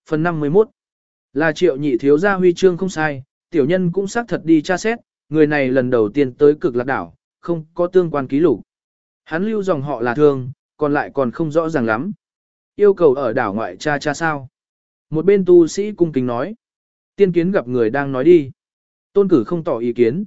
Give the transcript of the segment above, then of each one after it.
Phần 51 là Triệu Nhị thiếu gia huy chương không sai, tiểu nhân cũng xác thật đi tra xét, người này lần đầu tiên tới Cực Lạc đảo, không có tương quan ký lục. Hắn lưu dòng họ là Thương, còn lại còn không rõ ràng lắm. Yêu cầu ở đảo ngoại cha sao. Một bên tu sĩ cung kính nói. Tiên kiến gặp người đang nói đi. Tôn Cử không tỏ ý kiến.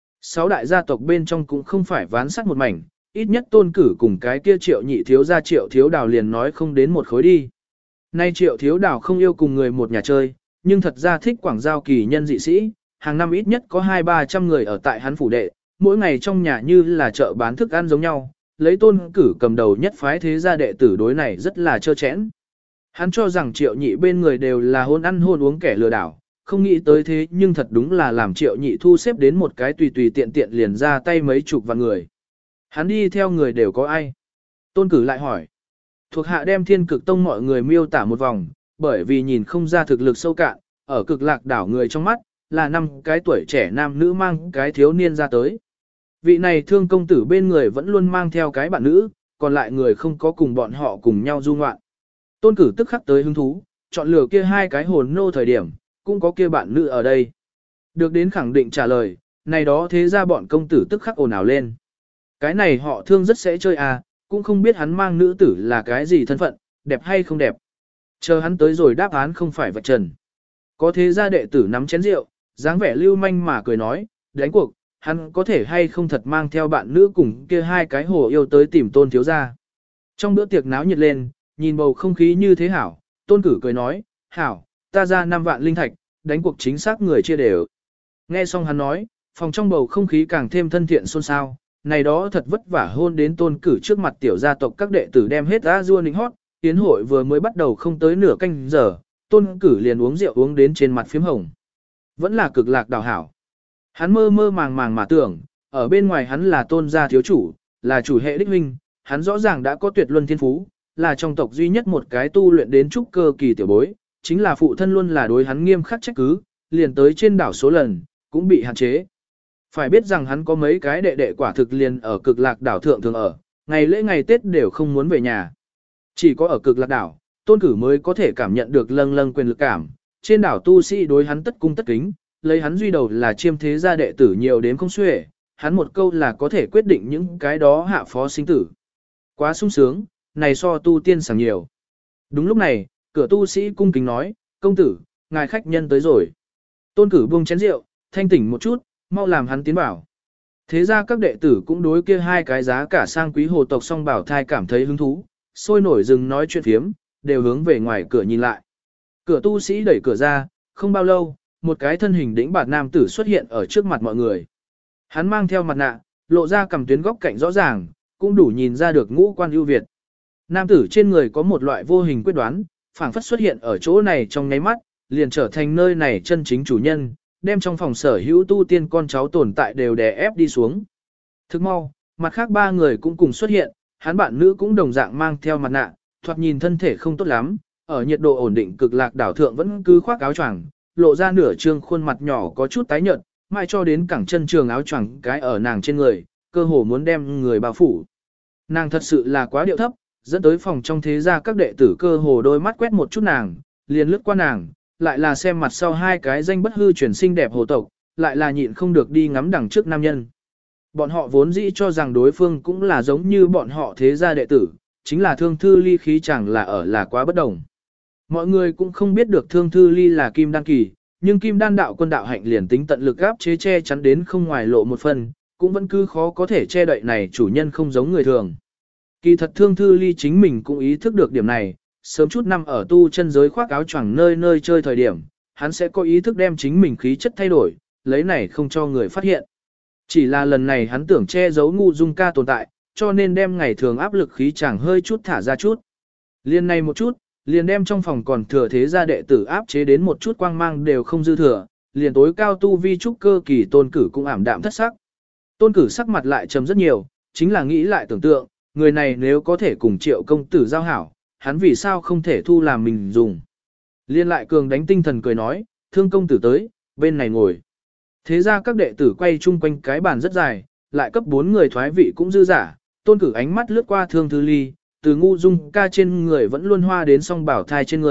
6 đại gia tộc bên trong cũng không phải ván sắt một mảnh, ít nhất Tôn Cử cùng cái kia Triệu Nhị thiếu gia Triệu thiếu đào liền nói không đến một khối đi. Nay Triệu thiếu đào không yêu cùng người một nhà chơi, nhưng thật ra thích quảng giao kỳ nhân dị sĩ, hàng năm ít nhất có 200-300 người ở tại hắn phủ đệ, mỗi ngày trong nhà như là chợ bán thức ăn giống nhau, lấy Tôn Cử cầm đầu nhất phái thế gia đệ tử đối này rất là trơ chẽn. Hắn cho rằng Triệu Nhị bên người đều là hôn ăn hôn uống kẻ lừa đảo, không nghĩ tới thế nhưng thật đúng là làm Triệu Nhị thu xếp đến một cái tùy tùy tiện tiện liền ra tay mấy chục vạn người. Hắn đi theo người đều có ai? Tôn Cử lại hỏi. Thuộc hạ đem Thiên Cực Tông mọi người miêu tả một vòng, bởi vì nhìn không ra thực lực sâu cạn, ở Cực Lạc đảo người trong mắt, là 5 cái tuổi trẻ nam nữ mang cái thiếu niên ra tới. Vị này Thương công tử bên người vẫn luôn mang theo cái bạn nữ, còn lại người không có cùng bọn họ cùng nhau du ngoạn. Tôn Cử tức khắc tới hứng thú, chọn lựa kia 2 cái hồn nô thời điểm, cũng có kia bạn nữ ở đây. Được đến khẳng định trả lời, này đó thế ra bọn công tử tức khắc ồn ào lên. Cái này họ Thương rất sẽ chơi à, cũng không biết hắn mang nữ tử là cái gì thân phận, đẹp hay không đẹp. Chờ hắn tới rồi đáp án không phải vạch trần. Có thế gia đệ tử nắm chén rượu, dáng vẻ lưu manh mà cười nói, đánh cuộc, hắn có thể hay không thật mang theo bạn nữ cùng kia 2 cái hồ yêu tới tìm Tôn thiếu gia. Trong bữa tiệc náo nhiệt lên, nhìn bầu không khí như thế hảo, Tôn Cử cười nói, hảo, ta ra 5 vạn linh thạch, đánh cuộc chính xác người chia đều. Nghe xong hắn nói, phòng trong bầu không khí càng thêm thân thiện xôn xao, này đó thật vất vả hôn đến Tôn Cử trước mặt tiểu gia tộc các đệ tử đem hết ra rua nịnh hót, tiến hội vừa mới bắt đầu không tới nửa canh giờ, Tôn Cử liền uống rượu uống đến trên mặt phím hồng. Vẫn là Cực Lạc đảo hảo. Hắn mơ mơ màng màng mà tưởng, ở bên ngoài hắn là Tôn gia thiếu chủ, là chủ hệ đích huynh, hắn rõ ràng đã có tuyệt luân thiên phú, là trong tộc duy nhất một cái tu luyện đến trúc cơ kỳ tiểu bối, chính là phụ thân luôn là đối hắn nghiêm khắc trách cứ, liền tới trên đảo số lần, cũng bị hạn chế. Phải biết rằng hắn có mấy cái đệ đệ quả thực liền ở Cực Lạc đảo thượng thường ở, ngày lễ ngày Tết đều không muốn về nhà. Chỉ có ở Cực Lạc đảo, Tôn Cử mới có thể cảm nhận được lâng lâng quyền lực cảm, trên đảo tu sĩ đối hắn tất cung tất kính, lấy hắn duy đầu là chiêm thế gia đệ tử nhiều đến không xuể, hắn một câu là có thể quyết định những cái đó hạ phó sinh tử. Quá sung sướng, này so tu tiên sảng nhiều. Đúng lúc này, cửa tu sĩ cung kính nói, công tử, ngài khách nhân tới rồi. Tôn Cử buông chén rượu, thanh tỉnh một chút, mau làm hắn tiến bảo. Thế ra các đệ tử cũng đối kia 2 cái giá cả sang quý hồ tộc song bảo thai cảm thấy hứng thú, sôi nổi dừng nói chuyện phiếm, đều hướng về ngoài cửa nhìn lại. Cửa tu sĩ đẩy cửa ra, không bao lâu, một cái thân hình đĩnh bạt nam tử xuất hiện ở trước mặt mọi người. Hắn mang theo mặt nạ, lộ ra cằm tuyến góc cạnh rõ ràng, cũng đủ nhìn ra được ngũ quan ưu việt. Nam tử trên người có một loại vô hình quyết đoán, phảng phất xuất hiện ở chỗ này trong nháy mắt, liền trở thành nơi này chân chính chủ nhân, đem trong phòng sở hữu tu tiên con cháu tồn tại đều đè ép đi xuống. Thức mau, mặt khác 3 người cũng cùng xuất hiện, hắn bạn nữ cũng đồng dạng mang theo mặt nạ, thoạt nhìn thân thể không tốt lắm, ở nhiệt độ ổn định Cực Lạc đảo thượng vẫn cứ khoác áo choàng, lộ ra nửa trương khuôn mặt nhỏ có chút tái nhợt, mai cho đến cẳng chân trường áo choàng cái ở nàng trên người, cơ hồ muốn đem người bao phủ. Nàng thật sự là quá điệu thấp, dẫn tới phòng trong thế gia các đệ tử cơ hồ đôi mắt quét một chút nàng, liền lướt qua nàng, lại là xem mặt sau 2 cái danh bất hư chuyển xinh đẹp hồ tộc, lại là nhịn không được đi ngắm đằng trước nam nhân. Bọn họ vốn dĩ cho rằng đối phương cũng là giống như bọn họ thế gia đệ tử, chính là Thương Thư Ly khí chẳng là quá bất đồng. Mọi người cũng không biết được Thương Thư Ly là kim đan kỳ, nhưng kim đan đạo quân đạo hạnh liền tính tận lực áp chế che chắn đến không ngoài lộ một phần, cũng vẫn cứ khó có thể che đậy này chủ nhân không giống người thường. Kỳ thật Thương Thư Ly chính mình cũng ý thức được điểm này, sớm chút năm ở tu chân giới khoác áo choàng nơi nơi chơi thời điểm, hắn sẽ có ý thức đem chính mình khí chất thay đổi, lấy này không cho người phát hiện. Chỉ là lần này hắn tưởng che giấu ngu dung ca tồn tại, cho nên đem ngày thường áp lực khí chàng hơi chút thả ra chút. Liên này một chút, liền đem trong phòng còn thừa thế gia đệ tử áp chế đến một chút quang mang đều không dư thừa, liền tối cao tu vi trúc cơ kỳ Tôn Cử cũng ảm đạm thất sắc. Tôn Cử sắc mặt lại trầm rất nhiều, chính là nghĩ lại tưởng tượng, người này nếu có thể cùng Triệu công tử giao hảo, hắn vì sao không thể thu làm mình dùng. Liên lại cường đánh tinh thần cười nói, Thương công tử tới, bên này ngồi. Thế ra các đệ tử quay chung quanh cái bàn rất dài, lại cấp 4 người thoái vị cũng dư giả, Tôn Cử ánh mắt lướt qua Thương Thư Ly, từ ngu dung ca trên người vẫn luôn hoa đến song bảo thai trên người,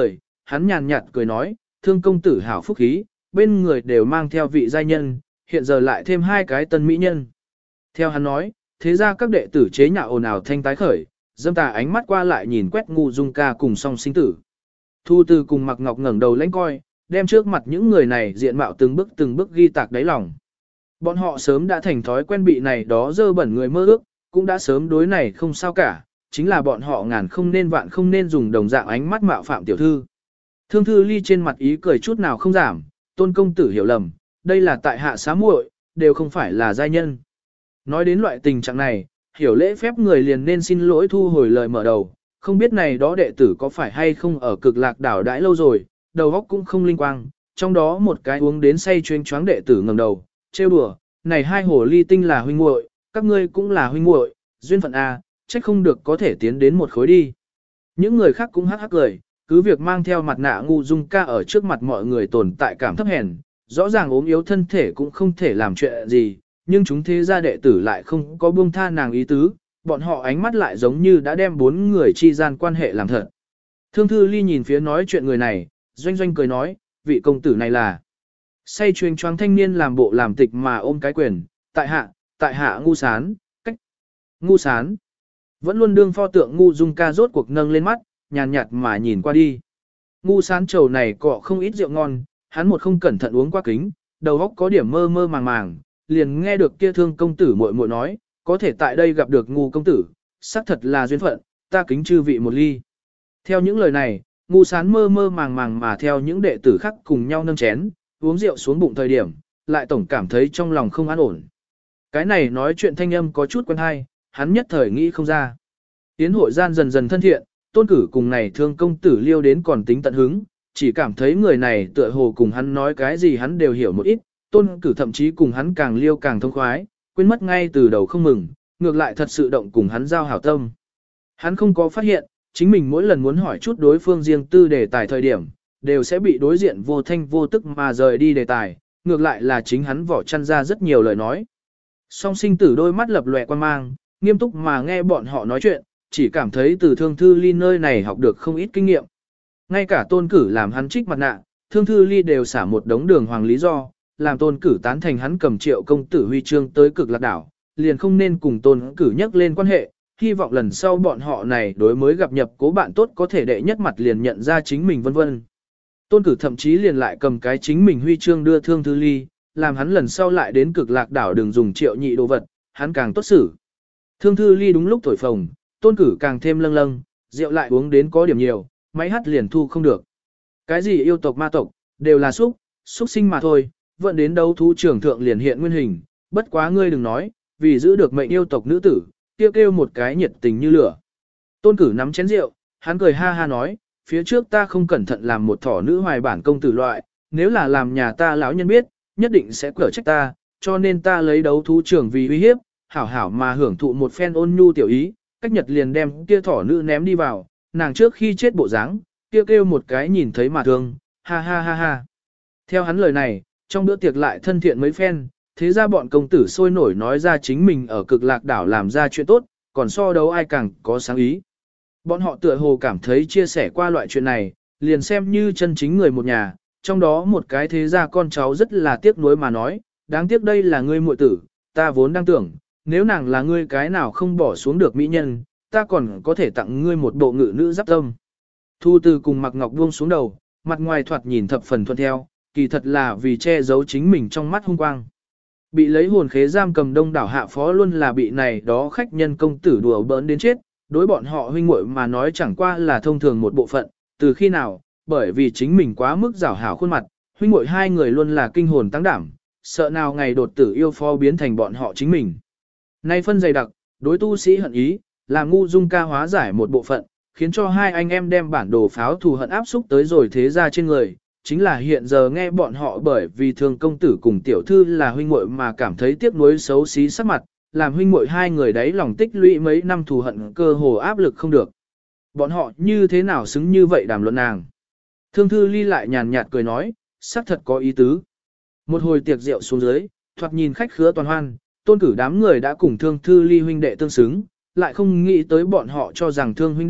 hắn nhàn nhạt cười nói, thương công tử hảo phúc khí, bên người đều mang theo vị giai nhân, hiện giờ lại thêm hai cái tân mỹ nhân. Theo hắn nói, thế ra các đệ tử chế nhạo ồn ào thanh tái khởi, dâm tà ánh mắt qua lại nhìn quét Ngu Dung Ca cùng song sinh tử. Thu Từ cùng Mạc Ngọc ngẩng đầu lãnh coi, đem trước mặt những người này diện mạo từng bước ghi tạc đáy lòng. Bọn họ sớm đã thành thói quen bị này đó dơ bẩn người mơ ước, cũng đã sớm đối này không sao cả, chính là bọn họ ngàn không nên vạn không nên dùng đồng dạng ánh mắt mạo phạm tiểu thư. Thương Thư Ly trên mặt ý cười chút nào không giảm, Tôn công tử hiểu lầm, đây là tại hạ xá muội, đều không phải là giai nhân. Nói đến loại tình trạng này, hiểu lễ phép người liền nên xin lỗi thu hồi lời mở đầu, không biết này đó đệ tử có phải hay không ở Cực Lạc đảo đãi lâu rồi, đầu óc cũng không linh quang, trong đó một cái uống đến say chuyên choáng đệ tử ngẩng đầu, trêu đùa, này hai hồ ly tinh là huynh muội, các ngươi cũng là huynh muội, duyên phận a, trách không được có thể tiến đến một khối đi. Những người khác cũng hắc hắc cười, cứ việc mang theo mặt nạ Ngu Dung Ca ở trước mặt mọi người tồn tại cảm thấp hèn, rõ ràng ốm yếu thân thể cũng không thể làm chuyện gì, nhưng chúng thế gia đệ tử lại không có buông tha nàng ý tứ, bọn họ ánh mắt lại giống như đã đem bốn người chi gian quan hệ làm thật. Thương Thư Ly nhìn phía nói chuyện người này, doanh doanh cười nói, vị công tử này là say chuyên choáng thanh niên làm bộ làm tịch mà ôm cái quyền, tại hạ Ngu Sán, cách Ngu Sán. Vẫn luôn đương pho tượng Ngu Dung Ca rốt cuộc nâng lên mắt, nhàn nhạt mà nhìn qua đi. Ngu Sán trầu này cọ không ít rượu ngon, hắn một không cẩn thận uống qua kính, đầu óc có điểm mơ mơ màng màng, liền nghe được kia Thương công tử muội muội nói, có thể tại đây gặp được Ngu công tử, xác thật là duyên phận, ta kính chư vị một ly. Theo những lời này, Ngu Sán mơ mơ màng màng mà theo những đệ tử khác cùng nhau nâng chén, uống rượu xuống bụng thời điểm, lại tổng cảm thấy trong lòng không an ổn. Cái này nói chuyện thanh âm có chút quen hay, hắn nhất thời nghĩ không ra. Tiến hội gian dần dần thân thiện, Tôn Cử cùng này Thương công tử liêu đến còn tính tận hứng, chỉ cảm thấy người này tựa hồ cùng hắn nói cái gì hắn đều hiểu một ít, Tôn Cử thậm chí cùng hắn càng liêu càng thông khoái, quên mất ngay từ đầu không mừng, ngược lại thật sự động cùng hắn giao hảo tâm. Hắn không có phát hiện, chính mình mỗi lần muốn hỏi chút đối phương riêng tư đề tài thời điểm, đều sẽ bị đối diện vô thanh vô tức mà rời đi đề tài, ngược lại là chính hắn vỏ chăn ra rất nhiều lời nói. Song sinh tử đôi mắt lập lòe quan mang, nghiêm túc mà nghe bọn họ nói chuyện, chỉ cảm thấy từ Thương Thư Ly nơi này học được không ít kinh nghiệm. Ngay cả Tôn Cử làm hắn trích mặt nạ, Thương Thư Ly đều xả một đống đường hoàng lý do, làm Tôn Cử tán thành hắn cầm Triệu công tử huy chương tới Cực Lạc đảo, liền không nên cùng Tôn Cử nhắc lên quan hệ, hy vọng lần sau bọn họ này đối mới gặp nhập cố bạn tốt có thể đệ nhất mặt liền nhận ra chính mình vân vân. Tôn Cử thậm chí liền lại cầm cái chính mình huy chương đưa Thương Thư Ly, làm hắn lần sau lại đến Cực Lạc đảo đừng dùng Triệu nhị đồ vật, hắn càng tốt xử. Thương Thư Ly đúng lúc thổi phồng, Tôn Cử càng thêm lâng lâng, rượu lại uống đến có điểm nhiều, máy hát liền thu không được. Cái gì yêu tộc ma tộc, đều là xúc sinh mà thôi, vẫn đến đấu thú trưởng thượng liền hiện nguyên hình, bất quá ngươi đừng nói, vì giữ được mệnh yêu tộc nữ tử, kêu một cái nhiệt tình như lửa. Tôn Cử nắm chén rượu, hắn cười ha ha nói, phía trước ta không cẩn thận làm một thỏ nữ hoài bản công tử loại, nếu là làm nhà ta lão nhân biết, nhất định sẽ cở trách ta, cho nên ta lấy đấu thú trưởng vì uy hiếp, hảo hảo mà hưởng thụ một phen ôn nhu tiểu ý, cách nhật liền đem kia thỏ nữ ném đi vào, nàng trước khi chết bộ dáng, kêu một cái nhìn thấy mà thương, ha ha ha ha. Theo hắn lời này, trong bữa tiệc lại thân thiện mấy phen, thế ra bọn công tử sôi nổi nói ra chính mình ở Cực Lạc đảo làm ra chuyện tốt, còn so đấu ai càng có sáng ý. Bọn họ tựa hồ cảm thấy chia sẻ qua loại chuyện này, liền xem như chân chính người một nhà, trong đó một cái thế ra con cháu rất là tiếc nuối mà nói, đáng tiếc đây là ngươi muội tử, ta vốn đang tưởng, nếu nàng là ngươi cái nào không bỏ xuống được mỹ nhân, ta còn có thể tặng ngươi một bộ ngự nữ giáp tâm. Thu Từ cùng Mạc Ngọc buông xuống đầu, mặt ngoài thoạt nhìn thập phần thuận theo, kỳ thật là vì che giấu chính mình trong mắt hung quang. Bị lấy hồn khế giam cầm đông đảo hạ phó luôn là bị này đó khách nhân công tử đùa bỡn đến chết, đối bọn họ huynh muội mà nói chẳng qua là thông thường một bộ phận, từ khi nào, bởi vì chính mình quá mức giảo hảo khuôn mặt, huynh muội hai người luôn là kinh hồn tăng đảm, sợ nào ngày đột tử yêu phó biến thành bọn họ chính mình. Nay phân dày đặc, đối tu sĩ hận ý, làm Ngu Dung Ca hóa giải một bộ phận, khiến cho hai anh em đem bản đồ pháo thù hận áp xúc tới rồi thế ra trên người, chính là hiện giờ nghe bọn họ bởi vì Thương công tử cùng tiểu thư là huynh muội mà cảm thấy tiếc nuối xấu xí sắc mặt, làm huynh muội hai người đấy lòng tích lũy mấy năm thù hận cơ hồ áp lực không được. Bọn họ như thế nào xứng như vậy đàm luận nàng. Thương Thư Ly lại nhàn nhạt cười nói, xác thật có ý tứ. Một hồi tiệc rượu xuống dưới, thoạt nhìn khách khứa toàn hoan, Tôn Cử đám người đã cùng Thương Thư Ly huynh đệ tương xứng, lại không nghĩ tới bọn họ cho rằng Thương huynh đệ,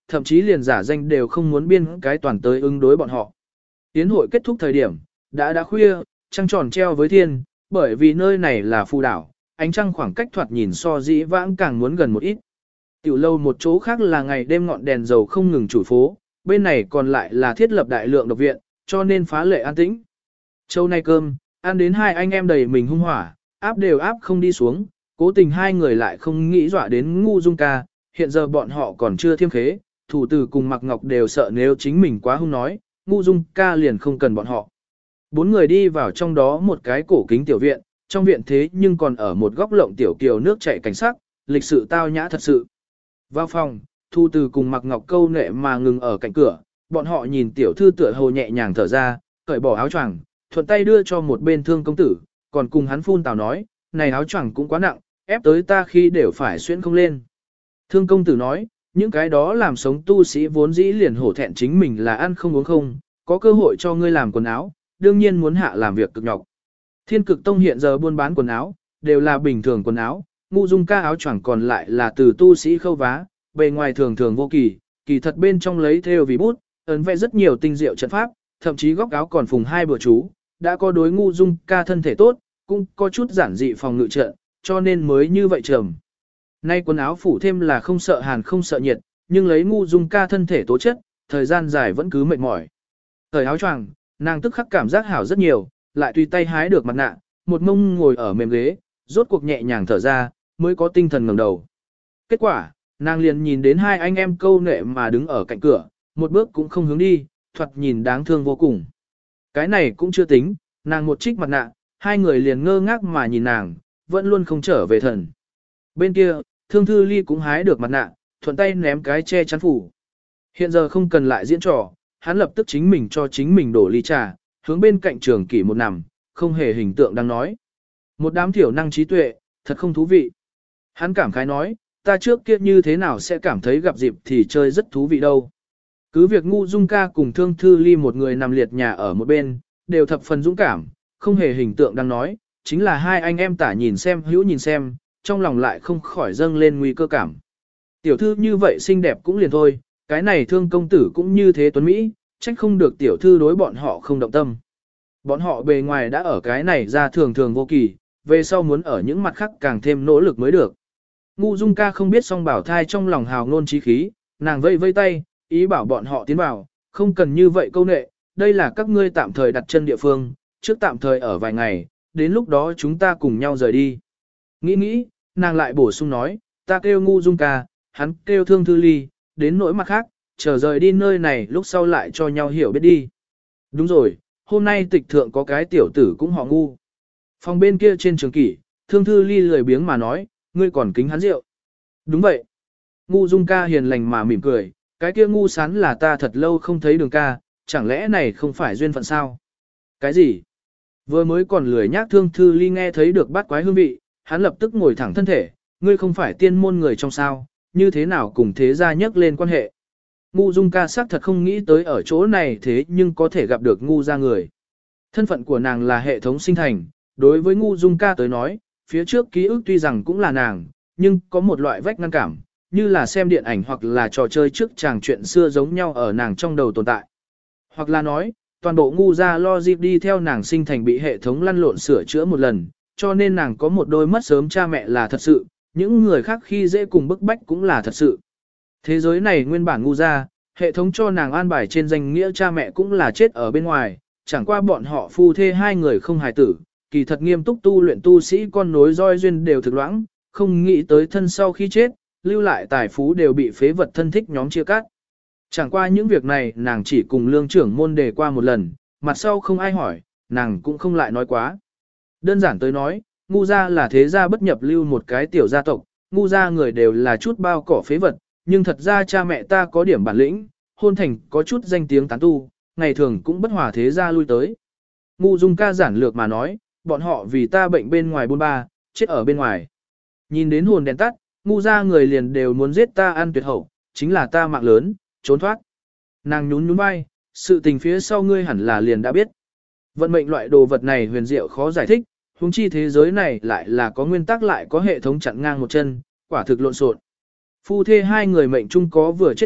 thậm chí liền giả danh đều không muốn biên cái toàn tới ứng đối bọn họ. Yến hội kết thúc thời điểm, đã khuya, trăng tròn treo với thiên, bởi vì nơi này là phù đảo, ánh trăng khoảng cách thoạt nhìn so dĩ vãng càng muốn gần một ít. Tiểu lâu một chỗ khác là ngày đêm ngọn đèn dầu không ngừng chủ phố, bên này còn lại là thiết lập đại lượng độc viện, cho nên phá lệ an tĩnh. Châu nay cơm, ăn đến hai anh em đầy mình hung hỏa, áp đều áp không đi xuống, cố tình hai người lại không nghĩ dọa đến ngu dung ca, hiện giờ bọn họ còn chưa thiêm khế, thủ tử cùng Mạc Ngọc đều sợ nếu chính mình quá hung nói, ngu dung ca liền không cần bọn họ. Bốn người đi vào trong đó một cái cổ kính tiểu viện, trong viện thế nhưng còn ở một góc lộng tiểu kiều nước chảy cảnh sắc, lịch sự tao nhã thật sự. Vào phòng, Thu Từ cùng Mạc Ngọc câu nệ mà ngừng ở cạnh cửa, bọn họ nhìn tiểu thư tựa hồ nhẹ nhàng thở ra, cởi bỏ áo choàng, thuận tay đưa cho một bên Thương công tử, còn cùng hắn phun tào nói, này áo choàng cũng quá nặng, ép tới ta khi đều phải xuyên không lên. Thương công tử nói, những cái đó làm sống tu sĩ vốn dĩ liền hổ thẹn chính mình là ăn không uống không, có cơ hội cho ngươi làm quần áo, đương nhiên muốn hạ làm việc cực nhọc. Thiên Cực Tông hiện giờ buôn bán quần áo, đều là bình thường quần áo, ngu dung ca áo choàng còn lại là từ tu sĩ khâu vá, bề ngoài thường thường vô kỳ, kỳ thật bên trong lấy theo vì bút, ấn vẽ rất nhiều tinh diệu trận pháp, thậm chí góc áo còn phùng hai bữa chú, đã có đối ngu dung ca thân thể tốt, cũng có chút giản dị phòng ngự trận, cho nên mới như vậy trầm. Nay quần áo phủ thêm là không sợ hàn không sợ nhiệt, nhưng lấy ngu dung ca thân thể tố chất, thời gian dài vẫn cứ mệt mỏi. Thời áo choàng, nàng tức khắc cảm giác hảo rất nhiều, lại tùy tay hái được mặt nạ, một mông ngồi ở mềm ghế, rốt cuộc nhẹ nhàng thở ra, mới có tinh thần ngẩng đầu. Kết quả, nàng liền nhìn đến hai anh em câu nệ mà đứng ở cạnh cửa, một bước cũng không hướng đi, thoạt nhìn đáng thương vô cùng. Cái này cũng chưa tính, nàng một trích mặt nạ, hai người liền ngơ ngác mà nhìn nàng, vẫn luôn không trở về thần. Bên kia, Thương Thư Ly cũng hái được mặt nạ, thuận tay ném cái che chắn phủ. Hiện giờ không cần lại diễn trò, hắn lập tức chính mình cho chính mình đổ ly trà, hướng bên cạnh Trường Kỷ một nằm, không hề hình tượng đang nói. Một đám thiểu năng trí tuệ, thật không thú vị. Hắn cảm khái nói, ta trước kia như thế nào sẽ cảm thấy gặp dịp thì chơi rất thú vị đâu. Cứ việc ngu dung ca cùng Thương Thư Ly một người nằm liệt nhà ở một bên, đều thập phần dũng cảm, không hề hình tượng đang nói, chính là hai anh em tả nhìn xem hữu nhìn xem, trong lòng lại không khỏi dâng lên nguy cơ cảm. Tiểu thư như vậy xinh đẹp cũng liền thôi, cái này Thương công tử cũng như thế tuấn Mỹ, trách không được tiểu thư đối bọn họ không động tâm. Bọn họ bề ngoài đã ở cái này ra thường thường vô kỳ, về sau muốn ở những mặt khác càng thêm nỗ lực mới được. Ngu dung ca không biết song bảo thai trong lòng hào ngôn trí khí, nàng vây vây tay, ý bảo bọn họ tiến vào, không cần như vậy câu nệ, đây là các ngươi tạm thời đặt chân địa phương, trước tạm thời ở vài ngày, đến lúc đó chúng ta cùng nhau rời đi. Nghĩ, nàng lại bổ sung nói, ta kêu ngu dung ca, hắn kêu Thương Thư Ly, đến nỗi mặt khác, chờ rời đi nơi này lúc sau lại cho nhau hiểu biết đi. Đúng rồi, hôm nay tịch thượng có cái tiểu tử cũng họ ngu. Phòng bên kia trên Trường Kỷ, Thương Thư Ly lười biếng mà nói, ngươi còn kính hắn rượu. Đúng vậy. Ngu dung ca hiền lành mà mỉm cười, cái kia ngu sán là ta thật lâu không thấy Đường ca, chẳng lẽ này không phải duyên phận sao? Cái gì? Vừa mới còn lười nhác Thương Thư Ly nghe thấy được bát quái hương vị, hắn lập tức ngồi thẳng thân thể, ngươi không phải tiên môn người trong sao, như thế nào cùng thế gia nhắc lên quan hệ. Ngu dung ca xác thật không nghĩ tới ở chỗ này thế nhưng có thể gặp được ngu gia người. Thân phận của nàng là hệ thống sinh thành, đối với ngu dung ca tới nói, phía trước ký ức tuy rằng cũng là nàng, nhưng có một loại vách ngăn cảm, như là xem điện ảnh hoặc là trò chơi trước chàng chuyện xưa giống nhau ở nàng trong đầu tồn tại. Hoặc là nói, toàn bộ ngu gia logic đi theo nàng sinh thành bị hệ thống lăn lộn sửa chữa một lần, cho nên nàng có một đôi mất sớm cha mẹ là thật sự, những người khác khi dễ cùng bức bách cũng là thật sự. Thế giới này nguyên bản ngu gia, hệ thống cho nàng an bài trên danh nghĩa cha mẹ cũng là chết ở bên ngoài, chẳng qua bọn họ phu thê hai người không hài tử, kỳ thật nghiêm túc tu luyện tu sĩ con nối roi duyên đều thực loãng, không nghĩ tới thân sau khi chết, lưu lại tài phú đều bị phế vật thân thích nhóm chia cắt. Chẳng qua những việc này nàng chỉ cùng lương trưởng môn đề qua một lần, mặt sau không ai hỏi, nàng cũng không lại nói quá. Đơn giản tới nói, ngu gia là thế gia bất nhập lưu một cái tiểu gia tộc, ngu gia người đều là chút bao cỏ phế vật, nhưng thật ra cha mẹ ta có điểm bản lĩnh, hôn thành có chút danh tiếng tán tu, ngày thường cũng bất hòa thế gia lui tới. Ngu dung ca giản lược mà nói, bọn họ vì ta bệnh bên ngoài buôn ba, chết ở bên ngoài. Nhìn đến hồn đèn tắt, ngu gia người liền đều muốn giết ta ăn tuyệt hậu, chính là ta mạng lớn, trốn thoát. Nàng nhún nhún vai, sự tình phía sau ngươi hẳn là liền đã biết. Vận mệnh loại đồ vật này huyền diệu khó giải thích, huống chi thế giới này lại là có nguyên tắc lại có hệ thống chặn ngang một chân, quả thực lộn xộn. Phu thê hai người mệnh chung có vừa chết kiếp,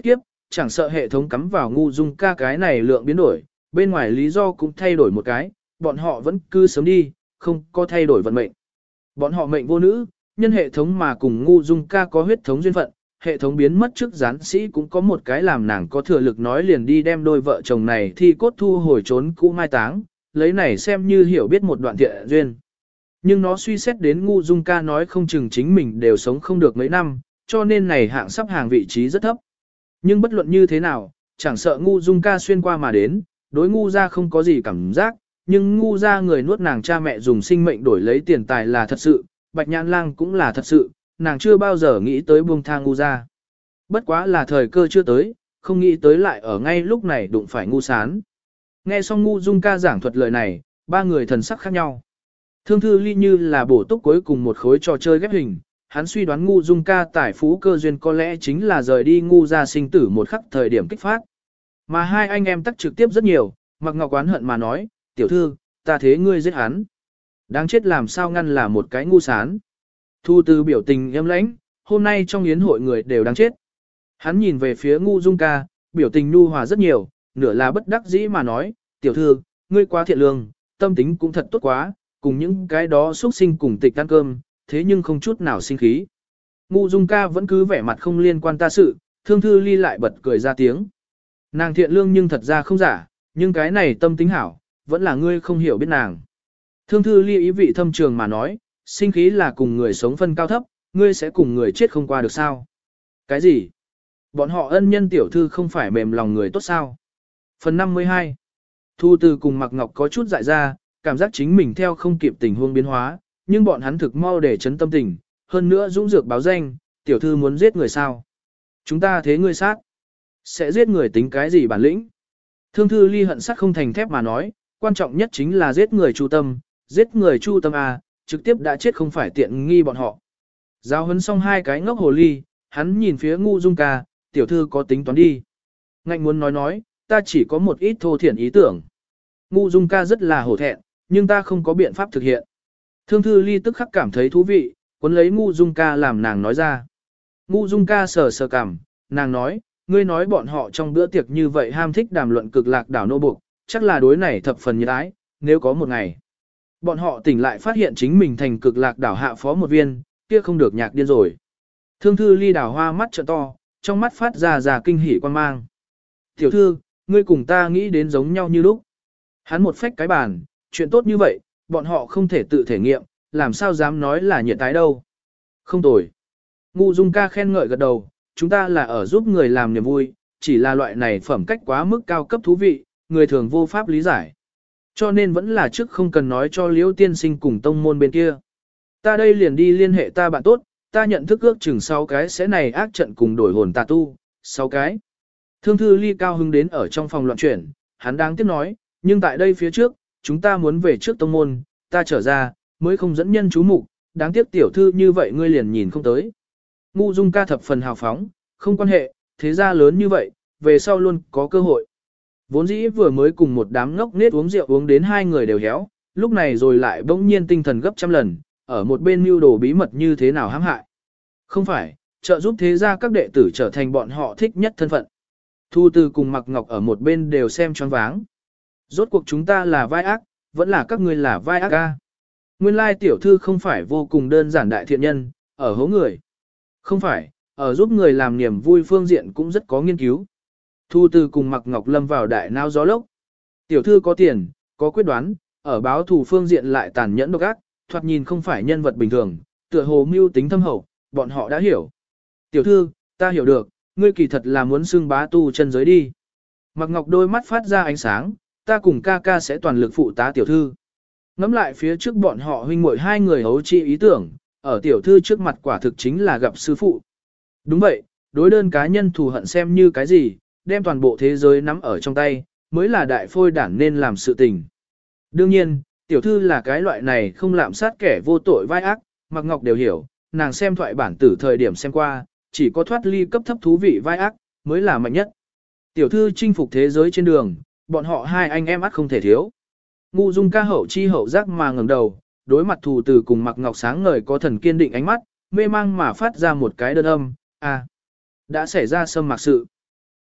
chẳng sợ hệ thống cắm vào ngu dung ca cái này lượng biến đổi, bên ngoài lý do cũng thay đổi một cái, bọn họ vẫn cứ sớm đi, không có thay đổi vận mệnh. Bọn họ mệnh vô nữ, nhân hệ thống mà cùng ngu dung ca có huyết thống duyên phận, hệ thống biến mất trước gián sĩ cũng có một cái làm nàng có thừa lực nói liền đi đem đôi vợ chồng này thi cốt thu hồi trốn cũ mai táng, lấy này xem như hiểu biết một đoạn thiện duyên. Nhưng nó suy xét đến ngu dung ca nói không chừng chính mình đều sống không được mấy năm, cho nên này hạng sắp hàng vị trí rất thấp. Nhưng bất luận như thế nào, chẳng sợ ngu dung ca xuyên qua mà đến, đối ngu ra không có gì cảm giác, nhưng ngu ra người nuốt nàng cha mẹ dùng sinh mệnh đổi lấy tiền tài là thật sự, bạch nhãn lang cũng là thật sự, nàng chưa bao giờ nghĩ tới buông tha ngu ra. Bất quá là thời cơ chưa tới, không nghĩ tới lại ở ngay lúc này đụng phải ngu sán. Nghe xong ngu dung ca giảng thuật lời này, ba người thần sắc khác nhau. Thương Thư Ly như là bổ túc cuối cùng một khối trò chơi ghép hình, hắn suy đoán ngu dung ca tài phú cơ duyên có lẽ chính là rời đi ngu ra sinh tử một khắc thời điểm kích phát. Mà hai anh em tắc trực tiếp rất nhiều, Mặc Ngọc oán hận mà nói, tiểu thư, ta thế ngươi giết hắn. Đáng chết làm sao ngăn là một cái ngu sán. Thu Từ biểu tình êm lãnh, hôm nay trong yến hội người đều đáng chết. Hắn nhìn về phía ngu dung ca, biểu tình nhu hòa rất nhiều, nửa là bất đắc dĩ mà nói, tiểu thư, ngươi quá thiện lương, tâm tính cũng thật tốt quá, cùng những cái đó xuất sinh cùng tịch ăn cơm, thế nhưng không chút nào sinh khí. Ngu dung ca vẫn cứ vẻ mặt không liên quan ta sự, Thương Thư Ly lại bật cười ra tiếng. Nàng thiện lương nhưng thật ra không giả, nhưng cái này tâm tính hảo, vẫn là ngươi không hiểu biết nàng. Thương Thư Ly ý vị thâm trường mà nói, sinh khí là cùng người sống phân cao thấp, ngươi sẽ cùng người chết không qua được sao? Cái gì? Bọn họ ân nhân tiểu thư không phải mềm lòng người tốt sao? Phần 52. Thu Từ cùng Mặc Ngọc có chút dại ra, cảm giác chính mình theo không kịp tình huống biến hóa, nhưng bọn hắn thực mau để chấn tâm tình, hơn nữa dũng dược báo danh, tiểu thư muốn giết người sao? Chúng ta thế ngươi sát. Sẽ giết người tính cái gì bản lĩnh? Thương Thư Ly hận sắt không thành thép mà nói, quan trọng nhất chính là giết người chu tâm, giết người chu tâm à, trực tiếp đã chết không phải tiện nghi bọn họ. Giao huấn xong hai cái ngốc hồ ly, hắn nhìn phía ngu dung ca, tiểu thư có tính toán đi. Ngạnh muốn nói, ta chỉ có một ít thô thiển ý tưởng. Ngu dung ca rất là hổ thẹn, nhưng ta không có biện pháp thực hiện. Thương Thư Ly tức khắc cảm thấy thú vị, cuốn lấy ngu dung ca làm nàng nói ra. Ngu dung ca sờ sờ cằm, nàng nói, ngươi nói bọn họ trong bữa tiệc như vậy ham thích đàm luận cực lạc đảo nô buộc, chắc là đối này thập phần nhiệt ái, nếu có một ngày. Bọn họ tỉnh lại phát hiện chính mình thành cực lạc đảo hạ phó một viên, kia không được nhạc điên rồi. Thương Thư Ly đảo hoa mắt trợ to, trong mắt phát ra kinh hỉ quan mang. Tiểu thư, ngươi cùng ta nghĩ đến giống nhau như lúc. Hắn một phách cái bàn, chuyện tốt như vậy, bọn họ không thể tự thể nghiệm, làm sao dám nói là nhiệt tái đâu. Không tồi. Ngu dung ca khen ngợi gật đầu, chúng ta là ở giúp người làm niềm vui, chỉ là loại này phẩm cách quá mức cao cấp thú vị, người thường vô pháp lý giải. Cho nên vẫn là trước không cần nói cho Liễu tiên sinh cùng tông môn bên kia. Ta đây liền đi liên hệ ta bạn tốt, ta nhận thức ước chừng 6 cái sẽ này ác trận cùng đổi hồn tà tu, 6 cái. Thương Thư Ly cao hứng đến ở trong phòng loạn chuyển, hắn đang tiếp nói, nhưng tại đây phía trước, chúng ta muốn về trước tông môn, ta trở ra, mới không dẫn nhân chú mục, đáng tiếc tiểu thư như vậy ngươi liền nhìn không tới. Ngu dung ca thập phần hào phóng, không quan hệ, thế gia lớn như vậy, về sau luôn có cơ hội. Vốn dĩ vừa mới cùng một đám ngốc nết uống rượu uống đến hai người đều héo, lúc này rồi lại bỗng nhiên tinh thần gấp trăm lần, ở một bên mưu đồ bí mật như thế nào hãm hại. Không phải, trợ giúp thế gia các đệ tử trở thành bọn họ thích nhất thân phận. Thu Từ cùng Mặc Ngọc ở một bên đều xem choáng váng. Rốt cuộc chúng ta là vai ác, vẫn là các ngươi là vai ác ca. Nguyên lai tiểu thư không phải vô cùng đơn giản đại thiện nhân, ở hố người. Không phải, ở giúp người làm niềm vui phương diện cũng rất có nghiên cứu. Thu Từ cùng Mặc Ngọc lâm vào đại nao gió lốc. Tiểu thư có tiền, có quyết đoán, ở báo thù phương diện lại tàn nhẫn độc ác, thoạt nhìn không phải nhân vật bình thường, tựa hồ mưu tính thâm hậu, bọn họ đã hiểu. Tiểu thư, ta hiểu được, ngươi kỳ thật là muốn xưng bá tu chân giới đi. Mặc Ngọc đôi mắt phát ra ánh sáng, ta cùng ca ca sẽ toàn lực phụ tá tiểu thư. Ngắm lại phía trước bọn họ huynh muội hai người hấu chi ý tưởng, ở tiểu thư trước mặt quả thực chính là gặp sư phụ. Đúng vậy, đối đơn cá nhân thù hận xem như cái gì, đem toàn bộ thế giới nắm ở trong tay, mới là đại phôi đản nên làm sự tình. Đương nhiên, tiểu thư là cái loại này không lạm sát kẻ vô tội vai ác, Mặc Ngọc đều hiểu, nàng xem thoại bản tử thời điểm xem qua, chỉ có thoát ly cấp thấp thú vị vai ác, mới là mạnh nhất. Tiểu thư chinh phục thế giới trên đường, bọn họ hai anh em ắt không thể thiếu. Ngu dung ca hậu chi hậu giác mà ngẩng đầu, đối mặt Thù Từ cùng Mặc Ngọc sáng ngời có thần kiên định ánh mắt, mê mang mà phát ra một cái đơn âm, à, đã xảy ra xâm mạc sự.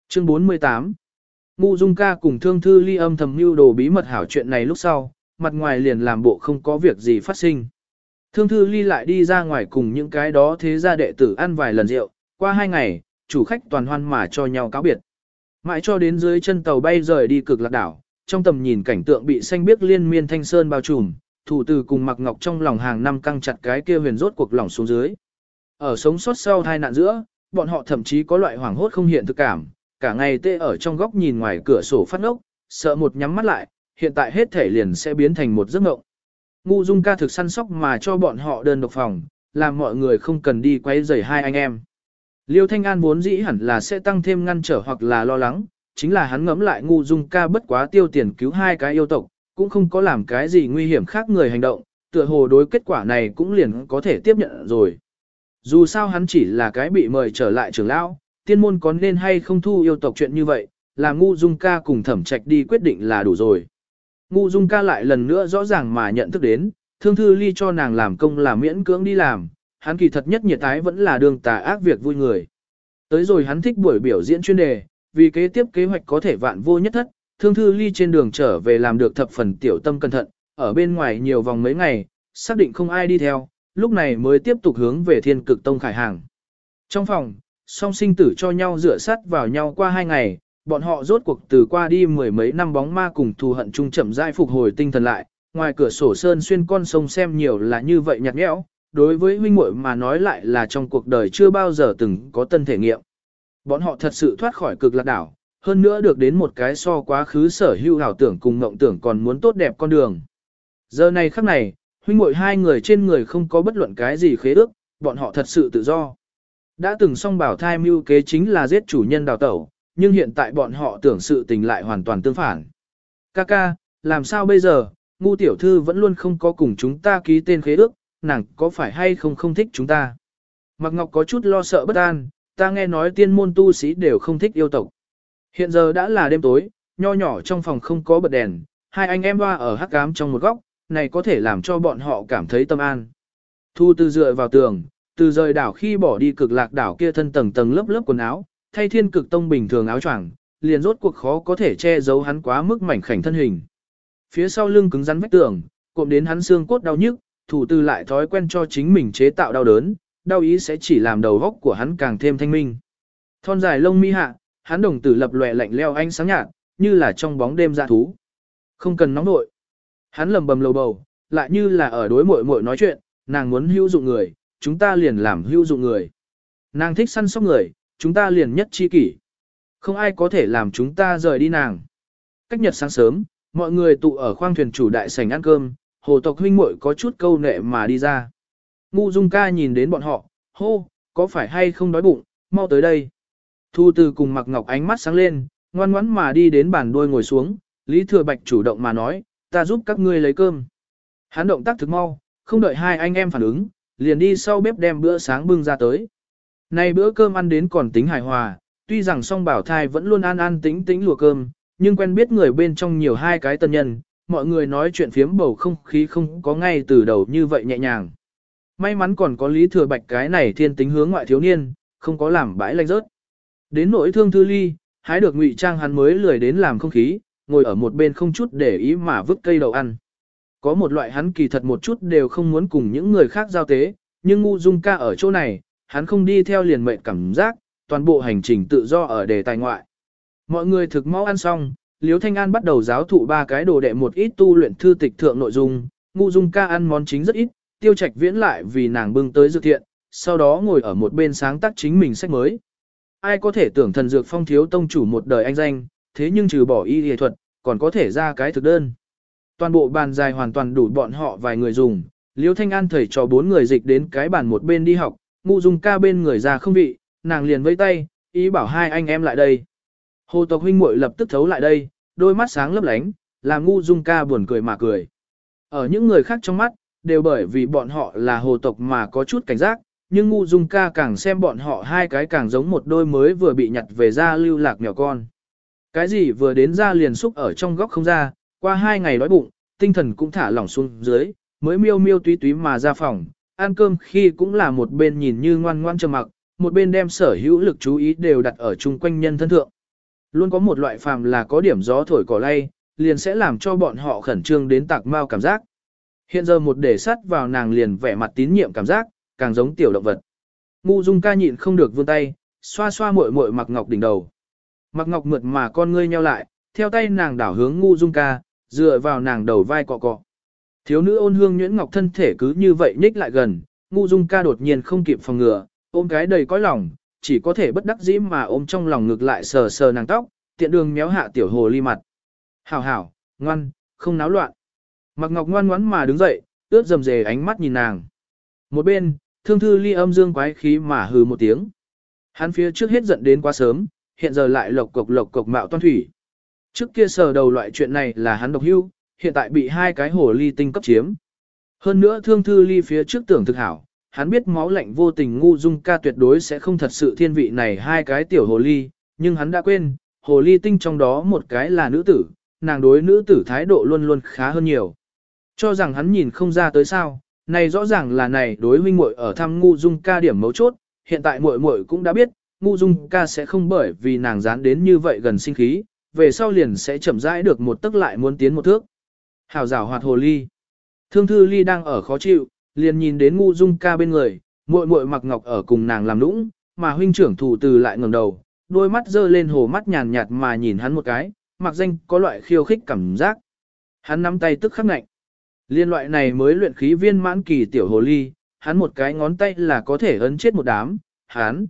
Chương 48 Ngu Dung ca cùng Thương Thư Ly âm thầm mưu đồ bí mật hảo chuyện này lúc sau, mặt ngoài liền làm bộ không có việc gì phát sinh. Thương Thư Ly lại đi ra ngoài cùng những cái đó thế gia đệ tử ăn vài lần rượu, qua 2 ngày, chủ khách toàn hoan mà cho nhau cáo biệt. Mãi cho đến dưới chân tàu bay rời đi Cực Lạc đảo, trong tầm nhìn cảnh tượng bị xanh biếc liên miên thanh sơn bao trùm, thủ từ cùng Mạc Ngọc trong lòng hàng năm căng chặt cái kia huyền rốt cuộc lỏng xuống dưới. Ở sống sót sau tai nạn giữa, bọn họ thậm chí có loại hoảng hốt không hiện thực cảm, cả ngày tê ở trong góc nhìn ngoài cửa sổ phát ngốc, sợ một nhắm mắt lại, hiện tại hết thể liền sẽ biến thành một giấc mộng. Ngu Dung ca thực săn sóc mà cho bọn họ đơn độc phòng, làm mọi người không cần đi quấy rầy hai anh em. Liêu Thanh An vốn dĩ hẳn là sẽ tăng thêm ngăn trở hoặc là lo lắng, chính là hắn ngẫm lại Ngu Dung ca bất quá tiêu tiền cứu hai cái yêu tộc, cũng không có làm cái gì nguy hiểm khác người hành động, tựa hồ đối kết quả này cũng liền có thể tiếp nhận rồi. Dù sao hắn chỉ là cái bị mời trở lại trưởng lão, tiên môn có nên hay không thu yêu tộc chuyện như vậy, làm Ngu Dung ca cùng Thẩm Trạch đi quyết định là đủ rồi. Ngu Dung ca lại lần nữa rõ ràng mà nhận thức đến, Thương Thư Ly cho nàng làm công là miễn cưỡng đi làm, hắn kỳ thật nhất nhiệt ái vẫn là đường tà ác việc vui người. Tới rồi hắn thích buổi biểu diễn chuyên đề, vì kế tiếp kế hoạch có thể vạn vô nhất thất, Thương Thư Ly trên đường trở về làm được thập phần tiểu tâm cẩn thận, ở bên ngoài nhiều vòng mấy ngày, xác định không ai đi theo, lúc này mới tiếp tục hướng về Thiên Cực Tông khải hàng. Trong phòng, song sinh tử cho nhau rửa sát vào nhau qua 2 ngày, bọn họ rốt cuộc từ qua đi mười mấy năm bóng ma cùng thù hận chung chậm rãi phục hồi tinh thần lại, ngoài cửa sổ sơn xuyên con sông xem nhiều là như vậy nhạt nhẽo, đối với huynh muội mà nói lại là trong cuộc đời chưa bao giờ từng có tân thể nghiệm. Bọn họ thật sự thoát khỏi Cực Lạc đảo, hơn nữa được đến một cái so quá khứ sở hữu ảo tưởng cùng mộng tưởng còn muốn tốt đẹp con đường. Giờ này khắc này, huynh muội hai người trên người không có bất luận cái gì khế ước, bọn họ thật sự tự do. Đã từng song bảo thai mưu kế chính là giết chủ nhân đào tẩu, nhưng hiện tại bọn họ tưởng sự tình lại hoàn toàn tương phản. Kaka, làm sao bây giờ, Ngu tiểu thư vẫn luôn không có cùng chúng ta ký tên khế ước, nàng có phải hay không thích chúng ta. Mạc Ngọc có chút lo sợ bất an, ta nghe nói tiên môn tu sĩ đều không thích yêu tộc. Hiện giờ đã là đêm tối, nho nhỏ trong phòng không có bật đèn, hai anh em hoa ở hắc ám trong một góc, này có thể làm cho bọn họ cảm thấy tâm an. Thu Từ dựa vào tường, từ rời đảo khi bỏ đi Cực Lạc đảo kia thân tầng tầng lớp lớp quần áo, thay Thiên Cực Tông bình thường áo choàng, liền rốt cuộc khó có thể che giấu hắn quá mức mảnh khảnh thân hình. Phía sau lưng cứng rắn vách tường, cộm đến hắn xương cốt đau nhức, Thủ Từ lại thói quen cho chính mình chế tạo đau đớn, đau ý sẽ chỉ làm đầu óc của hắn càng thêm thanh minh. Thon dài lông mi hạ, hắn đồng tử lập lòe lạnh leo ánh sáng nhạt, như là trong bóng đêm dã thú. Không cần nóng nội. Hắn lầm bầm lầu bầu, lại như là ở đối muội muội nói chuyện, nàng muốn hữu dụng người, chúng ta liền làm hữu dụng người. Nàng thích săn sóc người, chúng ta liền nhất chi kỷ. Không ai có thể làm chúng ta rời đi nàng. Cách nhật sáng sớm, mọi người tụ ở khoang thuyền chủ đại sảnh ăn cơm, hồ tộc huynh muội có chút câu nệ mà đi ra. Ngu Dung ca nhìn đến bọn họ, hô, có phải hay không đói bụng, mau tới đây. Thu Từ cùng Mạc Ngọc ánh mắt sáng lên, ngoan ngoãn mà đi đến bàn đuôi ngồi xuống, Lý Thừa Bạch chủ động mà nói, ta giúp các ngươi lấy cơm. Hắn động tác thực mau, không đợi hai anh em phản ứng, liền đi sau bếp đem bữa sáng bưng ra tới. Này bữa cơm ăn đến còn tính hài hòa, tuy rằng song bảo thai vẫn luôn an tĩnh tĩnh lùa cơm, nhưng quen biết người bên trong nhiều hai cái tân nhân, mọi người nói chuyện phiếm bầu không khí không có ngay từ đầu như vậy nhẹ nhàng. May mắn còn có Lý Thừa Bạch cái này thiên tính hướng ngoại thiếu niên, không có làm bãi lanh rớt. Đến nỗi Thương Thư Ly, hái được ngụy trang hắn mới lười đến làm không khí, ngồi ở một bên không chút để ý mà vứt cây đậu ăn. Có một loại hắn kỳ thật một chút đều không muốn cùng những người khác giao tế, nhưng Ngu Dung ca ở chỗ này, hắn không đi theo liền mệnh cảm giác, toàn bộ hành trình tự do ở đề tài ngoại. Mọi người thực mau ăn xong, Liễu Thanh An bắt đầu giáo thụ ba cái đồ đệ một ít tu luyện thư tịch thượng nội dung, Ngu Dung ca ăn món chính rất ít, Tiêu Trạch Viễn lại vì nàng bưng tới dược thiện, sau đó ngồi ở một bên sáng tác chính mình sách mới. Ai có thể tưởng Thần Dược Phong thiếu tông chủ một đời anh danh, thế nhưng trừ bỏ y y thuật, còn có thể ra cái thực đơn. Toàn bộ bàn dài hoàn toàn đủ bọn họ vài người dùng, Liễu Thanh An thầy cho 4 người dịch đến cái bàn một bên đi học, Ngu Dung ca bên người ra không vị, nàng liền vẫy tay, ý bảo hai anh em lại đây. Hồ tộc huynh muội lập tức thấu lại đây, đôi mắt sáng lấp lánh, làm Ngu Dung ca buồn cười mà cười. Ở những người khác trong mắt, đều bởi vì bọn họ là hồ tộc mà có chút cảnh giác, nhưng Ngu Dung ca càng xem bọn họ hai cái càng giống một đôi mới vừa bị nhặt về ra lưu lạc mèo con. Cái gì vừa đến ra liền xúc ở trong góc không ra, qua 2 ngày đói bụng, tinh thần cũng thả lỏng xuống dưới, mới miêu miêu túy túy mà ra phòng, ăn cơm khi cũng là một bên nhìn như ngoan ngoan trầm mặc, một bên đem sở hữu lực chú ý đều đặt ở chung quanh nhân thân thượng. Luôn có một loại phàm là có điểm gió thổi cỏ lay, liền sẽ làm cho bọn họ khẩn trương đến tạc mau cảm giác. Hiện giờ một để sắt vào nàng liền vẻ mặt tín nhiệm cảm giác, càng giống tiểu động vật. Ngu Dung ca nhịn không được vươn tay, xoa xoa muội muội Mạc Ngọc đỉnh đầu. Mạc Ngọc mượt mà con ngươi nheo lại, theo tay nàng đảo hướng Ngu Dung ca, dựa vào nàng đầu vai cọ cọ. Thiếu nữ ôn hương nhuyễn ngọc thân thể cứ như vậy nhích lại gần, Ngu Dung ca đột nhiên không kịp phòng ngừa, ôm cái đầy cõi lòng, chỉ có thể bất đắc dĩ mà ôm trong lòng ngực lại sờ sờ nàng tóc, tiện đường méo hạ tiểu hồ ly mặt. Hảo hảo, ngoan, không náo loạn. Mạc Ngọc ngoan ngoãn mà đứng dậy, ướt dầm dề ánh mắt nhìn nàng. Một bên, Thương Thư Ly âm dương quái khí mà hừ một tiếng. Hắn phía trước hết giận đến quá sớm, hiện giờ lại lộc cộc mạo toan thủy. Trước kia sờ đầu loại chuyện này là hắn độc hưu, hiện tại bị hai cái hồ ly tinh cấp chiếm. Hơn nữa Thương Thư Ly phía trước tưởng thực hảo, hắn biết máu lạnh vô tình Ngu Dung ca tuyệt đối sẽ không thật sự thiên vị này hai cái tiểu hồ ly, nhưng hắn đã quên, hồ ly tinh trong đó một cái là nữ tử, nàng đối nữ tử thái độ luôn luôn khá hơn nhiều. Cho rằng hắn nhìn không ra tới sao, này rõ ràng là này đối huynh muội ở thăm Ngu Dung ca điểm mấu chốt, hiện tại muội muội cũng đã biết, Ngu Dung ca sẽ không bởi vì nàng dán đến như vậy gần sinh khí, về sau liền sẽ chậm rãi được một tức lại muốn tiến một thước. Hảo giảo hoạt hồ ly. Thương Thư Ly đang ở khó chịu, liền nhìn đến Ngu Dung ca bên người, muội muội Mạc Ngọc ở cùng nàng làm nũng, mà huynh trưởng Thủ Từ lại ngẩng đầu, đôi mắt dơ lên hồ mắt nhàn nhạt mà nhìn hắn một cái, mặc danh có loại khiêu khích cảm giác. Hắn nắm tay tức khắc ngạnh. Liên loại này mới luyện khí viên mãn kỳ tiểu hồ ly, hắn một cái ngón tay là có thể ấn chết một đám, hắn,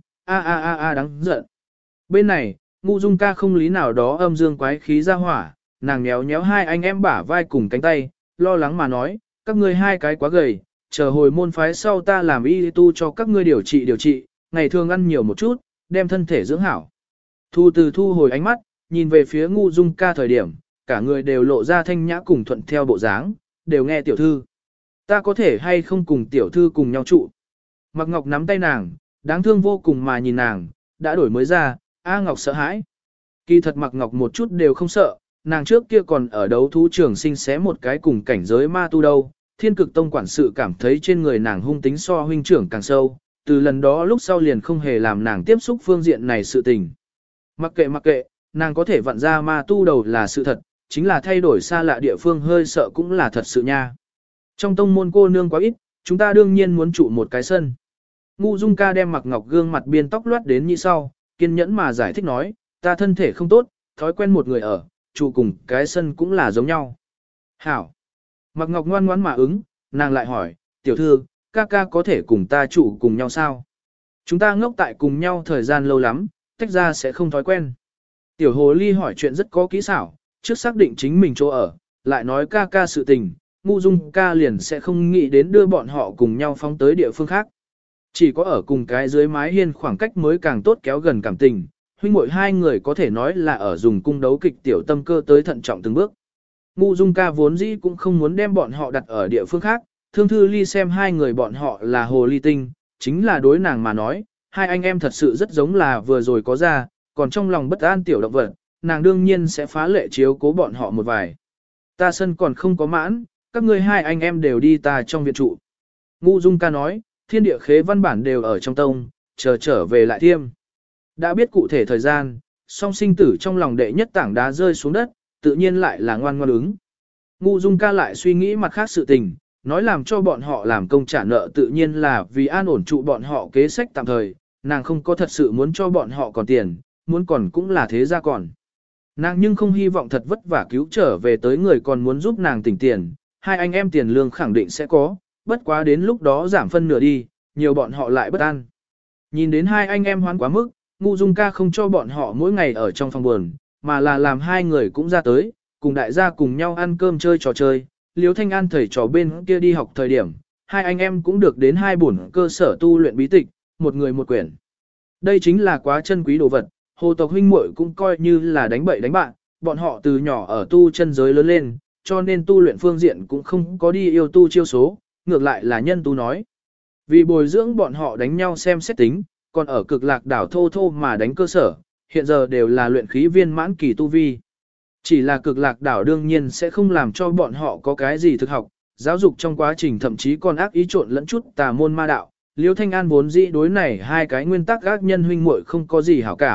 đáng giận. Bên này, Ngu Dung ca không lý nào đó âm dương quái khí ra hỏa, nàng nhéo nhéo hai anh em bả vai cùng cánh tay, lo lắng mà nói, các ngươi hai cái quá gầy, chờ hồi môn phái sau ta làm y tu cho các ngươi điều trị, ngày thường ăn nhiều một chút, đem thân thể dưỡng hảo. Thu Từ thu hồi ánh mắt, nhìn về phía Ngu Dung ca thời điểm, cả người đều lộ ra thanh nhã cùng thuận theo bộ dáng, đều nghe tiểu thư. Ta có thể hay không cùng tiểu thư cùng nhau trụ. Mạc Ngọc nắm tay nàng, đáng thương vô cùng mà nhìn nàng, đã đổi mới ra, A Ngọc sợ hãi. Kỳ thật Mạc Ngọc một chút đều không sợ, nàng trước kia còn ở đấu thú trường sinh xé một cái cùng cảnh giới ma tu đâu. Thiên Cực Tông quản sự cảm thấy trên người nàng hung tính so huynh trưởng càng sâu, từ lần đó lúc sau liền không hề làm nàng tiếp xúc phương diện này sự tình. Mặc kệ, nàng có thể vặn ra ma tu đầu là sự thật, chính là thay đổi xa lạ địa phương hơi sợ cũng là thật sự nha. Trong tông môn cô nương quá ít, chúng ta đương nhiên muốn trụ một cái sân. Ngu Dung ca đem Mạc Ngọc gương mặt biên tóc loát đến như sau, kiên nhẫn mà giải thích nói, ta thân thể không tốt, thói quen một người ở, trụ cùng cái sân cũng là giống nhau. Hảo. Mạc Ngọc ngoan ngoãn mà ứng, nàng lại hỏi, tiểu thư, ca ca có thể cùng ta trụ cùng nhau sao? Chúng ta ngốc tại cùng nhau thời gian lâu lắm, tách ra sẽ không thói quen. Tiểu hồ ly hỏi chuyện rất có kỹ xảo, trước xác định chính mình chỗ ở, lại nói ca ca sự tình, Ngu Dung ca liền sẽ không nghĩ đến đưa bọn họ cùng nhau phóng tới địa phương khác. Chỉ có ở cùng cái dưới mái hiên khoảng cách mới càng tốt kéo gần cảm tình, huynh muội hai người có thể nói là ở dùng cung đấu kịch tiểu tâm cơ tới thận trọng từng bước. Ngu Dung ca vốn dĩ cũng không muốn đem bọn họ đặt ở địa phương khác, Thương Thư Ly xem hai người bọn họ là hồ ly tinh, chính là đối nàng mà nói, hai anh em thật sự rất giống là vừa rồi có ra, còn trong lòng bất an tiểu động vật, nàng đương nhiên sẽ phá lệ chiếu cố bọn họ một vài. Ta sân còn không có mãn, các ngươi hai anh em đều đi ta trong viện trụ. Ngu Dung ca nói, thiên địa khế văn bản đều ở trong tông, chờ trở về lại thiêm. Đã biết cụ thể thời gian, song sinh tử trong lòng đệ nhất tảng đá rơi xuống đất, tự nhiên lại là ngoan ngoan ứng. Ngu Dung ca lại suy nghĩ mặt khác sự tình, nói làm cho bọn họ làm công trả nợ tự nhiên là vì an ổn trụ bọn họ kế sách tạm thời, nàng không có thật sự muốn cho bọn họ còn tiền, muốn còn cũng là thế ra còn. Nàng nhưng không hy vọng thật vất vả cứu trở về tới người còn muốn giúp nàng tỉnh tiền, hai anh em tiền lương khẳng định sẽ có, bất quá đến lúc đó giảm phân nửa đi, nhiều bọn họ lại bất an. Nhìn đến hai anh em hoán quá mức, Ngu Dung ca không cho bọn họ mỗi ngày ở trong phòng buồn, mà là làm hai người cũng ra tới, cùng đại gia cùng nhau ăn cơm chơi trò chơi. Liêu Thanh An thầy trò bên kia đi học thời điểm, hai anh em cũng được đến hai bổn cơ sở tu luyện bí tịch, một người một quyển. Đây chính là quá chân quý đồ vật, hồ tộc huynh muội cũng coi như là đánh bậy đánh bạn, bọn họ từ nhỏ ở tu chân giới lớn lên, cho nên tu luyện phương diện cũng không có đi yêu tu chiêu số, ngược lại là nhân tu nói. Vì bồi dưỡng bọn họ đánh nhau xem xét tính, còn ở Cực Lạc đảo thô thô mà đánh cơ sở, hiện giờ đều là luyện khí viên mãn kỳ tu vi. Chỉ là Cực Lạc đảo đương nhiên sẽ không làm cho bọn họ có cái gì thực học, giáo dục trong quá trình thậm chí còn ác ý trộn lẫn chút tà môn ma đạo. Liêu Thanh An vốn dĩ đối này hai cái nguyên tắc ác nhân huynh muội không có gì hảo cảm,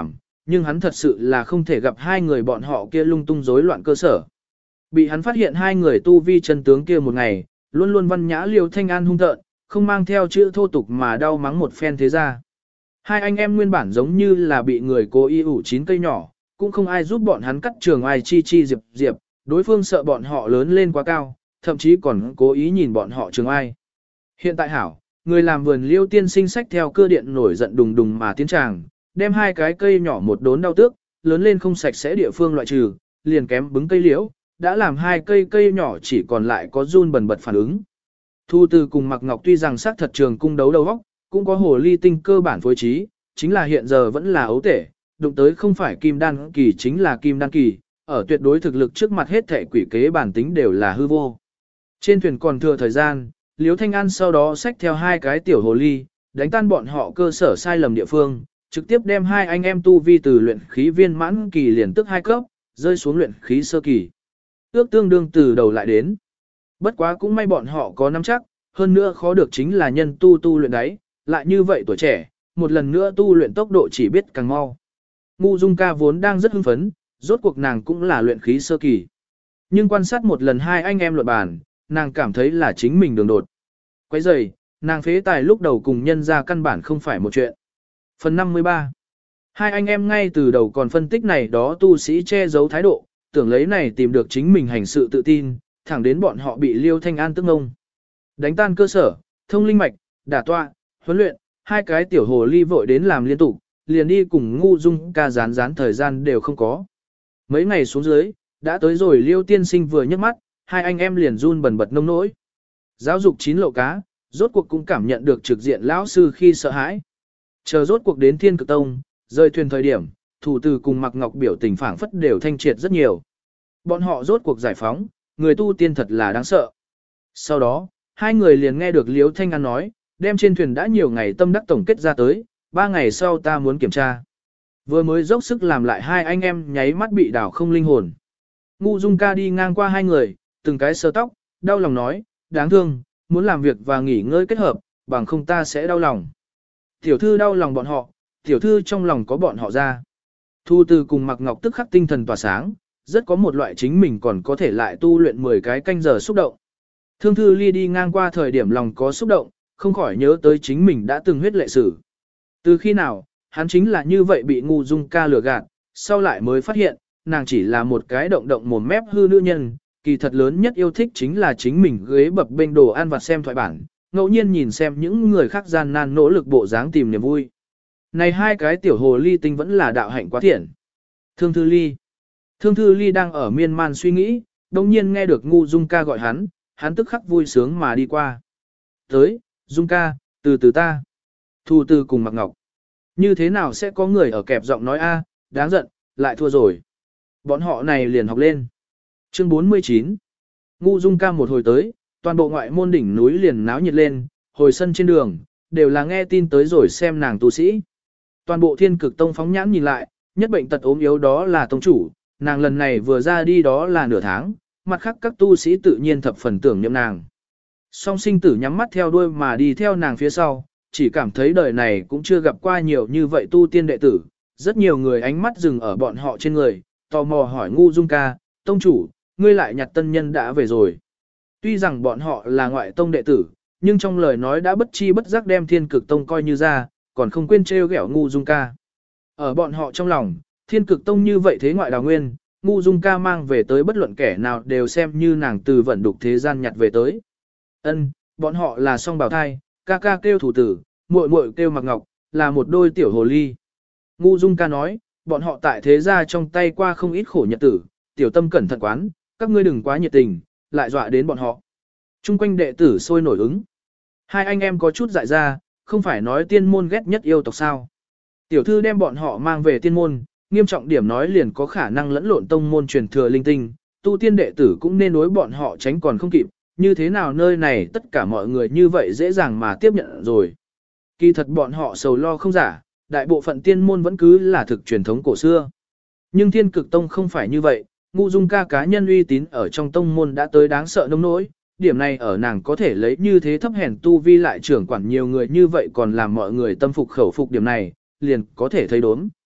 nhưng hắn thật sự là không thể gặp hai người bọn họ kia lung tung rối loạn cơ sở. Bị hắn phát hiện hai người tu vi chân tướng kia một ngày, luôn luôn văn nhã Liêu Thanh An hung tợn, không mang theo chữ thô tục mà đau mắng một phen thế ra. Hai anh em nguyên bản giống như là bị người cố ý ủ chín cây nhỏ, cũng không ai giúp bọn hắn cắt trường ai chi chi diệp diệp, đối phương sợ bọn họ lớn lên quá cao, thậm chí còn cố ý nhìn bọn họ trường ai. Hiện tại hảo, người làm vườn Liêu tiên sinh sách theo cưa điện nổi giận đùng đùng mà tiến tràng, đem hai cái cây nhỏ một đốn đau tước, lớn lên không sạch sẽ địa phương loại trừ, liền kém bứng cây liễu, đã làm hai cây nhỏ chỉ còn lại có run bần bật phản ứng. Thu Từ cùng Mạc Ngọc tuy rằng xác thật trường cung đấu đầu óc, cũng có hồ ly tinh cơ bản phối trí, chính là hiện giờ vẫn là ấu tể, đụng tới không phải kim đan kỳ chính là kim đan kỳ, ở tuyệt đối thực lực trước mặt hết thể quỷ kế bản tính đều là hư vô. Trên thuyền còn thừa thời gian, Liễu Thanh An sau đó xách theo hai cái tiểu hồ ly, đánh tan bọn họ cơ sở sai lầm địa phương, trực tiếp đem hai anh em tu vi từ luyện khí viên mãn kỳ liền tức 2 cấp, rơi xuống luyện khí sơ kỳ. Ước tương đương từ đầu lại đến. Bất quá cũng may bọn họ có nắm chắc, hơn nữa khó được chính là nhân tu luyện đấy, lại như vậy tuổi trẻ, một lần nữa tu luyện tốc độ chỉ biết càng mau. Ngu Dung Ca vốn đang rất hưng phấn, rốt cuộc nàng cũng là luyện khí sơ kỳ. Nhưng quan sát một lần hai anh em luận bàn, nàng cảm thấy là chính mình đường đột. Quấy rầy, nàng phế tài lúc đầu cùng nhân ra căn bản không phải một chuyện. Phần 53. Hai anh em ngay từ đầu còn phân tích này đó tu sĩ che giấu thái độ, tưởng lấy này tìm được chính mình hành sự tự tin, thẳng đến bọn họ bị Liêu Thanh An tức ngông. Đánh tan cơ sở, thông linh mạch, đả tọa, huấn luyện, hai cái tiểu hồ ly vội đến làm liên tục, liền đi cùng Ngu Dung Ca rán thời gian đều không có. Mấy ngày xuống dưới, đã tới rồi Liêu tiên sinh vừa nhấc mắt, hai anh em liền run bần bật nông nỗi. Giáo dục 9 lậu cá, rốt cuộc cũng cảm nhận được trực diện lão sư khi sợ hãi. Chờ rốt cuộc đến Thiên Cực Tông, rời thuyền thời điểm, Thủ Từ cùng Mạc Ngọc biểu tình phảng phất đều thanh triệt rất nhiều. Bọn họ rốt cuộc giải phóng, người tu tiên thật là đáng sợ. Sau đó, hai người liền nghe được Liễu Thanh An nói, đem trên thuyền đã nhiều ngày tâm đắc tổng kết ra tới, 3 ngày sau ta muốn kiểm tra. Vừa mới dốc sức làm lại hai anh em nháy mắt bị đảo không linh hồn. Ngu Dung Ca đi ngang qua hai người, từng cái sờ tóc, đau lòng nói, đáng thương, muốn làm việc và nghỉ ngơi kết hợp, bằng không ta sẽ đau lòng. Tiểu thư đau lòng bọn họ, tiểu thư trong lòng có bọn họ ra. Thu Từ cùng Mạc Ngọc tức khắc tinh thần tỏa sáng, rất có một loại chính mình còn có thể lại tu luyện 10 cái canh giờ xúc động. Thương Thư Ly đi ngang qua thời điểm lòng có xúc động, không khỏi nhớ tới chính mình đã từng huyết lệ sử. Từ khi nào, hắn chính là như vậy bị Ngu Dung Ca lừa gạt, sau lại mới phát hiện, nàng chỉ là một cái động động mồm mép hư nữ nhân, kỳ thật lớn nhất yêu thích chính là chính mình ghế bập bênh đồ ăn vặt xem thoại bản, ngẫu nhiên nhìn xem những người khác gian nan nỗ lực bộ dáng tìm niềm vui. Này hai cái tiểu hồ ly tinh vẫn là đạo hạnh quá thiện. Thương Thư Ly. Thương Thư Ly đang ở miên man suy nghĩ, đồng nhiên nghe được Ngu Dung Ca gọi hắn tức khắc vui sướng mà đi qua. Tới, Dung Ca, từ từ ta. Thu Từ cùng Mạc Ngọc. Như thế nào sẽ có người ở kẹp giọng nói a, đáng giận, lại thua rồi. Bọn họ này liền học lên. Chương 49. Ngu Dung Ca một hồi tới, toàn bộ ngoại môn đỉnh núi liền náo nhiệt lên, hồi sân trên đường, đều là nghe tin tới rồi xem nàng tu sĩ. Toàn bộ Thiên Cực Tông phóng nhãn nhìn lại, nhất bệnh tật ốm yếu đó là tông chủ, nàng lần này vừa ra đi đó là nửa tháng, mặt khác các tu sĩ tự nhiên thập phần tưởng niệm nàng. Song sinh tử nhắm mắt theo đuôi mà đi theo nàng phía sau, chỉ cảm thấy đời này cũng chưa gặp qua nhiều như vậy tu tiên đệ tử, rất nhiều người ánh mắt dừng ở bọn họ trên người, tò mò hỏi Ngu Dung Ca, tông chủ, ngươi lại nhặt tân nhân đã về rồi. Tuy rằng bọn họ là ngoại tông đệ tử, nhưng trong lời nói đã bất chi bất giác đem Thiên Cực Tông coi như ra, còn không quên trêu ghẹo Ngu Dung Ca. Ở bọn họ trong lòng, Thiên Cực Tông như vậy thế ngoại đào nguyên, Ngu Dung Ca mang về tới bất luận kẻ nào đều xem như nàng từ vận đục thế gian nhặt về tới. Ân, bọn họ là song bào thai, ca ca kêu Thủ Tử, muội muội kêu Mạc Ngọc, là một đôi tiểu hồ ly. Ngu Dung Ca nói, bọn họ tại thế gia trong tay qua không ít khổ nhật tử, tiểu tâm cẩn thận quán, các ngươi đừng quá nhiệt tình, lại dọa đến bọn họ. Trung quanh đệ tử sôi nổi ứng. Hai anh em có chút dại ra, không phải nói tiên môn ghét nhất yêu tộc sao. Tiểu thư đem bọn họ mang về tiên môn, nghiêm trọng điểm nói liền có khả năng lẫn lộn tông môn truyền thừa linh tinh, tu tiên đệ tử cũng nên đối bọn họ tránh còn không kịp, như thế nào nơi này tất cả mọi người như vậy dễ dàng mà tiếp nhận rồi. Kỳ thật bọn họ sầu lo không giả, đại bộ phận tiên môn vẫn cứ là thực truyền thống cổ xưa. Nhưng Thiên Cực Tông không phải như vậy, Ngu Dung Ca cá nhân uy tín ở trong tông môn đã tới đáng sợ nông nỗi, điểm này ở nàng có thể lấy như thế thấp hèn tu vi lại trưởng quản nhiều người như vậy còn làm mọi người tâm phục khẩu phục điểm này, liền có thể thấy đốm.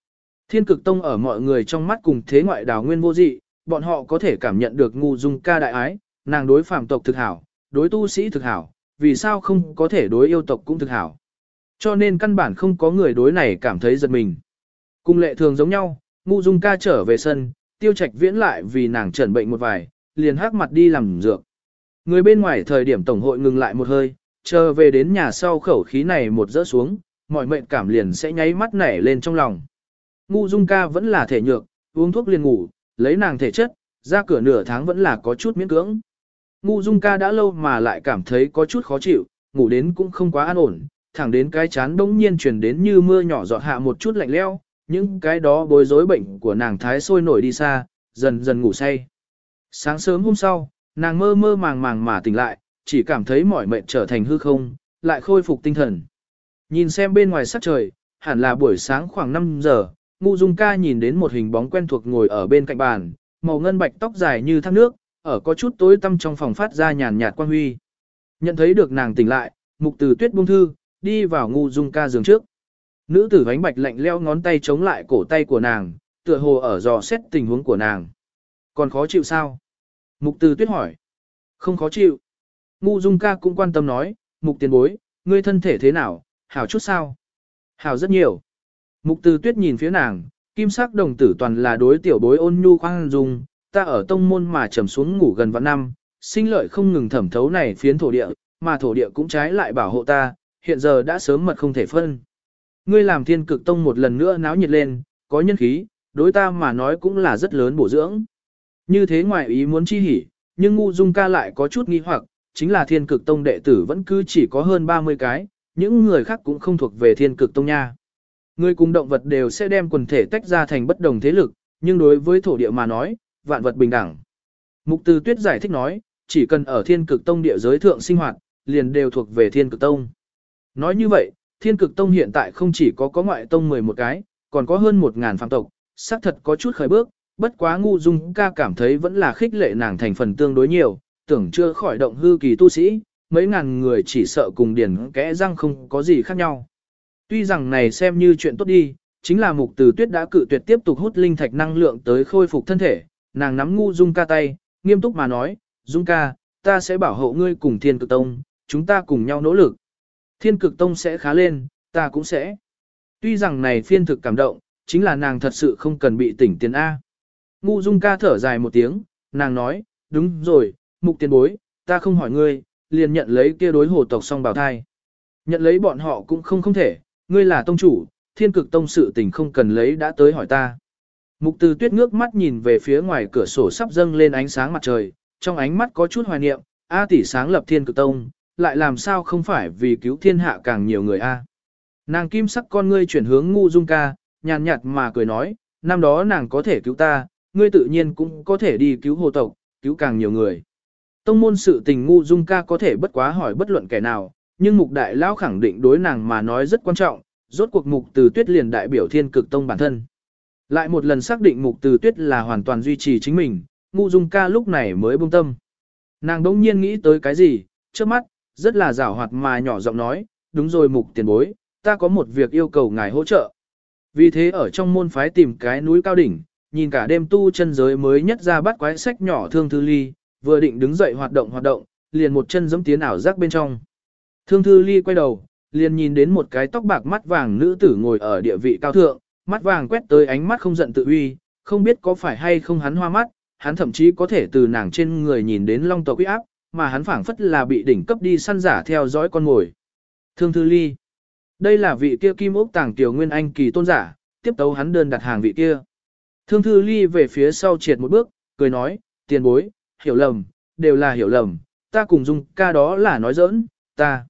Thiên cực tông ở mọi người trong mắt cùng thế ngoại đảo nguyên vô dị, bọn họ có thể cảm nhận được ngu dung ca đại ái, nàng đối phàm tộc thực hảo, đối tu sĩ thực hảo, vì sao không có thể đối yêu tộc cũng thực hảo. Cho nên căn bản không có người đối này cảm thấy giật mình. Cùng lệ thường giống nhau, ngu dung ca trở về sân, tiêu trạch viễn lại vì nàng trần bệnh một vài, liền hắc mặt đi làm dược. Người bên ngoài thời điểm tổng hội ngừng lại một hơi, chờ về đến nhà sau khẩu khí này một rỡ xuống, mọi mệnh cảm liền sẽ nháy mắt nảy lên trong lòng. Ngu dung ca vẫn là thể nhược, uống thuốc liền ngủ, lấy nàng thể chất, ra cửa nửa tháng vẫn là có chút miễn cưỡng. Ngu dung ca đã lâu mà lại cảm thấy có chút khó chịu, ngủ đến cũng không quá an ổn, thẳng đến cái chán đống nhiên truyền đến như mưa nhỏ giọt hạ một chút lạnh leo, những cái đó bối rối bệnh của nàng thái sôi nổi đi xa, dần dần ngủ say. Sáng sớm hôm sau, nàng mơ mơ màng màng mà tỉnh lại, chỉ cảm thấy mỏi mệt trở thành hư không, lại khôi phục tinh thần. Nhìn xem bên ngoài sắc trời, hẳn là buổi sáng khoảng 5 giờ, ngu dung ca nhìn đến một hình bóng quen thuộc ngồi ở bên cạnh bàn, màu ngân bạch tóc dài như thác nước, ở có chút tối tăm trong phòng phát ra nhàn nhạt quang huy. Nhận thấy được nàng tỉnh lại, Mục Từ Tuyết buông thư, đi vào ngu dung ca giường trước. Nữ tử vánh bạch lạnh leo ngón tay chống lại cổ tay của nàng, tựa hồ ở dò xét tình huống của nàng. Còn khó chịu sao? Mục Từ Tuyết hỏi. Không khó chịu. Ngu dung ca cũng quan tâm nói, Mục tiền bối, ngươi thân thể thế nào, hảo chút sao? Hảo rất nhiều. Mục Từ Tuyết nhìn phía nàng, kim sắc đồng tử toàn là đối tiểu bối ôn nhu khoan dung, ta ở tông môn mà trầm xuống ngủ gần vạn năm, sinh lợi không ngừng thẩm thấu này phiến thổ địa, mà thổ địa cũng trái lại bảo hộ ta, hiện giờ đã sớm mật không thể phân. Ngươi làm Thiên Cực Tông một lần nữa náo nhiệt lên, có nhân khí, đối ta mà nói cũng là rất lớn bổ dưỡng. Như thế ngoài ý muốn chi hỉ, nhưng ngu dung ca lại có chút nghi hoặc, chính là Thiên Cực Tông đệ tử vẫn cứ chỉ có hơn 30 cái, những người khác cũng không thuộc về Thiên Cực Tông nha. Người cùng động vật đều sẽ đem quần thể tách ra thành bất đồng thế lực, nhưng đối với thổ địa mà nói, vạn vật bình đẳng. Mục Từ Tuyết giải thích nói, chỉ cần ở Thiên Cực Tông địa giới thượng sinh hoạt, liền đều thuộc về Thiên Cực Tông. Nói như vậy, Thiên Cực Tông hiện tại không chỉ có ngoại tông 11 cái, còn có hơn 1.000 phàm tộc, xác thật có chút khởi bước, bất quá ngu dung ca cảm thấy vẫn là khích lệ nàng thành phần tương đối nhiều, tưởng chưa khỏi động hư kỳ tu sĩ, mấy ngàn người chỉ sợ cùng điển kẽ răng không có gì khác nhau. Tuy rằng này xem như chuyện tốt đi, chính là Mục Từ Tuyết đã cự tuyệt tiếp tục hút linh thạch năng lượng tới khôi phục thân thể, nàng nắm ngu dung ca tay, nghiêm túc mà nói, dung ca, ta sẽ bảo hộ ngươi cùng Thiên Cực Tông, chúng ta cùng nhau nỗ lực. Thiên Cực Tông sẽ khá lên, ta cũng sẽ. Tuy rằng này phiên thực cảm động, chính là nàng thật sự không cần bị tỉnh tiền A. Ngu dung ca thở dài một tiếng, nàng nói, đúng rồi, Mục tiền bối, ta không hỏi ngươi, liền nhận lấy kia đối hồ tộc song bào thai. Nhận lấy bọn họ cũng không thể, ngươi là tông chủ, Thiên Cực Tông sự tình không cần lấy đã tới hỏi ta. Mục Từ Tuyết ngước mắt nhìn về phía ngoài cửa sổ sắp dâng lên ánh sáng mặt trời, trong ánh mắt có chút hoài niệm, A tỷ sáng lập Thiên Cực Tông, lại làm sao không phải vì cứu thiên hạ càng nhiều người A. Nàng kim sắc con ngươi chuyển hướng ngu dung ca, nhàn nhạt mà cười nói, năm đó nàng có thể cứu ta, ngươi tự nhiên cũng có thể đi cứu hồ tộc, cứu càng nhiều người. Tông môn sự tình ngu dung ca có thể bất quá hỏi bất luận kẻ nào, nhưng Mục Đại Lão khẳng định đối nàng mà nói rất quan trọng, rốt cuộc Mục Từ Tuyết liền đại biểu Thiên Cực Tông bản thân. Lại một lần xác định Mục Từ Tuyết là hoàn toàn duy trì chính mình, ngu dung ca lúc này mới buông tâm. Nàng đống nhiên nghĩ tới cái gì, trước mắt, rất là giảo hoạt mà nhỏ giọng nói, đúng rồi Mục tiền bối, ta có một việc yêu cầu ngài hỗ trợ. Vì thế ở trong môn phái tìm cái núi cao đỉnh, nhìn cả đêm tu chân giới mới nhất ra bắt quái sách nhỏ Thương Thư Ly, vừa định đứng dậy hoạt động, liền một chân giẫm tiến ảo giác bên trong. Thương Thư Ly quay đầu, liền nhìn đến một cái tóc bạc mắt vàng nữ tử ngồi ở địa vị cao thượng, mắt vàng quét tới ánh mắt không giận tự uy, không biết có phải hay không hắn hoa mắt, hắn thậm chí có thể từ nàng trên người nhìn đến long tộc uy áp, mà hắn phảng phất là bị đỉnh cấp đi săn giả theo dõi con mồi. Thương Thư Ly, đây là vị kia Kim Ốc Tàng Tiểu Nguyên Anh kỳ tôn giả, tiếp tấu hắn đơn đặt hàng vị kia. Thương Thư Ly về phía sau triệt một bước, cười nói, tiền bối, hiểu lầm, đều là hiểu lầm, ta cùng dung ca đó là nói giỡn, ta.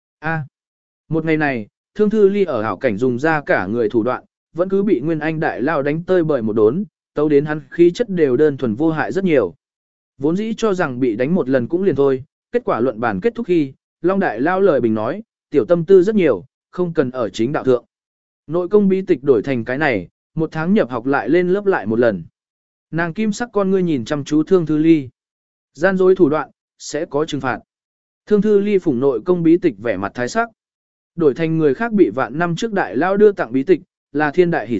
Một ngày này, Thương Thư Ly ở hảo cảnh dùng ra cả người thủ đoạn, vẫn cứ bị Nguyên Anh đại lao đánh tơi bởi một đốn, tấu đến hắn khí chất đều đơn thuần vô hại rất nhiều. Vốn dĩ cho rằng bị đánh một lần cũng liền thôi, kết quả luận bản kết thúc khi, Long đại lao lời bình nói, tiểu tâm tư rất nhiều, không cần ở chính đạo thượng. Nội công bí tịch đổi thành cái này, một tháng nhập học lại lên lớp lại một lần. Nàng kim sắc con ngươi nhìn chăm chú Thương Thư Ly. Gian dối thủ đoạn, sẽ có trừng phạt. Thương Thư Ly phủng nội công bí tịch vẻ mặt thái sắc. Đổi thành người khác bị vạn năm trước đại lao đưa tặng bí tịch, là thiên đại hỷ sự,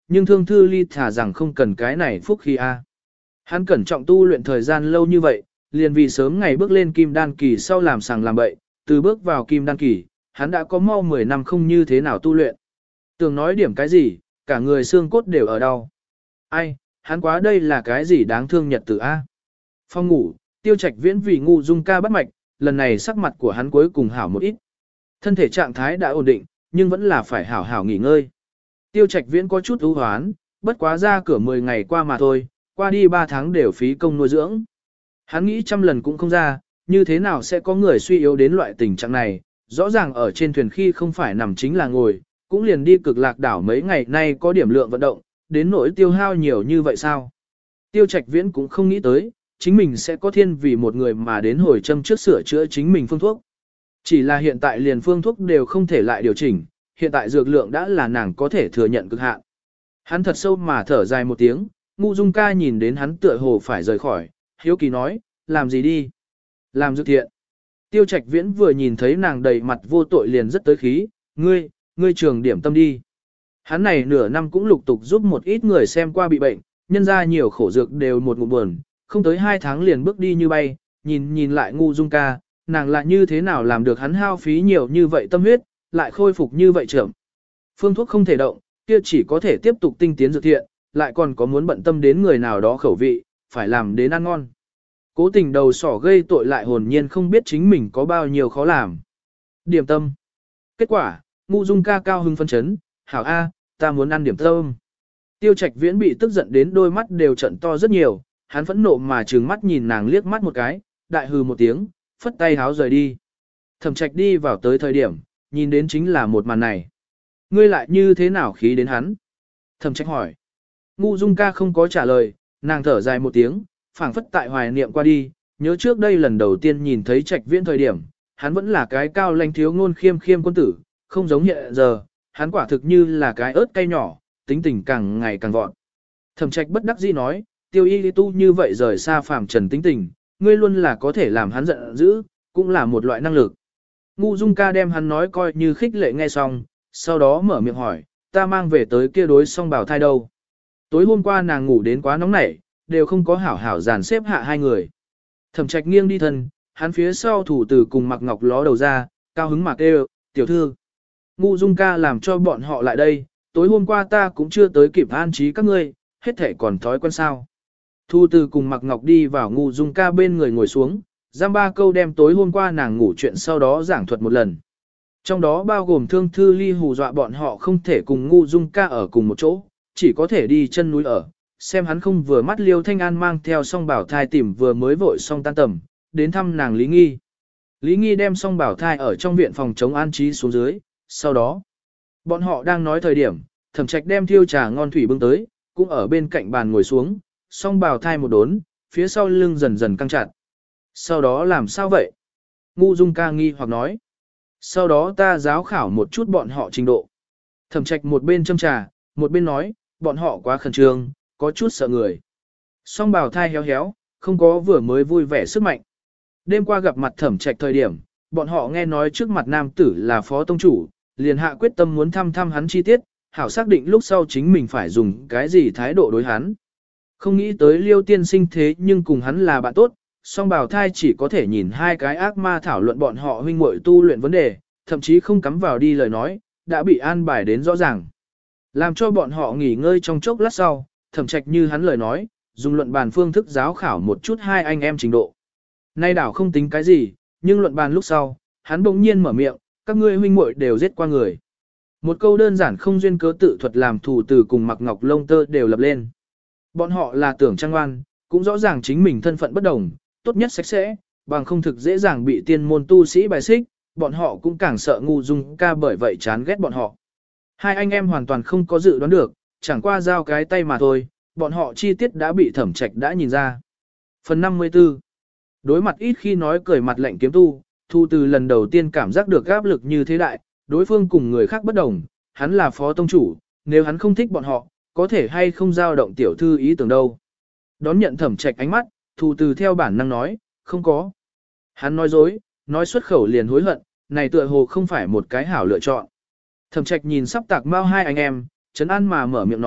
nhưng Thương Thư Ly thả rằng không cần cái này phúc khí a. Hắn cẩn trọng tu luyện thời gian lâu như vậy, liền vì sớm ngày bước lên kim đan kỳ sau làm sàng làm bậy, từ bước vào kim đan kỳ, hắn đã có mau 10 năm không như thế nào tu luyện. Tưởng nói điểm cái gì, cả người xương cốt đều ở đau. Ai, hắn quá đây là cái gì đáng thương nhật tử a. Phòng ngủ, Tiêu Trạch Viễn vì Ngu Dung Ca bắt mạch, lần này sắc mặt của hắn cuối cùng hảo một ít. Thân thể trạng thái đã ổn định, nhưng vẫn là phải hảo hảo nghỉ ngơi. Tiêu Trạch Viễn có chút ưu hoán, bất quá ra cửa 10 ngày qua mà thôi, qua đi 3 tháng đều phí công nuôi dưỡng. Hắn nghĩ trăm lần cũng không ra, như thế nào sẽ có người suy yếu đến loại tình trạng này, rõ ràng ở trên thuyền khi không phải nằm chính là ngồi, cũng liền đi Cực Lạc đảo mấy ngày nay có điểm lượng vận động, đến nỗi tiêu hao nhiều như vậy sao? Tiêu Trạch Viễn cũng không nghĩ tới, chính mình sẽ có thiên vì một người mà đến hồi châm trước sửa chữa chính mình phương thuốc. Chỉ là hiện tại liền phương thuốc đều không thể lại điều chỉnh, hiện tại dược lượng đã là nàng có thể thừa nhận cực hạn. Hắn thật sâu mà thở dài một tiếng, Ngu Dung Ca nhìn đến hắn tựa hồ phải rời khỏi, hiếu kỳ nói, làm gì đi? Làm dược thiện. Tiêu Trạch Viễn vừa nhìn thấy nàng đầy mặt vô tội liền rất tới khí, ngươi trường điểm tâm đi. Hắn này nửa năm cũng lục tục giúp một ít người xem qua bị bệnh, nhân ra nhiều khổ dược đều một ngụm buồn, không tới 2 tháng liền bước đi như bay, nhìn lại Ngu Dung Ca, nàng lại như thế nào làm được hắn hao phí nhiều như vậy tâm huyết, lại khôi phục như vậy trưởng. Phương thuốc không thể động, kia chỉ có thể tiếp tục tinh tiến dược thiện, lại còn có muốn bận tâm đến người nào đó khẩu vị, phải làm đến ăn ngon. Cố tình đầu sỏ gây tội lại hồn nhiên không biết chính mình có bao nhiêu khó làm. Điểm tâm. Kết quả, Ngu Dung Ca cao hưng phân chấn, hảo A, ta muốn ăn điểm tâm. Tiêu Trạch Viễn bị tức giận đến đôi mắt đều trận to rất nhiều, hắn phẫn nộ mà trừng mắt nhìn nàng liếc mắt một cái, đại hừ một tiếng, phất tay háo rời đi. Thẩm Trạch đi vào tới thời điểm, nhìn đến chính là một màn này. Ngươi lại như thế nào khí đến hắn? Thẩm Trạch hỏi. Ngu Dung Ca không có trả lời, nàng thở dài một tiếng, phảng phất tại hoài niệm qua đi, nhớ trước đây lần đầu tiên nhìn thấy Trạch Viễn thời điểm, hắn vẫn là cái cao lãnh thiếu ngôn khiêm khiêm quân tử, không giống hiện giờ, hắn quả thực như là cái ớt cay nhỏ, tính tình càng ngày càng vọt. Thẩm Trạch bất đắc dĩ nói, Tiêu Y tu như vậy rời xa phàm trần tính tình, ngươi luôn là có thể làm hắn giận dữ, cũng là một loại năng lực. Ngu Dung Ca đem hắn nói coi như khích lệ nghe xong, sau đó mở miệng hỏi, ta mang về tới kia đối song bảo thai đâu. Tối hôm qua nàng ngủ đến quá nóng nảy, đều không có hảo hảo dàn xếp hạ hai người. Thẩm Trạch nghiêng đi thân, hắn phía sau thủ tử cùng Mạc Ngọc ló đầu ra, cao hứng mà kêu, tiểu thư. Ngu Dung Ca làm cho bọn họ lại đây, tối hôm qua ta cũng chưa tới kịp an trí các ngươi, hết thể còn thói quen sao. Thu Từ cùng Mạc Ngọc đi vào Ngu Dung Ca bên người ngồi xuống, giam 3 câu đem tối hôm qua nàng ngủ chuyện sau đó giảng thuật một lần. Trong đó bao gồm Thương Thư Ly hù dọa bọn họ không thể cùng Ngu Dung Ca ở cùng một chỗ, chỉ có thể đi chân núi ở, xem hắn không vừa mắt Liêu Thanh An mang theo song bảo thai tìm vừa mới vội xong tan tầm, đến thăm nàng Lý Nghi. Lý Nghi đem song bảo thai ở trong viện phòng chống an trí xuống dưới, sau đó, bọn họ đang nói thời điểm, Thẩm Trạch đem thiêu trà ngon thủy bưng tới, cũng ở bên cạnh bàn ngồi xuống, song bảo thai một đốn, phía sau lưng dần dần căng chặt. Sau đó làm sao vậy? Ngu Dung Ca nghi hoặc nói. Sau đó ta giáo khảo một chút bọn họ trình độ. Thẩm Trạch một bên châm trà, một bên nói, bọn họ quá khẩn trương, có chút sợ người. Song bảo thai héo héo, không có vừa mới vui vẻ sức mạnh. Đêm qua gặp mặt Thẩm Trạch thời điểm, bọn họ nghe nói trước mặt nam tử là phó tông chủ, liền hạ quyết tâm muốn thăm hắn chi tiết, hảo xác định lúc sau chính mình phải dùng cái gì thái độ đối hắn. Không nghĩ tới Liêu tiên sinh thế nhưng cùng hắn là bạn tốt, song bào thai chỉ có thể nhìn hai cái ác ma thảo luận bọn họ huynh muội tu luyện vấn đề, thậm chí không cắm vào đi lời nói, đã bị an bài đến rõ ràng. Làm cho bọn họ nghỉ ngơi trong chốc lát sau, Thẩm Trạch như hắn lời nói, dùng luận bàn phương thức giáo khảo một chút hai anh em trình độ. Nay đảo không tính cái gì, nhưng luận bàn lúc sau, hắn bỗng nhiên mở miệng, các ngươi huynh muội đều giết qua người. Một câu đơn giản không duyên cớ tự thuật làm thủ từ cùng Mạc Ngọc lông tơ đều lập lên. Bọn họ là tưởng trang ngoan, cũng rõ ràng chính mình thân phận bất đồng, tốt nhất sạch sẽ, bằng không thực dễ dàng bị tiên môn tu sĩ bài xích, bọn họ cũng càng sợ Ngu Dung Ca bởi vậy chán ghét bọn họ. Hai anh em hoàn toàn không có dự đoán được, chẳng qua giao cái tay mà thôi, bọn họ chi tiết đã bị Thẩm Trạch đã nhìn ra. Phần 54. Đối mặt ít khi nói cười mặt lạnh kiếm tu, Thu Từ lần đầu tiên cảm giác được áp lực như thế đại, đối phương cùng người khác bất đồng, hắn là phó tông chủ, nếu hắn không thích bọn họ, có thể hay không dao động tiểu thư ý tưởng đâu. Đón nhận Thẩm Trạch ánh mắt, Thu Từ theo bản năng nói, không có. Hắn nói dối, nói xuất khẩu liền hối hận, này tựa hồ không phải một cái hảo lựa chọn. Thẩm Trạch nhìn sắp tạc mau hai anh em, trấn an mà mở miệng nói,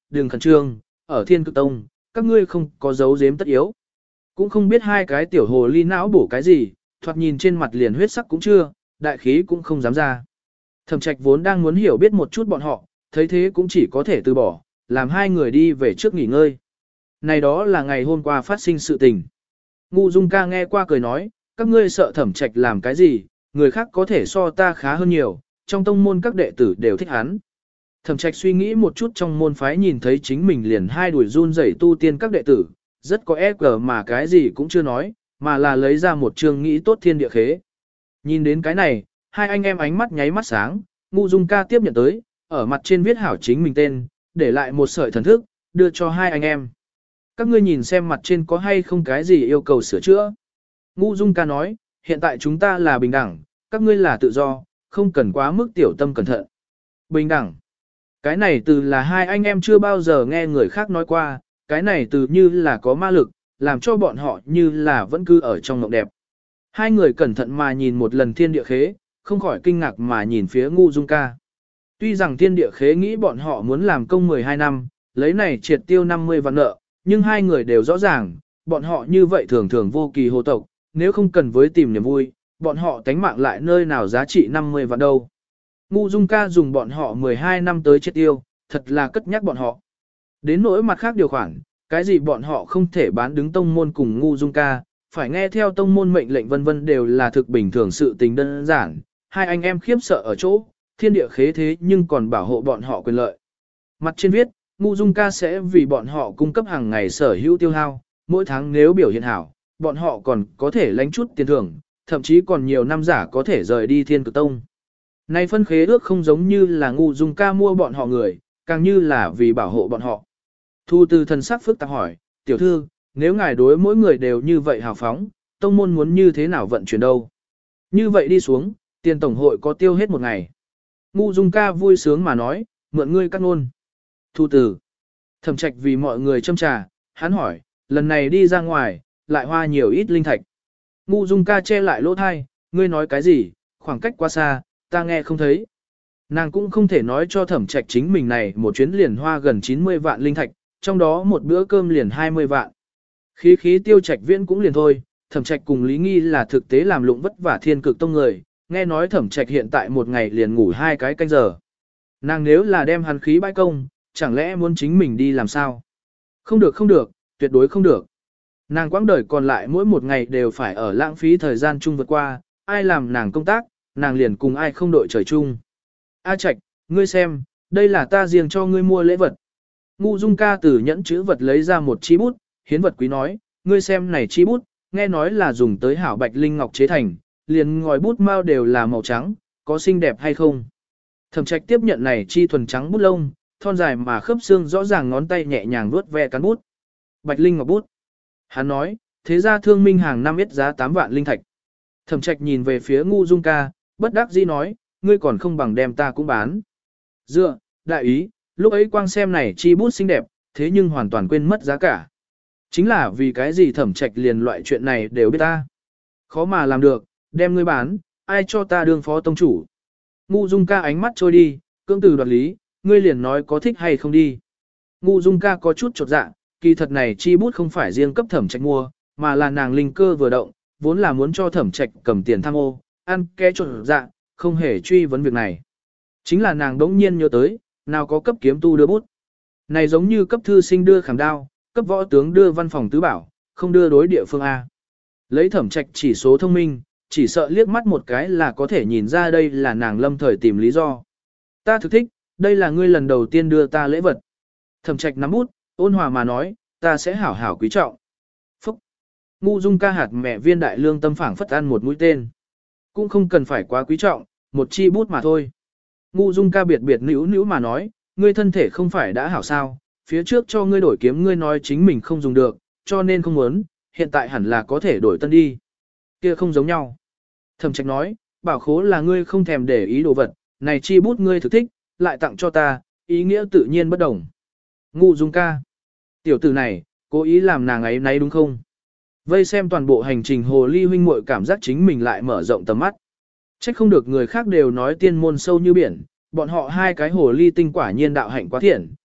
đừng khẩn trương, ở Thiên Cực Tông, các ngươi không có giấu giếm tất yếu. Cũng không biết hai cái tiểu hồ ly não bổ cái gì, thoạt nhìn trên mặt liền huyết sắc cũng chưa, đại khí cũng không dám ra. Thẩm Trạch vốn đang muốn hiểu biết một chút bọn họ, thấy thế cũng chỉ có thể từ bỏ, làm hai người đi về trước nghỉ ngơi. Này đó là ngày hôm qua phát sinh sự tình. Ngu Dung ca nghe qua cười nói, các ngươi sợ Thẩm Trạch làm cái gì, người khác có thể so ta khá hơn nhiều, trong tông môn các đệ tử đều thích hắn. Thẩm Trạch suy nghĩ một chút trong môn phái nhìn thấy chính mình liền hai đuổi run rẩy tu tiên các đệ tử, rất có ép gờ mà cái gì cũng chưa nói, mà là lấy ra một chương nghĩ tốt thiên địa khế. Nhìn đến cái này, hai anh em ánh mắt nháy mắt sáng, Ngu Dung ca tiếp nhận tới, ở mặt trên viết hảo chính mình tên, để lại một sợi thần thức, đưa cho hai anh em. Các ngươi nhìn xem mặt trên có hay không cái gì yêu cầu sửa chữa. Ngu Dung ca nói, hiện tại chúng ta là bình đẳng, các ngươi là tự do, không cần quá mức tiểu tâm cẩn thận. Bình đẳng. Cái này từ là hai anh em chưa bao giờ nghe người khác nói qua, cái này từ như là có ma lực, làm cho bọn họ như là vẫn cứ ở trong mộng đẹp. Hai người cẩn thận mà nhìn một lần thiên địa khế, không khỏi kinh ngạc mà nhìn phía Ngu Dung ca. Tuy rằng thiên địa khế nghĩ bọn họ muốn làm công 12 năm, lấy này triệt tiêu 50 vạn nợ, nhưng hai người đều rõ ràng, bọn họ như vậy thường thường vô kỳ hồ tộc, nếu không cần với tìm niềm vui, bọn họ tánh mạng lại nơi nào giá trị 50 vạn đâu. Ngu Dung ca dùng bọn họ 12 năm tới triệt tiêu, thật là cất nhắc bọn họ. Đến nỗi mặt khác điều khoản, cái gì bọn họ không thể bán đứng tông môn cùng Ngu Dung ca, phải nghe theo tông môn mệnh lệnh vân vân đều là thực bình thường sự tình đơn giản. Hai anh em khiếp sợ ở chỗ, thiên địa khế thế nhưng còn bảo hộ bọn họ quyền lợi. Mặt trên viết, Ngu Dung ca sẽ vì bọn họ cung cấp hàng ngày sở hữu tiêu hao, mỗi tháng nếu biểu hiện hảo, bọn họ còn có thể lãnh chút tiền thưởng, thậm chí còn nhiều năm giả có thể rời đi Thiên Cực Tông. Này phân khế ước không giống như là Ngu Dung ca mua bọn họ người, càng như là vì bảo hộ bọn họ. Thu Từ thần sắc phức tạp hỏi, tiểu thư, nếu ngài đối mỗi người đều như vậy hào phóng, tông môn muốn như thế nào vận chuyển đâu? Như vậy đi xuống, tiền tổng hội có tiêu hết một ngày. Ngu Dung ca vui sướng mà nói, mượn ngươi cắt ngôn. Thu Từ. Thẩm Trạch vì mọi người châm trà, hắn hỏi, lần này đi ra ngoài, lại hoa nhiều ít linh thạch. Ngu Dung ca che lại lỗ thai, ngươi nói cái gì, khoảng cách quá xa, ta nghe không thấy. Nàng cũng không thể nói cho Thẩm Trạch chính mình này một chuyến liền hoa gần 90 vạn linh thạch, trong đó một bữa cơm liền 20 vạn. Khí khí Tiêu Trạch Viễn cũng liền thôi, Thẩm Trạch cùng Lý Nghi là thực tế làm lụng vất vả Thiên Cực Tông người, nghe nói Thẩm Trạch hiện tại một ngày liền ngủ 2 cái canh giờ. Nàng nếu là đem hắn khí bãi công, chẳng lẽ muốn chính mình đi làm sao? Không được không được, tuyệt đối không được. Nàng quãng đời còn lại mỗi một ngày đều phải ở lãng phí thời gian chung vượt qua, ai làm nàng công tác, nàng liền cùng ai không đội trời chung. A Trạch, ngươi xem, đây là ta riêng cho ngươi mua lễ vật. Ngu Dung ca từ nhẫn chữ vật lấy ra một chi bút, hiến vật quý nói, ngươi xem này chi bút, nghe nói là dùng tới hảo bạch linh ngọc chế thành, liền ngòi bút mao đều là màu trắng, có xinh đẹp hay không? Thẩm Trạch tiếp nhận này chi thuần trắng bút lông, thon dài mà khớp xương rõ ràng ngón tay nhẹ nhàng vuốt ve cán bút. Bạch linh ngọc bút. Hắn nói, thế ra thương minh hàng năm ít giá 8 vạn linh thạch. Thẩm Trạch nhìn về phía Ngu Dung ca, bất đắc dĩ nói, ngươi còn không bằng đem ta cũng bán. Dựa, đại ý, lúc ấy quang xem này chi bút xinh đẹp, thế nhưng hoàn toàn quên mất giá cả. Chính là vì cái gì Thẩm Trạch liền loại chuyện này đều biết ta. Khó mà làm được, đem ngươi bán, ai cho ta đương phó tông chủ. Ngu Dung ca ánh mắt trôi đi, cưỡng từ đoạt lý, ngươi liền nói có thích hay không đi. Ngu Dung ca có chút chột dạ, kỳ thật này chi bút không phải riêng cấp Thẩm Trạch mua, mà là nàng linh cơ vừa động, vốn là muốn cho Thẩm Trạch cầm tiền tham ô, ăn ké chột dạ, không hề truy vấn việc này. Chính là nàng đống nhiên nhớ tới, nào có cấp kiếm tu đưa bút. Này giống như cấp thư sinh đưa khảm đao, cấp võ tướng đưa văn phòng tứ bảo, không đưa đối địa phương A. Lấy Thẩm Trạch chỉ số thông minh, chỉ sợ liếc mắt một cái là có thể nhìn ra đây là nàng lâm thời tìm lý do. Ta thực thích, đây là ngươi lần đầu tiên đưa ta lễ vật. Thẩm Trạch nắm bút, ôn hòa mà nói, ta sẽ hảo hảo quý trọng. Phúc! Ngu Dung ca hạt mẹ viên đại lương tâm phảng phất ăn một mũi tên. Cũng không cần phải quá quý trọng, một chi bút mà thôi. Ngu Dung ca biệt biệt nữu nữu mà nói, ngươi thân thể không phải đã hảo sao, phía trước cho ngươi đổi kiếm ngươi nói chính mình không dùng được, cho nên không muốn, hiện tại hẳn là có thể đổi tân đi. Kia không giống nhau. Thẩm Trạch nói, bảo khố là ngươi không thèm để ý đồ vật, này chi bút ngươi thực thích, lại tặng cho ta, ý nghĩa tự nhiên bất đồng. Ngu Dung ca. Tiểu tử này, cố ý làm nàng ấy nấy đúng không? Vây xem toàn bộ hành trình hồ ly huynh muội cảm giác chính mình lại mở rộng tầm mắt. Trách không được người khác đều nói tiên môn sâu như biển, bọn họ hai cái hồ ly tinh quả nhiên đạo hạnh quá thiện,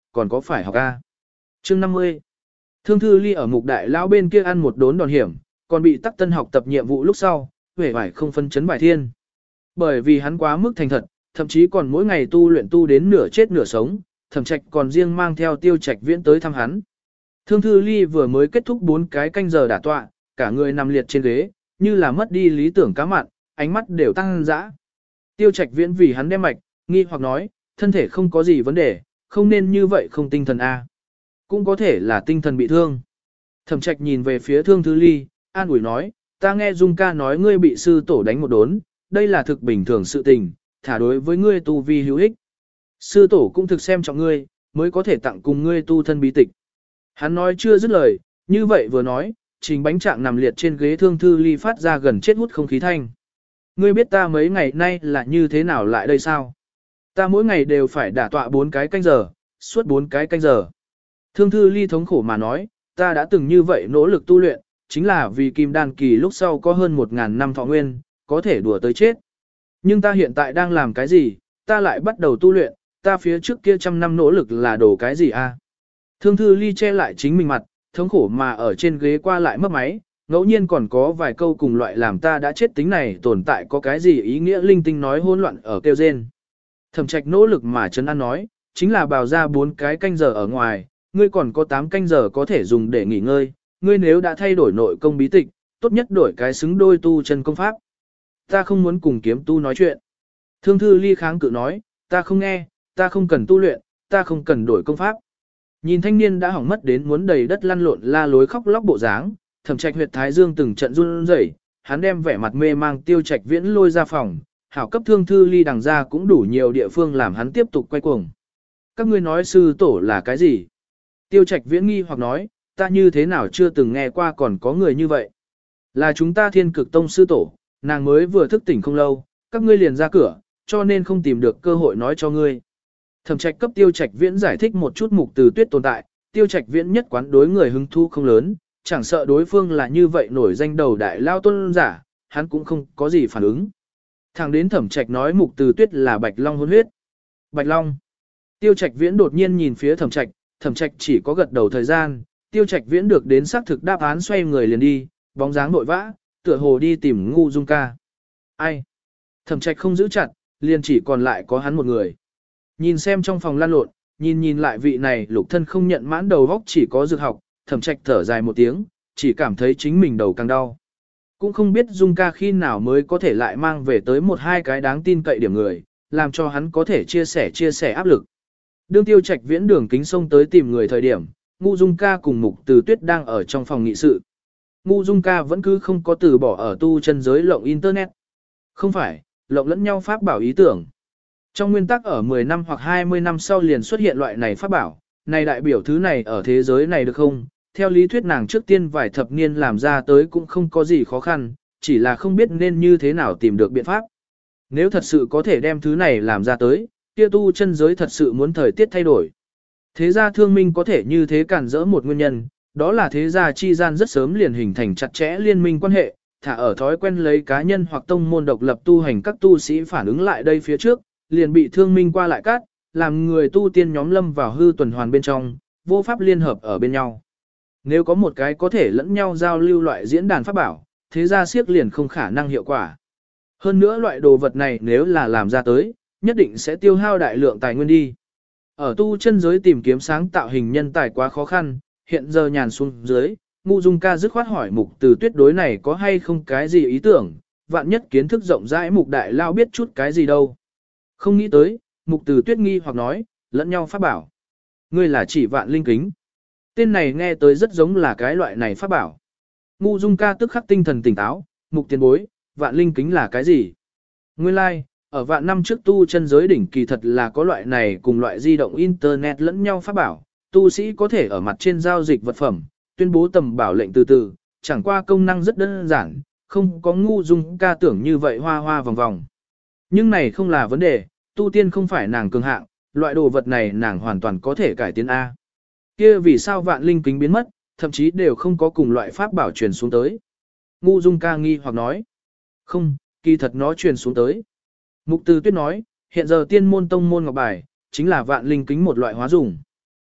còn có phải học A. Chương 50. Thương Thư Ly ở Mục Đại Lão bên kia ăn một đốn đòn hiểm, còn bị Tắc Tân học tập nhiệm vụ lúc sau, vẻ vải không phân chấn bài thiên. Bởi vì hắn quá mức thành thật, thậm chí còn mỗi ngày tu luyện tu đến nửa chết nửa sống, Thẩm Trạch còn riêng mang theo Tiêu Trạch Viễn tới thăm hắn. Thương Thư Ly vừa mới kết thúc 4 cái canh giờ đả tọa, cả người nằm liệt trên ghế, như là mất đi lý tưởng cá mặn, ánh mắt đều tăng dã. Tiêu Trạch Viễn vì hắn đem mạch, nghi hoặc nói, thân thể không có gì vấn đề, không nên như vậy không tinh thần a. Cũng có thể là tinh thần bị thương. Thẩm Trạch nhìn về phía Thương Thư Ly, an ủi nói, ta nghe Dung ca nói ngươi bị sư tổ đánh một đốn, đây là thực bình thường sự tình, thả đối với ngươi tu vi hữu ích. Sư tổ cũng thực xem trọng ngươi, mới có thể tặng cùng ngươi tu thân bí tịch. Hắn nói chưa dứt lời, như vậy vừa nói, Trình Bánh Trạng nằm liệt trên ghế Thương Thư Ly phát ra gần chết hút không khí thanh. Ngươi biết ta mấy ngày nay là như thế nào lại đây sao? Ta mỗi ngày đều phải đả tọa 4 cái canh giờ, suốt 4 cái canh giờ. Thương Thư Ly thống khổ mà nói, ta đã từng như vậy nỗ lực tu luyện, chính là vì kim đan kỳ lúc sau có hơn 1.000 năm thọ nguyên, có thể đùa tới chết. Nhưng ta hiện tại đang làm cái gì, ta lại bắt đầu tu luyện, ta phía trước kia 100 năm nỗ lực là đổ cái gì a? Thương Thư Ly che lại chính mình mặt, thống khổ mà ở trên ghế qua lại mất máy, ngẫu nhiên còn có vài câu cùng loại làm ta đã chết tính này tồn tại có cái gì ý nghĩa linh tinh nói hỗn loạn ở kêu rên. Thẩm Trạch nỗ lực mà trấn an nói, chính là bào ra 4 cái canh giờ ở ngoài, ngươi còn có 8 canh giờ có thể dùng để nghỉ ngơi, ngươi nếu đã thay đổi nội công bí tịch, tốt nhất đổi cái xứng đôi tu chân công pháp. Ta không muốn cùng kiếm tu nói chuyện. Thương Thư Ly kháng cự nói, ta không nghe, ta không cần tu luyện, ta không cần đổi công pháp. Nhìn thanh niên đã hỏng mất đến muốn đầy đất lăn lộn la lối khóc lóc bộ dáng, Thẩm Trạch huyệt thái dương từng trận run rẩy, hắn đem vẻ mặt mê mang Tiêu Trạch Viễn lôi ra phòng, hảo cấp Thương Thư Ly đằng ra cũng đủ nhiều địa phương làm hắn tiếp tục quay cuồng. Các ngươi nói sư tổ là cái gì? Tiêu Trạch Viễn nghi hoặc nói, ta như thế nào chưa từng nghe qua còn có người như vậy. Là chúng ta Thiên Cực Tông sư tổ, nàng mới vừa thức tỉnh không lâu, các ngươi liền ra cửa, cho nên không tìm được cơ hội nói cho ngươi. Thẩm Trạch cấp Tiêu Trạch Viễn giải thích một chút Mục Từ Tuyết tồn tại, Tiêu Trạch Viễn nhất quán đối người hứng thú không lớn, chẳng sợ đối phương là như vậy nổi danh đầu đại lao tôn giả, hắn cũng không có gì phản ứng. Thẳng đến Thẩm Trạch nói Mục Từ Tuyết là Bạch Long hôn huyết. Bạch Long. Tiêu Trạch Viễn đột nhiên nhìn phía Thẩm Trạch, Thẩm Trạch chỉ có gật đầu thời gian, Tiêu Trạch Viễn được đến xác thực đáp án xoay người liền đi, bóng dáng vội vã, tựa hồ đi tìm Ngu Dung ca. Ai? Thẩm Trạch không giữ chặt, liền chỉ còn lại có hắn một người. Nhìn xem trong phòng lan lộn, nhìn lại vị này Lục Thân không nhận mãn đầu góc chỉ có dược học, Thẩm Trạch thở dài một tiếng, chỉ cảm thấy chính mình đầu càng đau. Cũng không biết Dung ca khi nào mới có thể lại mang về tới một hai cái đáng tin cậy điểm người, làm cho hắn có thể chia sẻ áp lực. Đương Tiêu Trạch Viễn đường kính sông tới tìm người thời điểm, Ngu Dung ca cùng Mục Từ Tuyết đang ở trong phòng nghị sự. Ngu Dung ca vẫn cứ không có từ bỏ ở tu chân giới lộng internet. Không phải, lộng lẫn nhau pháp bảo ý tưởng. Trong nguyên tắc ở 10 năm hoặc 20 năm sau liền xuất hiện loại này pháp bảo, này đại biểu thứ này ở thế giới này được không? Theo lý thuyết nàng trước tiên vài thập niên làm ra tới cũng không có gì khó khăn, chỉ là không biết nên như thế nào tìm được biện pháp. Nếu thật sự có thể đem thứ này làm ra tới, kia tu chân giới thật sự muốn thời tiết thay đổi. Thế gia thương minh có thể như thế cản rỡ một nguyên nhân, đó là thế gia chi gian rất sớm liền hình thành chặt chẽ liên minh quan hệ, thả ở thói quen lấy cá nhân hoặc tông môn độc lập tu hành các tu sĩ phản ứng lại đây phía trước, liền bị thương minh qua lại cát, làm người tu tiên nhóm lâm vào hư tuần hoàn bên trong, vô pháp liên hợp ở bên nhau. Nếu có một cái có thể lẫn nhau giao lưu loại diễn đàn pháp bảo, thế gia siếc liền không khả năng hiệu quả. Hơn nữa loại đồ vật này nếu là làm ra tới, nhất định sẽ tiêu hao đại lượng tài nguyên đi. Ở tu chân giới tìm kiếm sáng tạo hình nhân tài quá khó khăn, hiện giờ nhàn xuống dưới, Ngu Dung ca dứt khoát hỏi Mục Từ Tuyết đối này có hay không cái gì ý tưởng, vạn nhất kiến thức rộng rãi Mục Đại Lao biết chút cái gì đâu. Không nghĩ tới, Mục Từ Tuyết nghi hoặc nói, lẫn nhau pháp bảo. Ngươi là chỉ Vạn Linh Kính. Tên này nghe tới rất giống là cái loại này pháp bảo. Ngu Dung ca tức khắc tinh thần tỉnh táo, Mục tiền bối, Vạn Linh Kính là cái gì? Nguyên lai, like, ở vạn năm trước tu chân giới đỉnh kỳ thật là có loại này cùng loại di động internet lẫn nhau pháp bảo, tu sĩ có thể ở mặt trên giao dịch vật phẩm, tuyên bố tầm bảo lệnh từ từ, chẳng qua công năng rất đơn giản, không có Ngu Dung ca tưởng như vậy hoa hoa vòng vòng. Nhưng này không là vấn đề, tu tiên không phải nàng cường hạng, loại đồ vật này nàng hoàn toàn có thể cải tiến A. Kia vì sao Vạn Linh Kính biến mất, thậm chí đều không có cùng loại pháp bảo truyền xuống tới. Ngu Dung ca nghi hoặc nói, không, kỳ thật nó truyền xuống tới. Mục Từ Tuyết nói, hiện giờ tiên môn tông môn ngọc bài, chính là Vạn Linh Kính một loại hóa dùng.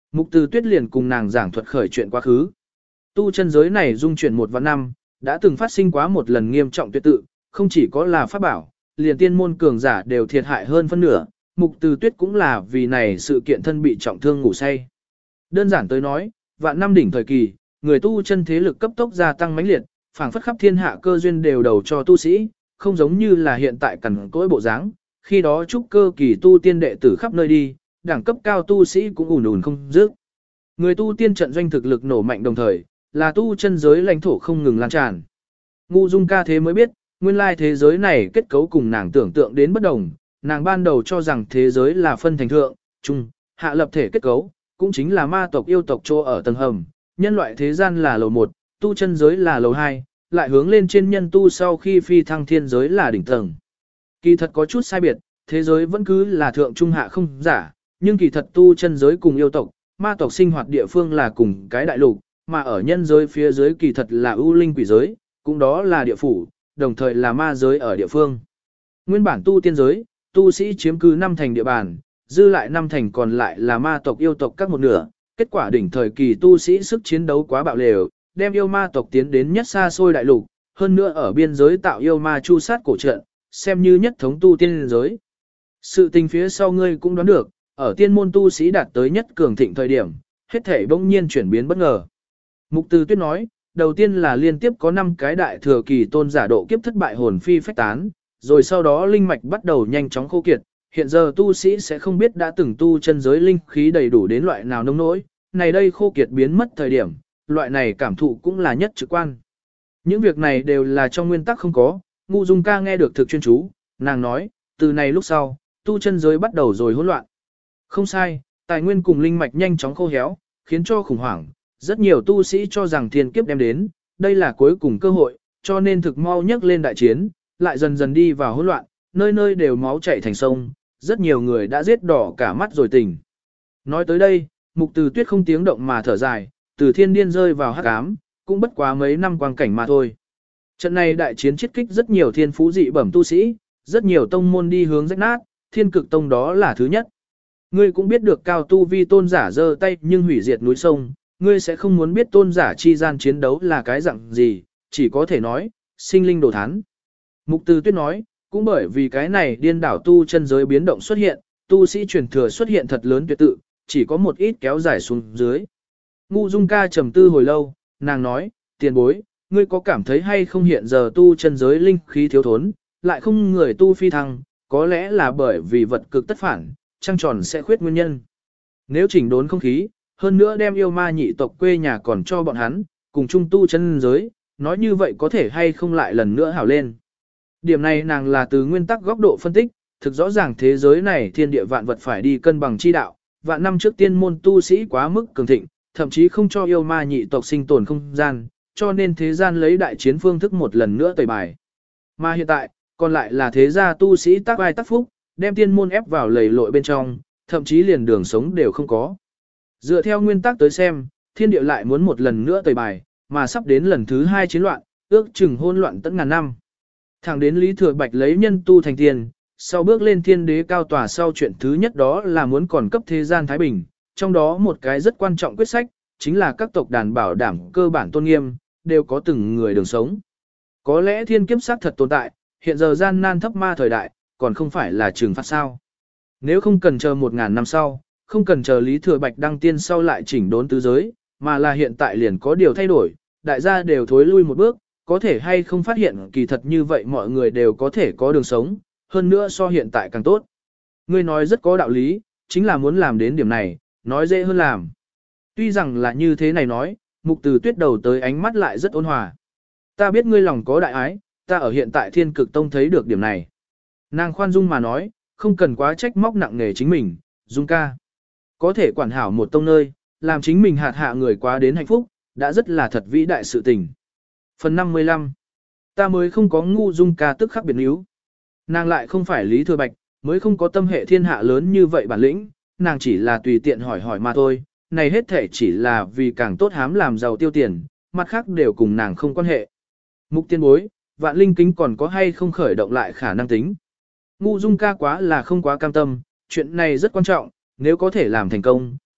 Mục Từ Tuyết liền cùng nàng giảng thuật khởi chuyện quá khứ. Tu chân giới này dung chuyển 1 vạn năm, đã từng phát sinh quá một lần nghiêm trọng tuyệt tự, không chỉ có là pháp bảo, liền tiên môn cường giả đều thiệt hại hơn phân nửa, Mục Từ Tuyết cũng là vì này sự kiện thân bị trọng thương ngủ say. Đơn giản tới nói, vạn năm đỉnh thời kỳ, người tu chân thế lực cấp tốc gia tăng mãnh liệt, phảng phất khắp thiên hạ cơ duyên đều đầu cho tu sĩ, không giống như là hiện tại cằn cỗi bộ dáng. Khi đó trúc cơ kỳ tu tiên đệ tử khắp nơi đi, đẳng cấp cao tu sĩ cũng ùn ùn không dứt. Người tu tiên trận doanh thực lực nổ mạnh đồng thời, là tu chân giới lãnh thổ không ngừng lan tràn. Ngu Dung Ca thế mới biết, nguyên lai thế giới này kết cấu cùng nàng tưởng tượng đến bất đồng, nàng ban đầu cho rằng thế giới là phân thành thượng, trung, hạ lập thể kết cấu, cũng chính là ma tộc yêu tộc chỗ ở tầng hầm, nhân loại thế gian là lầu 1, tu chân giới là lầu 2, lại hướng lên trên nhân tu sau khi phi thăng thiên giới là đỉnh tầng. Kỳ thật có chút sai biệt, thế giới vẫn cứ là thượng trung hạ không giả, nhưng kỳ thật tu chân giới cùng yêu tộc, ma tộc sinh hoạt địa phương là cùng cái đại lục, mà ở nhân giới phía dưới kỳ thật là ưu linh quỷ giới, cũng đó là địa phủ, đồng thời là ma giới ở địa phương. Nguyên bản tu tiên giới, tu sĩ chiếm cứ 5 thành địa bàn, dư lại 5 thành còn lại là ma tộc yêu tộc các một nửa, kết quả đỉnh thời kỳ tu sĩ sức chiến đấu quá bạo lều, đem yêu ma tộc tiến đến nhất xa xôi đại lục, hơn nữa ở biên giới tạo yêu ma chu sát cổ trận, xem như nhất thống tu tiên giới. Sự tình phía sau ngươi cũng đoán được, ở tiên môn tu sĩ đạt tới nhất cường thịnh thời điểm, hết thể bỗng nhiên chuyển biến bất ngờ. Mục Từ Tuyết nói, đầu tiên là liên tiếp có 5 cái đại thừa kỳ tôn giả độ kiếp thất bại hồn phi phách tán, rồi sau đó linh mạch bắt đầu nhanh chóng khô kiệt, hiện giờ tu sĩ sẽ không biết đã từng tu chân giới linh khí đầy đủ đến loại nào nông nỗi, này đây khô kiệt biến mất thời điểm, loại này cảm thụ cũng là nhất trực quan. Những việc này đều là trong nguyên tắc không có, Ngu Dung Ca nghe được thực chuyên chú, nàng nói, từ này lúc sau, tu chân giới bắt đầu rồi hỗn loạn. Không sai, tài nguyên cùng linh mạch nhanh chóng khô héo, khiến cho khủng hoảng, rất nhiều tu sĩ cho rằng thiên kiếp đem đến, đây là cuối cùng cơ hội, cho nên thực mau nhấc lên đại chiến, lại dần dần đi vào hỗn loạn, nơi nơi đều máu chảy thành sông, rất nhiều người đã giết đỏ cả mắt rồi tỉnh. Nói tới đây, Mục Từ Tuyết không tiếng động mà thở dài, từ thiên điên rơi vào hắc ám, cũng bất quá mấy năm quang cảnh mà thôi. Trận này đại chiến chiết kích rất nhiều thiên phú dị bẩm tu sĩ, rất nhiều tông môn đi hướng rách nát, Thiên Cực Tông đó là thứ nhất. Ngươi cũng biết được cao tu vi tôn giả giơ tay nhưng hủy diệt núi sông, ngươi sẽ không muốn biết tôn giả chi gian chiến đấu là cái dạng gì, chỉ có thể nói, sinh linh đồ thán. Mục Từ Tuyết nói, cũng bởi vì cái này điên đảo tu chân giới biến động xuất hiện, tu sĩ truyền thừa xuất hiện thật lớn tuyệt tự, chỉ có một ít kéo dài xuống dưới. Ngu Dung Ca trầm tư hồi lâu, nàng nói, tiền bối, ngươi có cảm thấy hay không hiện giờ tu chân giới linh khí thiếu thốn, lại không người tu phi thăng, có lẽ là bởi vì vật cực tất phản, trăng tròn sẽ khuyết nguyên nhân. Nếu chỉnh đốn không khí, hơn nữa đem yêu ma nhị tộc quê nhà còn cho bọn hắn, cùng chung tu chân giới, nói như vậy có thể hay không lại lần nữa hảo lên. Điểm này nàng là từ nguyên tắc góc độ phân tích, thực rõ ràng thế giới này thiên địa vạn vật phải đi cân bằng chi đạo, vạn năm trước tiên môn tu sĩ quá mức cường thịnh, thậm chí không cho yêu ma nhị tộc sinh tồn không gian, cho nên thế gian lấy đại chiến phương thức một lần nữa tẩy bài. Mà hiện tại, còn lại là thế gia tu sĩ tác ai tác phúc, đem tiên môn ép vào lầy lội bên trong, thậm chí liền đường sống đều không có. Dựa theo nguyên tắc tới xem, thiên địa lại muốn một lần nữa tẩy bài, mà sắp đến lần thứ 2 chiến loạn, ước chừng hỗn loạn tận ngàn năm. Thẳng đến Lý Thừa Bạch lấy nhân tu thành tiền, sau bước lên thiên đế cao tòa sau chuyện thứ nhất đó là muốn còn cấp thế gian thái bình, trong đó một cái rất quan trọng quyết sách, chính là các tộc đàn bảo đảm cơ bản tôn nghiêm, đều có từng người đường sống. Có lẽ thiên kiếp xác thật tồn tại, hiện giờ gian nan thấp ma thời đại, còn không phải là trừng phạt sao. Nếu không cần chờ 1000 năm sau, không cần chờ Lý Thừa Bạch đăng tiên sau lại chỉnh đốn tứ giới, mà là hiện tại liền có điều thay đổi, đại gia đều thối lui một bước, có thể hay không phát hiện kỳ thật như vậy mọi người đều có thể có đường sống, hơn nữa so hiện tại càng tốt. Ngươi nói rất có đạo lý, chính là muốn làm đến điểm này, nói dễ hơn làm. Tuy rằng là như thế này nói, Mục Từ Tuyết đầu tới ánh mắt lại rất ôn hòa. Ta biết ngươi lòng có đại ái, ta ở hiện tại Thiên Cực Tông thấy được điểm này. Nàng khoan dung mà nói, không cần quá trách móc nặng nề chính mình, Dung ca. Có thể quản hảo một tông nơi, làm chính mình hạt hạ người quá đến hạnh phúc, đã rất là thật vĩ đại sự tình. Phần 55. Ta mới không có ngu Dung ca tức khắc biệt níu. Nàng lại không phải Lý Thừa Bạch, mới không có tâm hệ thiên hạ lớn như vậy bản lĩnh, nàng chỉ là tùy tiện hỏi hỏi mà thôi, này hết thể chỉ là vì càng tốt hám làm giàu tiêu tiền, mặt khác đều cùng nàng không quan hệ. Mục tiên bối, vạn linh kính còn có hay không khởi động lại khả năng tính. Ngu Dung ca quá là không quá cam tâm, chuyện này rất quan trọng, nếu có thể làm thành công,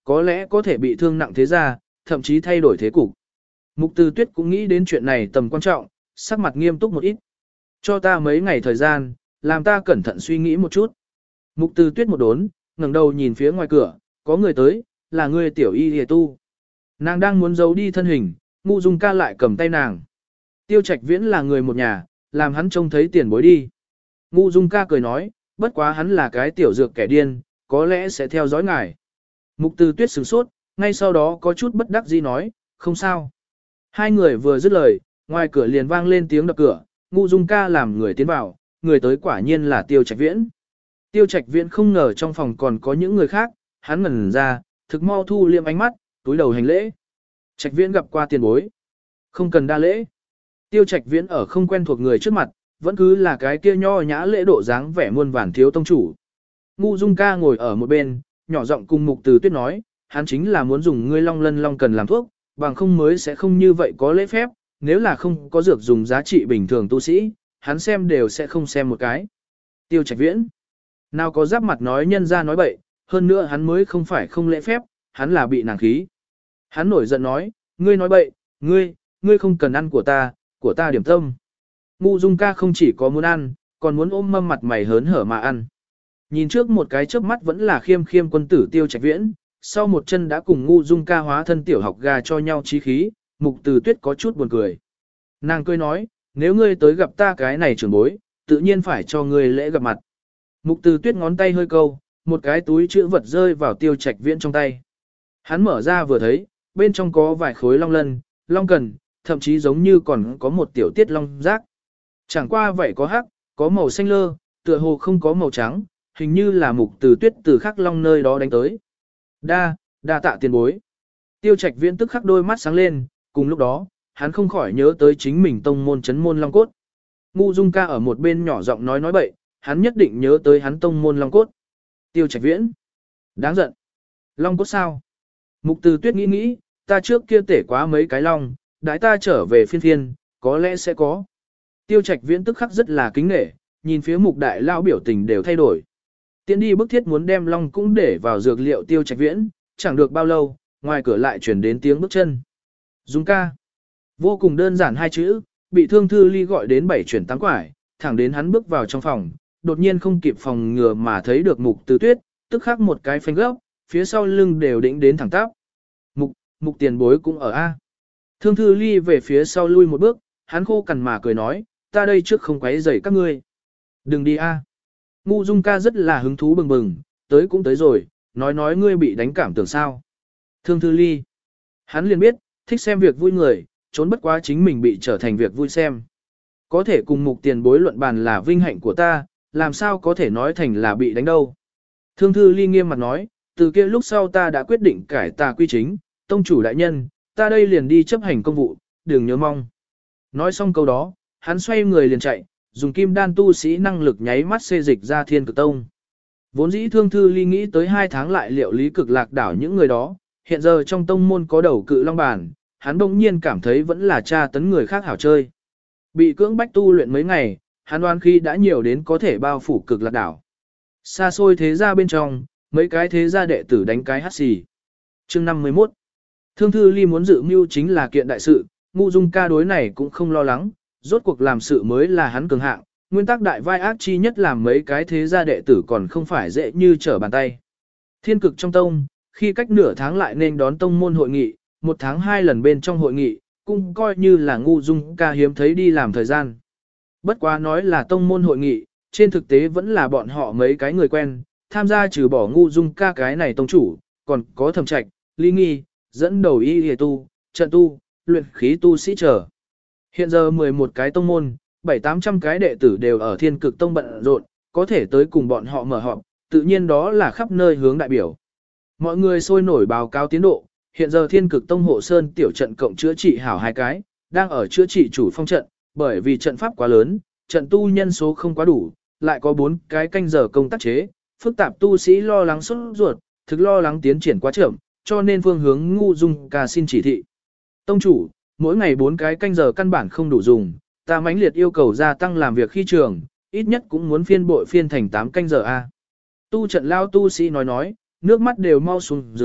có lẽ có thể bị thương nặng thế ra, thậm chí thay đổi thế cục. Mục Từ Tuyết cũng nghĩ đến chuyện này tầm quan trọng, sắc mặt nghiêm túc một ít. Cho ta mấy ngày thời gian, làm ta cẩn thận suy nghĩ một chút. Mục Từ Tuyết một đốn, ngẩng đầu nhìn phía ngoài cửa, có người tới, là người tiểu y hề tu. Nàng đang muốn giấu đi thân hình, Ngũ Dung Ca lại cầm tay nàng. Tiêu Trạch Viễn là người một nhà, làm hắn trông thấy tiền bối đi. Ngũ Dung Ca cười nói, bất quá hắn là cái tiểu dược kẻ điên, có lẽ sẽ theo dõi ngài. Mục Từ Tuyết sửng sốt, ngay sau đó có chút bất đắc dĩ nói, không sao. Hai người vừa dứt lời, ngoài cửa liền vang lên tiếng đập cửa, Ngũ Dung Ca làm người tiến vào, người tới quả nhiên là Tiêu Trạch Viễn. Tiêu Trạch Viễn không ngờ trong phòng còn có những người khác, hắn ngẩn ra, thực mau thu liệm ánh mắt, túi đầu hành lễ. Trạch Viễn gặp qua tiền bối. Không cần đa lễ. Tiêu Trạch Viễn ở không quen thuộc người trước mặt, vẫn cứ là cái kia nho nhã lễ độ dáng vẻ muôn vàn thiếu tông chủ. Ngũ Dung Ca ngồi ở một bên, nhỏ giọng cùng Mục Từ Tuyết nói, hắn chính là muốn dùng ngươi long lân long cần làm thuốc, bằng không mới sẽ không như vậy có lễ phép, nếu là không có dược dùng giá trị bình thường tu sĩ, hắn xem đều sẽ không xem một cái. Tiêu Trạch Viễn, nào có giáp mặt nói nhân ra nói bậy, hơn nữa hắn mới không phải không lễ phép, hắn là bị nàng khí. Hắn nổi giận nói, ngươi nói bậy, ngươi không cần ăn của ta điểm tâm. Ngũ Dung Ca không chỉ có muốn ăn, còn muốn ôm mâm mặt mày hớn hở mà ăn. Nhìn trước một cái chớp mắt vẫn là khiêm khiêm quân tử Tiêu Trạch Viễn, sau một chân đã cùng Ngũ Dung Ca hóa thân tiểu học gà cho nhau chí khí, Mục Từ Tuyết có chút buồn cười. Nàng cười nói, nếu ngươi tới gặp ta cái này trưởng bối, tự nhiên phải cho ngươi lễ gặp mặt. Mục Từ Tuyết ngón tay hơi câu, một cái túi chữ vật rơi vào Tiêu Trạch Viễn trong tay. Hắn mở ra vừa thấy, bên trong có vài khối long lân, long cần, thậm chí giống như còn có một tiểu tiết long rác. Chẳng qua vậy có hắc, có màu xanh lơ, tựa hồ không có màu trắng, hình như là Mục Từ Tuyết từ khắc long nơi đó đánh tới. Đa tạ tiền bối. Tiêu Trạch Viễn tức khắc đôi mắt sáng lên, cùng lúc đó, hắn không khỏi nhớ tới chính mình tông môn chấn môn long cốt. Ngũ Dung Ca ở một bên nhỏ giọng nói bậy, hắn nhất định nhớ tới hắn tông môn long cốt. Tiêu Trạch Viễn. Đáng giận. Long cốt sao? Mục Từ Tuyết nghĩ, ta trước kia tể quá mấy cái long, đãi ta trở về phiên, có lẽ sẽ có. Tiêu Trạch Viễn tức khắc rất là kính nể, nhìn phía Mục Đại Lao biểu tình đều thay đổi. Tiến đi bức thiết muốn đem long cũng để vào dược liệu Tiêu Trạch Viễn, chẳng được bao lâu, ngoài cửa lại chuyển đến tiếng bước chân. Dung Ca. Vô cùng đơn giản hai chữ, bị Thương Thư Ly gọi đến 7 chuyển 8 quải, thẳng đến hắn bước vào trong phòng, đột nhiên không kịp phòng ngừa mà thấy được Mục Từ Tuyết, tức khắc một cái phanh gấp, phía sau lưng đều đĩnh đến thẳng tắp. Mục tiền bối cũng ở A. Thương Thư Ly về phía sau lui một bước, hắn khô cằn mà cười nói, ta đây trước không quấy rầy các ngươi. Đừng đi A. Ngũ Dung Ca rất là hứng thú bừng bừng, tới cũng tới rồi, nói ngươi bị đánh cảm tưởng sao. Thương Thư Ly. Hắn liền biết, thích xem việc vui người, trốn bất quá chính mình bị trở thành việc vui xem. Có thể cùng Mục tiền bối luận bàn là vinh hạnh của ta, làm sao có thể nói thành là bị đánh đâu. Thương Thư Ly nghiêm mặt nói, từ kia lúc sau ta đã quyết định cải tà quy chính, tông chủ đại nhân, ta đây liền đi chấp hành công vụ, đừng nhớ mong. Nói xong câu đó, hắn xoay người liền chạy, dùng kim đan tu sĩ năng lực nháy mắt xê dịch ra Thiên Cực Tông. Vốn dĩ Thương Thư Ly nghĩ tới 2 tháng lại liệu lý cực lạc đảo những người đó, hiện giờ trong tông môn có đầu cự long bản, hắn bỗng nhiên cảm thấy vẫn là tra tấn người khác hảo chơi. Bị cưỡng bách tu luyện mấy ngày, hắn đoán khi đã nhiều đến có thể bao phủ cực lạc đảo. Xa xôi thế gia bên trong, mấy cái thế gia đệ tử đánh cái hắt xì. Chương 51. Thương Thư Ly muốn dự mưu chính là kiện đại sự, Ngũ Dung Ca đối này cũng không lo lắng, rốt cuộc làm sự mới là hắn cường hạng, nguyên tắc đại vai ác chi nhất làm mấy cái thế gia đệ tử còn không phải dễ như trở bàn tay. Thiên Cực trong tông, khi cách nửa tháng lại nên đón tông môn hội nghị, 1 tháng 2 lần bên trong hội nghị, cũng coi như là Ngũ Dung Ca hiếm thấy đi làm thời gian. Bất quá nói là tông môn hội nghị, trên thực tế vẫn là bọn họ mấy cái người quen, tham gia trừ bỏ Ngũ Dung Ca cái này tông chủ, còn có Thẩm Trạch, Lý Nghi, dẫn đầu y hề tu, trận tu, luyện khí tu sĩ trở. Hiện giờ 11 cái tông môn, 700-800 cái đệ tử đều ở Thiên Cực Tông bận rộn, có thể tới cùng bọn họ mở họp, tự nhiên đó là khắp nơi hướng đại biểu. Mọi người sôi nổi báo cáo tiến độ, hiện giờ Thiên Cực Tông hộ sơn tiểu trận cộng chữa trị hảo 2 cái, đang ở chữa trị chủ phong trận, bởi vì trận pháp quá lớn, trận tu nhân số không quá đủ, lại có 4 cái canh giờ công tác chế, phức tạp tu sĩ lo lắng sốt ruột, thực lo lắng tiến triển quá chậm, cho nên phương hướng Ngũ Dung Ca xin chỉ thị. Tông chủ, mỗi ngày 4 cái canh giờ căn bản không đủ dùng, ta mãnh liệt yêu cầu gia tăng làm việc khi trường, ít nhất cũng muốn phiên bội phiên thành 8 canh giờ a. Tu trận lao tu sĩ nói, nước mắt đều mau xuống dưới,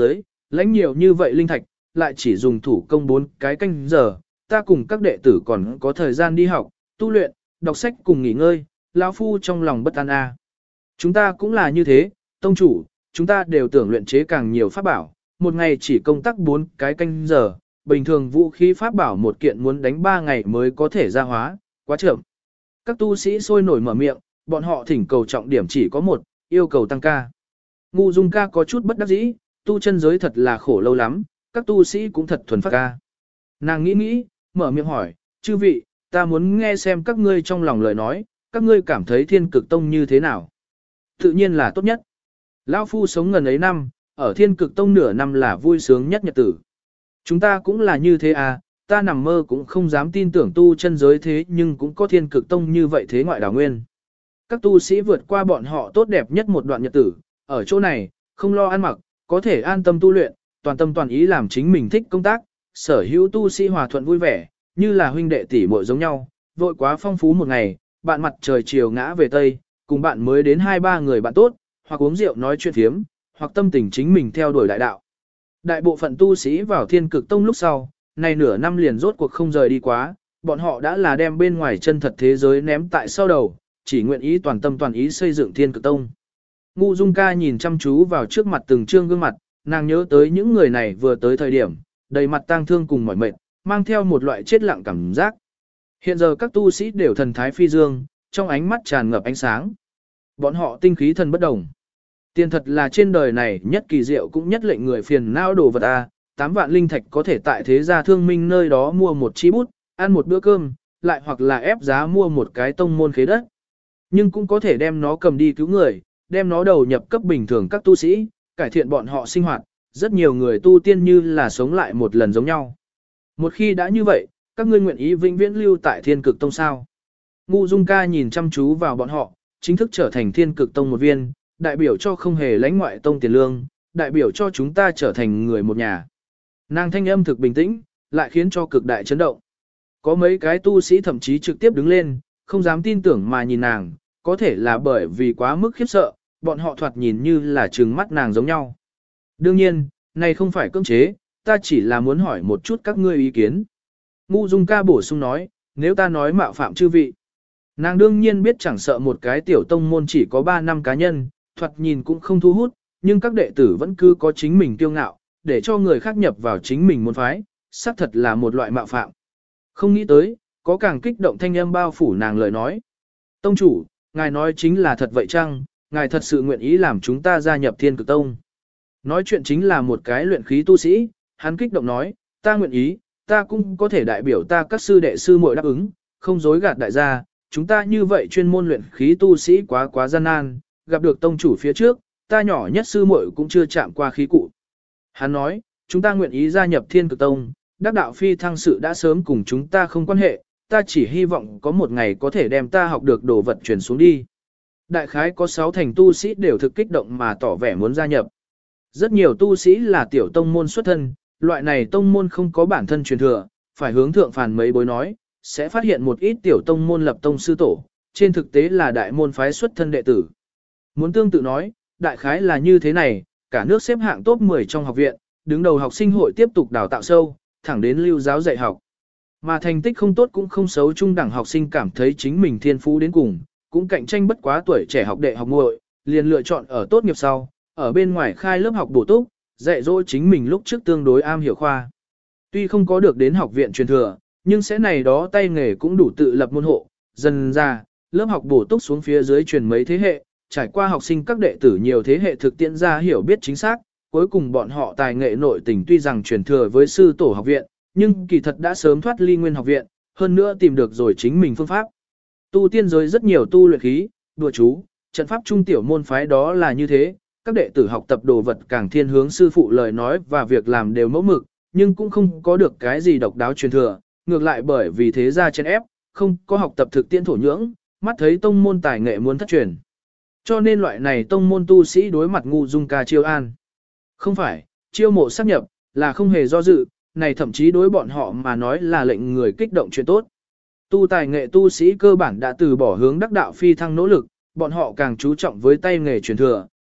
lãnh nhiều như vậy linh thạch, lại chỉ dùng thủ công 4 cái canh giờ, ta cùng các đệ tử còn có thời gian đi học, tu luyện, đọc sách cùng nghỉ ngơi, lão phu trong lòng bất an a. Chúng ta cũng là như thế, tông chủ, chúng ta đều tưởng luyện chế càng nhiều pháp bảo, một ngày chỉ công tác 4 cái canh giờ, bình thường vũ khí pháp bảo một kiện muốn đánh 3 ngày mới có thể ra hóa, quá chậm. Các tu sĩ sôi nổi mở miệng, bọn họ thỉnh cầu trọng điểm chỉ có một, yêu cầu tăng ca. Ngu Dung ca có chút bất đắc dĩ, tu chân giới thật là khổ lâu lắm, các tu sĩ cũng thật thuần phát ca. Nàng nghĩ nghĩ, mở miệng hỏi, chư vị, ta muốn nghe xem các ngươi trong lòng lời nói, các ngươi cảm thấy Thiên Cực Tông như thế nào? Tự nhiên là tốt nhất. Lão phu sống ngần ấy năm, ở Thiên Cực Tông nửa năm là vui sướng nhất nhật tử. Chúng ta cũng là như thế à, ta nằm mơ cũng không dám tin tưởng tu chân giới thế nhưng cũng có Thiên Cực Tông như vậy thế ngoại đảo nguyên. Các tu sĩ vượt qua bọn họ tốt đẹp nhất một đoạn nhật tử, ở chỗ này, không lo ăn mặc, có thể an tâm tu luyện, toàn tâm toàn ý làm chính mình thích công tác, sở hữu tu sĩ hòa thuận vui vẻ, như là huynh đệ tỷ muội giống nhau, vội quá phong phú một ngày, bạn mặt trời chiều ngã về tây, cùng bạn mới đến 2-3 người bạn tốt, hoặc uống rượu nói chuyện thiếm, hoặc tâm tình chính mình theo đuổi đại đạo. Đại bộ phận tu sĩ vào Thiên Cực Tông lúc sau, này nửa năm liền rốt cuộc không rời đi quá, bọn họ đã là đem bên ngoài chân thật thế giới ném tại sau đầu, chỉ nguyện ý toàn tâm toàn ý xây dựng Thiên Cực Tông. Ngu Dung ca nhìn chăm chú vào trước mặt từng trương gương mặt, nàng nhớ tới những người này vừa tới thời điểm, đầy mặt tang thương cùng mỏi mệt, mang theo một loại chết lặng cảm giác. Hiện giờ các tu sĩ đều thần thái phi dương, trong ánh mắt tràn ngập ánh sáng. Bọn họ tinh khí thần bất đồng. Tiền thật là trên đời này nhất kỳ diệu cũng nhất lệnh người phiền não đồ vật a. 8 vạn linh thạch có thể tại thế gia thương minh nơi đó mua một chi bút, ăn một bữa cơm, lại hoặc là ép giá mua một cái tông môn khế đất. Nhưng cũng có thể đem nó cầm đi cứu người, đem nó đầu nhập cấp bình thường các tu sĩ, cải thiện bọn họ sinh hoạt, rất nhiều người tu tiên như là sống lại một lần giống nhau. Một khi đã như vậy, các ngươi nguyện ý vĩnh viễn lưu tại Thiên Cực Tông sao? Ngu Dung ca nhìn chăm chú vào bọn họ, chính thức trở thành Thiên Cực Tông một viên, đại biểu cho không hề lãnh ngoại tông tiền lương, đại biểu cho chúng ta trở thành người một nhà. Nàng thanh âm thực bình tĩnh, lại khiến cho cực đại chấn động. Có mấy cái tu sĩ thậm chí trực tiếp đứng lên, không dám tin tưởng mà nhìn nàng, có thể là bởi vì quá mức khiếp sợ, bọn họ thoạt nhìn như là trừng mắt nàng giống nhau. Đương nhiên, này không phải cưỡng chế, ta chỉ là muốn hỏi một chút các ngươi ý kiến. Ngu Dung ca bổ sung nói, nếu ta nói mạo phạm chư vị. Nàng đương nhiên biết chẳng sợ một cái tiểu tông môn chỉ có 3 năm cá nhân, thoạt nhìn cũng không thu hút, nhưng các đệ tử vẫn cứ có chính mình kiêu ngạo, để cho người khác nhập vào chính mình môn phái, xác thật là một loại mạo phạm. Không nghĩ tới, có càng kích động thanh âm bao phủ nàng lời nói. Tông chủ, ngài nói chính là thật vậy chăng, ngài thật sự nguyện ý làm chúng ta gia nhập Thiên Cực Tông. Nói chuyện chính là một cái luyện khí tu sĩ, hắn kích động nói, ta nguyện ý, ta cũng có thể đại biểu ta các sư đệ sư muội đáp ứng, không dối gạt đại gia, chúng ta như vậy chuyên môn luyện khí tu sĩ quá gian nan, gặp được tông chủ phía trước, ta nhỏ nhất sư muội cũng chưa chạm qua khí cụ. Hắn nói, chúng ta nguyện ý gia nhập Thiên Cực Tông, đắc đạo phi thăng sự đã sớm cùng chúng ta không quan hệ, ta chỉ hy vọng có một ngày có thể đem ta học được đồ vật truyền xuống đi. Đại khái có 6 thành tu sĩ đều thực kích động mà tỏ vẻ muốn gia nhập. Rất nhiều tu sĩ là tiểu tông môn xuất thân, loại này tông môn không có bản thân truyền thừa, phải hướng thượng phàn mấy bối nói, sẽ phát hiện một ít tiểu tông môn lập tông sư tổ, trên thực tế là đại môn phái xuất thân đệ tử. Muốn tương tự nói, đại khái là như thế này, cả nước xếp hạng top 10 trong học viện, đứng đầu học sinh hội tiếp tục đào tạo sâu, thẳng đến lưu giáo dạy học. Mà thành tích không tốt cũng không xấu trung đẳng học sinh cảm thấy chính mình thiên phú đến cùng, cũng cạnh tranh bất quá tuổi trẻ học đệ học muội, liền lựa chọn ở tốt nghiệp sau, ở bên ngoài khai lớp học bổ túc, dạy dỗ chính mình lúc trước tương đối am hiểu khoa. Tuy không có được đến học viện truyền thừa, nhưng sẽ này đó tay nghề cũng đủ tự lập môn hộ, dần ra, lớp học bổ túc xuống phía dưới truyền mấy thế hệ, trải qua học sinh các đệ tử nhiều thế hệ thực tiễn ra hiểu biết chính xác, cuối cùng bọn họ tài nghệ nội tình tuy rằng truyền thừa với sư tổ học viện, nhưng kỳ thật đã sớm thoát ly nguyên học viện, hơn nữa tìm được rồi chính mình phương pháp. Tu tiên giới rất nhiều tu luyện khí, đùa chú, trận pháp trung tiểu môn phái đó là như thế, các đệ tử học tập đồ vật càng thiên hướng sư phụ lời nói và việc làm đều mẫu mực, nhưng cũng không có được cái gì độc đáo truyền thừa, ngược lại bởi vì thế gia chen ép, không có học tập thực tiễn thổ nhưỡng, mắt thấy tông môn tài nghệ muốn thất truyền. Cho nên loại này tông môn tu sĩ đối mặt Ngu Dung ca chiêu an. Không phải, chiêu mộ sáp nhập, là không hề do dự, này thậm chí đối bọn họ mà nói là lệnh người kích động chuyện tốt. Tu tài nghệ tu sĩ cơ bản đã từ bỏ hướng đắc đạo phi thăng nỗ lực, bọn họ càng chú trọng với tay nghề truyền thừa,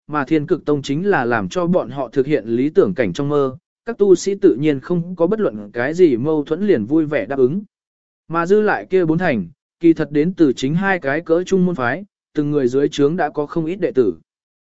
mà Thiên Cực Tông chính là làm cho bọn họ thực hiện lý tưởng cảnh trong mơ, các tu sĩ tự nhiên không có bất luận cái gì mâu thuẫn liền vui vẻ đáp ứng. Mà dư lại kia 4 thành, kỳ thật đến từ chính 2 cái cỡ trung môn phái, từng người dưới trướng đã có không ít đệ tử.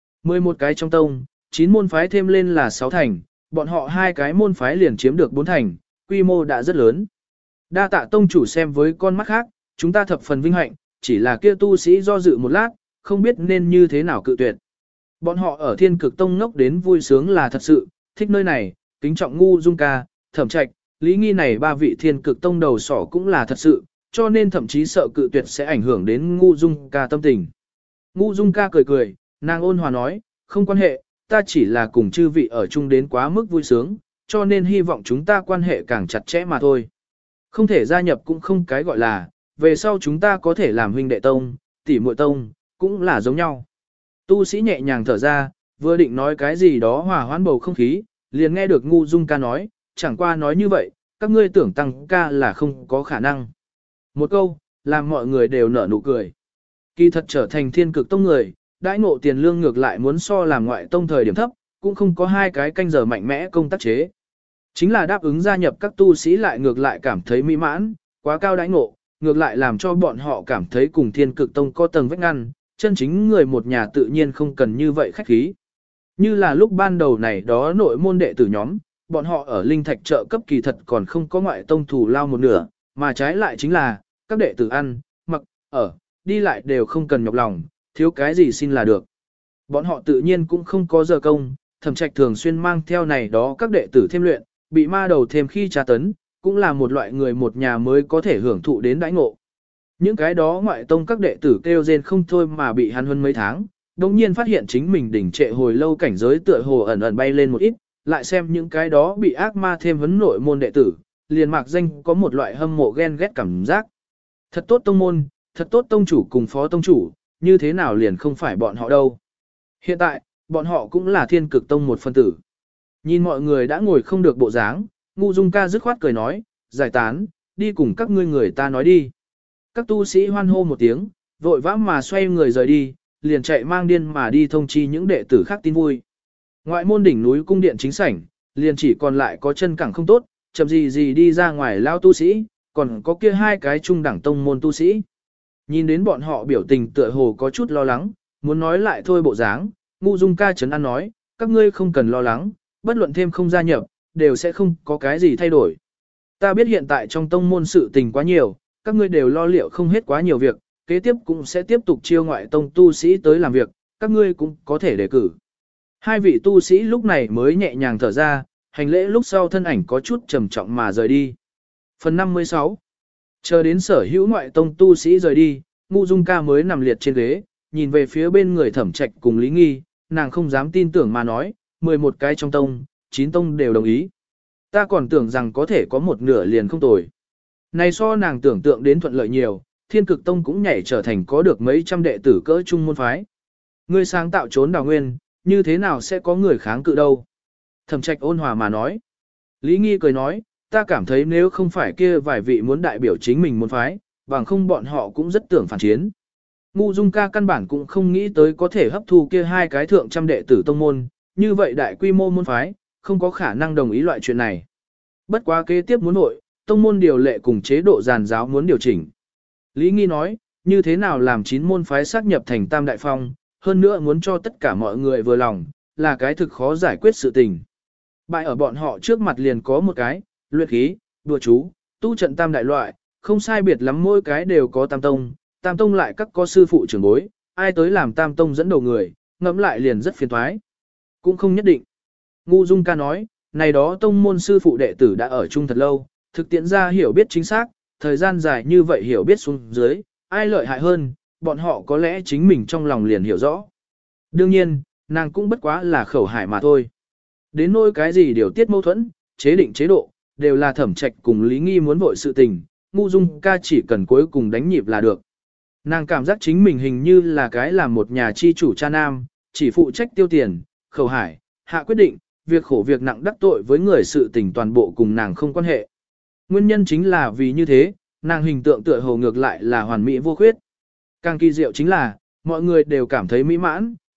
11 cái trong tông, 9 môn phái thêm lên là 6 thành, bọn họ 2 cái môn phái liền chiếm được 4 thành, quy mô đã rất lớn. Đa tạ tông chủ xem với con mắt khác, chúng ta thập phần vinh hạnh, chỉ là kia tu sĩ do dự một lát, không biết nên như thế nào cự tuyệt. Bọn họ ở Thiên Cực Tông ngốc đến vui sướng là thật sự, thích nơi này, kính trọng Ngu Dung Ca, Thẩm Trạch, Lý Nghi này 3 vị Thiên Cực Tông đầu sỏ cũng là thật sự, cho nên thậm chí sợ cự tuyệt sẽ ảnh hưởng đến Ngu Dung Ca tâm tình. Ngu Dung Ca cười cười, nàng ôn hòa nói, không quan hệ, ta chỉ là cùng chư vị ở chung đến quá mức vui sướng, cho nên hy vọng chúng ta quan hệ càng chặt chẽ mà thôi. Không thể gia nhập cũng không cái gọi là, về sau chúng ta có thể làm huynh đệ tông, tỷ muội tông, cũng là giống nhau. Tu sĩ nhẹ nhàng thở ra, vừa định nói cái gì đó hòa hoãn bầu không khí, liền nghe được Ngu Dung Ca nói, chẳng qua nói như vậy, các ngươi tưởng tăng ca là không có khả năng. Một câu, làm mọi người đều nở nụ cười. Kỳ thật trở thành Thiên Cực Tông người, đãi ngộ tiền lương ngược lại muốn so làm ngoại tông thời điểm thấp, cũng không có 2 cái canh giờ mạnh mẽ công tác chế. Chính là đáp ứng gia nhập các tu sĩ lại ngược lại cảm thấy mỹ mãn, quá cao đãi ngộ, ngược lại làm cho bọn họ cảm thấy cùng Thiên Cực Tông có tầng vách ngăn, chân chính người một nhà tự nhiên không cần như vậy khách khí. Như là lúc ban đầu này đó nội môn đệ tử nhóm, bọn họ ở linh thạch trợ cấp kỳ thật còn không có ngoại tông thủ lao một nửa, mà trái lại chính là, các đệ tử ăn, mặc, ở, đi lại đều không cần nhọc lòng, thiếu cái gì xin là được. Bọn họ tự nhiên cũng không có giờ công, Thẩm Trạch thường xuyên mang theo này đó các đệ tử thêm luyện, bị ma đầu thêm khi tra tấn, cũng là một loại người một nhà mới có thể hưởng thụ đến đãi ngộ. Những cái đó ngoại tông các đệ tử kêu rên không thôi mà bị hắn hơn mấy tháng, đồng nhiên phát hiện chính mình đỉnh trệ hồi lâu cảnh giới tựa hồ ẩn ẩn bay lên một ít, lại xem những cái đó bị ác ma thêm vấn nội môn đệ tử, liền mạc danh có một loại hâm mộ ghen ghét cảm giác. Thật tốt tông môn, thật tốt tông chủ cùng phó tông chủ, như thế nào liền không phải bọn họ đâu. Hiện tại, bọn họ cũng là Thiên Cực Tông một phân tử. Nhìn mọi người đã ngồi không được bộ dáng, Ngu Dung Ca dứt khoát cười nói, giải tán, đi cùng các ngươi người ta nói đi. Các tu sĩ hoan hô một tiếng, vội vã mà xoay người rời đi, liền chạy mang điên mà đi thông chi những đệ tử khác tin vui. Ngoại môn đỉnh núi cung điện chính sảnh, liền chỉ còn lại có chân cẳng không tốt, chậm gì gì đi ra ngoài lao tu sĩ, còn có kia 2 cái trung đẳng tông môn tu sĩ. Nhìn đến bọn họ biểu tình tựa hồ có chút lo lắng, muốn nói lại thôi bộ dáng, Ngu Dung Ca trấn an nói, các ngươi không cần lo lắng, bất luận thêm không gia nhập, đều sẽ không có cái gì thay đổi. Ta biết hiện tại trong tông môn sự tình quá nhiều, các ngươi đều lo liệu không hết quá nhiều việc, kế tiếp cũng sẽ tiếp tục chiêu ngoại tông tu sĩ tới làm việc, các ngươi cũng có thể đề cử. 2 vị tu sĩ lúc này mới nhẹ nhàng thở ra, hành lễ lúc sau thân ảnh có chút trầm trọng mà rời đi. Phần 56. Chờ đến sở hữu ngoại tông tu sĩ rời đi, Ngu Dung Ca mới nằm liệt trên ghế, nhìn về phía bên người Thẩm Trạch cùng Lý Nghi, nàng không dám tin tưởng mà nói, 11 cái trong tông, 9 tông đều đồng ý. Ta còn tưởng rằng có thể có một nửa liền không tồi. Này so nàng tưởng tượng đến thuận lợi nhiều, Thiên Cực Tông cũng nhảy trở thành có được mấy trăm đệ tử cỡ trung môn phái. Ngươi sáng tạo trốn đào nguyên, như thế nào sẽ có người kháng cự đâu? Thẩm Trạch ôn hòa mà nói. Lý Nghi cười nói, ta cảm thấy nếu không phải kia vài vị muốn đại biểu chính mình môn phái, bằng không bọn họ cũng rất tưởng phản chiến. Ngu Dung Ca căn bản cũng không nghĩ tới có thể hấp thu kia 2 cái thượng trăm đệ tử tông môn, như vậy đại quy mô môn phái, không có khả năng đồng ý loại chuyện này. Bất quá kế tiếp muốn hội, tông môn điều lệ cùng chế độ giàn giáo muốn điều chỉnh. Lý Nghi nói, như thế nào làm 9 môn phái xác nhập thành Tam Đại Phong, hơn nữa muốn cho tất cả mọi người vừa lòng, là cái thực khó giải quyết sự tình. Bại ở bọn họ trước mặt liền có một cái, luyện khí, đùa chú, tu trận tam đại loại, không sai biệt lắm mỗi cái đều có tam tông lại các có sư phụ trưởng bối, ai tới làm tam tông dẫn đầu người, ngẫm lại liền rất phiền toái. Cũng không nhất định. Ngu Dung Ca nói, này đó tông môn sư phụ đệ tử đã ở chung thật lâu, thực tiễn ra hiểu biết chính xác, thời gian dài như vậy hiểu biết xuống dưới, ai lợi hại hơn, bọn họ có lẽ chính mình trong lòng liền hiểu rõ. Đương nhiên, nàng cũng bất quá là khẩu hải mà thôi. Đến nỗi cái gì điều tiết mâu thuẫn, chế định chế độ, đều là Thẩm Trạch cùng Lý Nghi muốn vội sự tình, Ngu Dung Ca chỉ cần cuối cùng đánh nhịp là được. Nàng cảm giác chính mình hình như là cái làm một nhà chi chủ cha nam, chỉ phụ trách tiêu tiền, khẩu hải, hạ quyết định, việc khổ việc nặng đắc tội với người sự tình toàn bộ cùng nàng không quan hệ. Nguyên nhân chính là vì như thế, nàng hình tượng tựa hồ ngược lại là hoàn mỹ vô khuyết. Càng kỳ diệu chính là, mọi người đều cảm thấy mỹ mãn,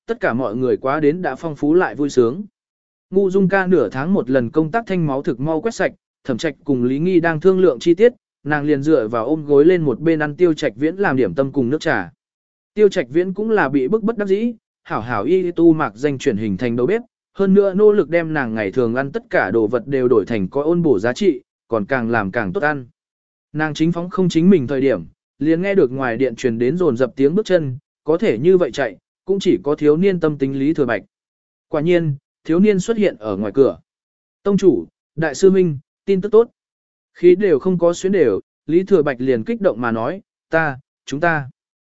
tất cả mọi người quá đến đã phong phú lại vui sướng. Ngu Dung ca nửa tháng một lần công tác thanh máu thực mau quét sạch, Thẩm Trạch cùng Lý Nghi đang thương lượng chi tiết, nàng liền dựa vào ôm gối lên một bên ăn Tiêu Trạch Viễn làm điểm tâm cùng nước trà. Tiêu Trạch Viễn cũng là bị bức bất đắc dĩ, hảo hảo y tu mạc danh chuyển hình thành đầu bếp, hơn nữa nỗ lực đem nàng ngày thường ăn tất cả đồ vật đều đổi thành có ôn bổ giá trị, còn càng làm càng tốt ăn. Nàng chính phóng không chính mình thời điểm, liền nghe được ngoài điện truyền đến rồn dập tiếng bước chân, có thể như vậy chạy, cũng chỉ có thiếu niên tâm tính Lý Thừa Bạch. Quả nhiên, thiếu niên xuất hiện ở ngoài cửa. Tông chủ, đại sư huynh, tin tức tốt. Khí đều không có xuyến đều, Lý Thừa Bạch liền kích động mà nói, chúng ta.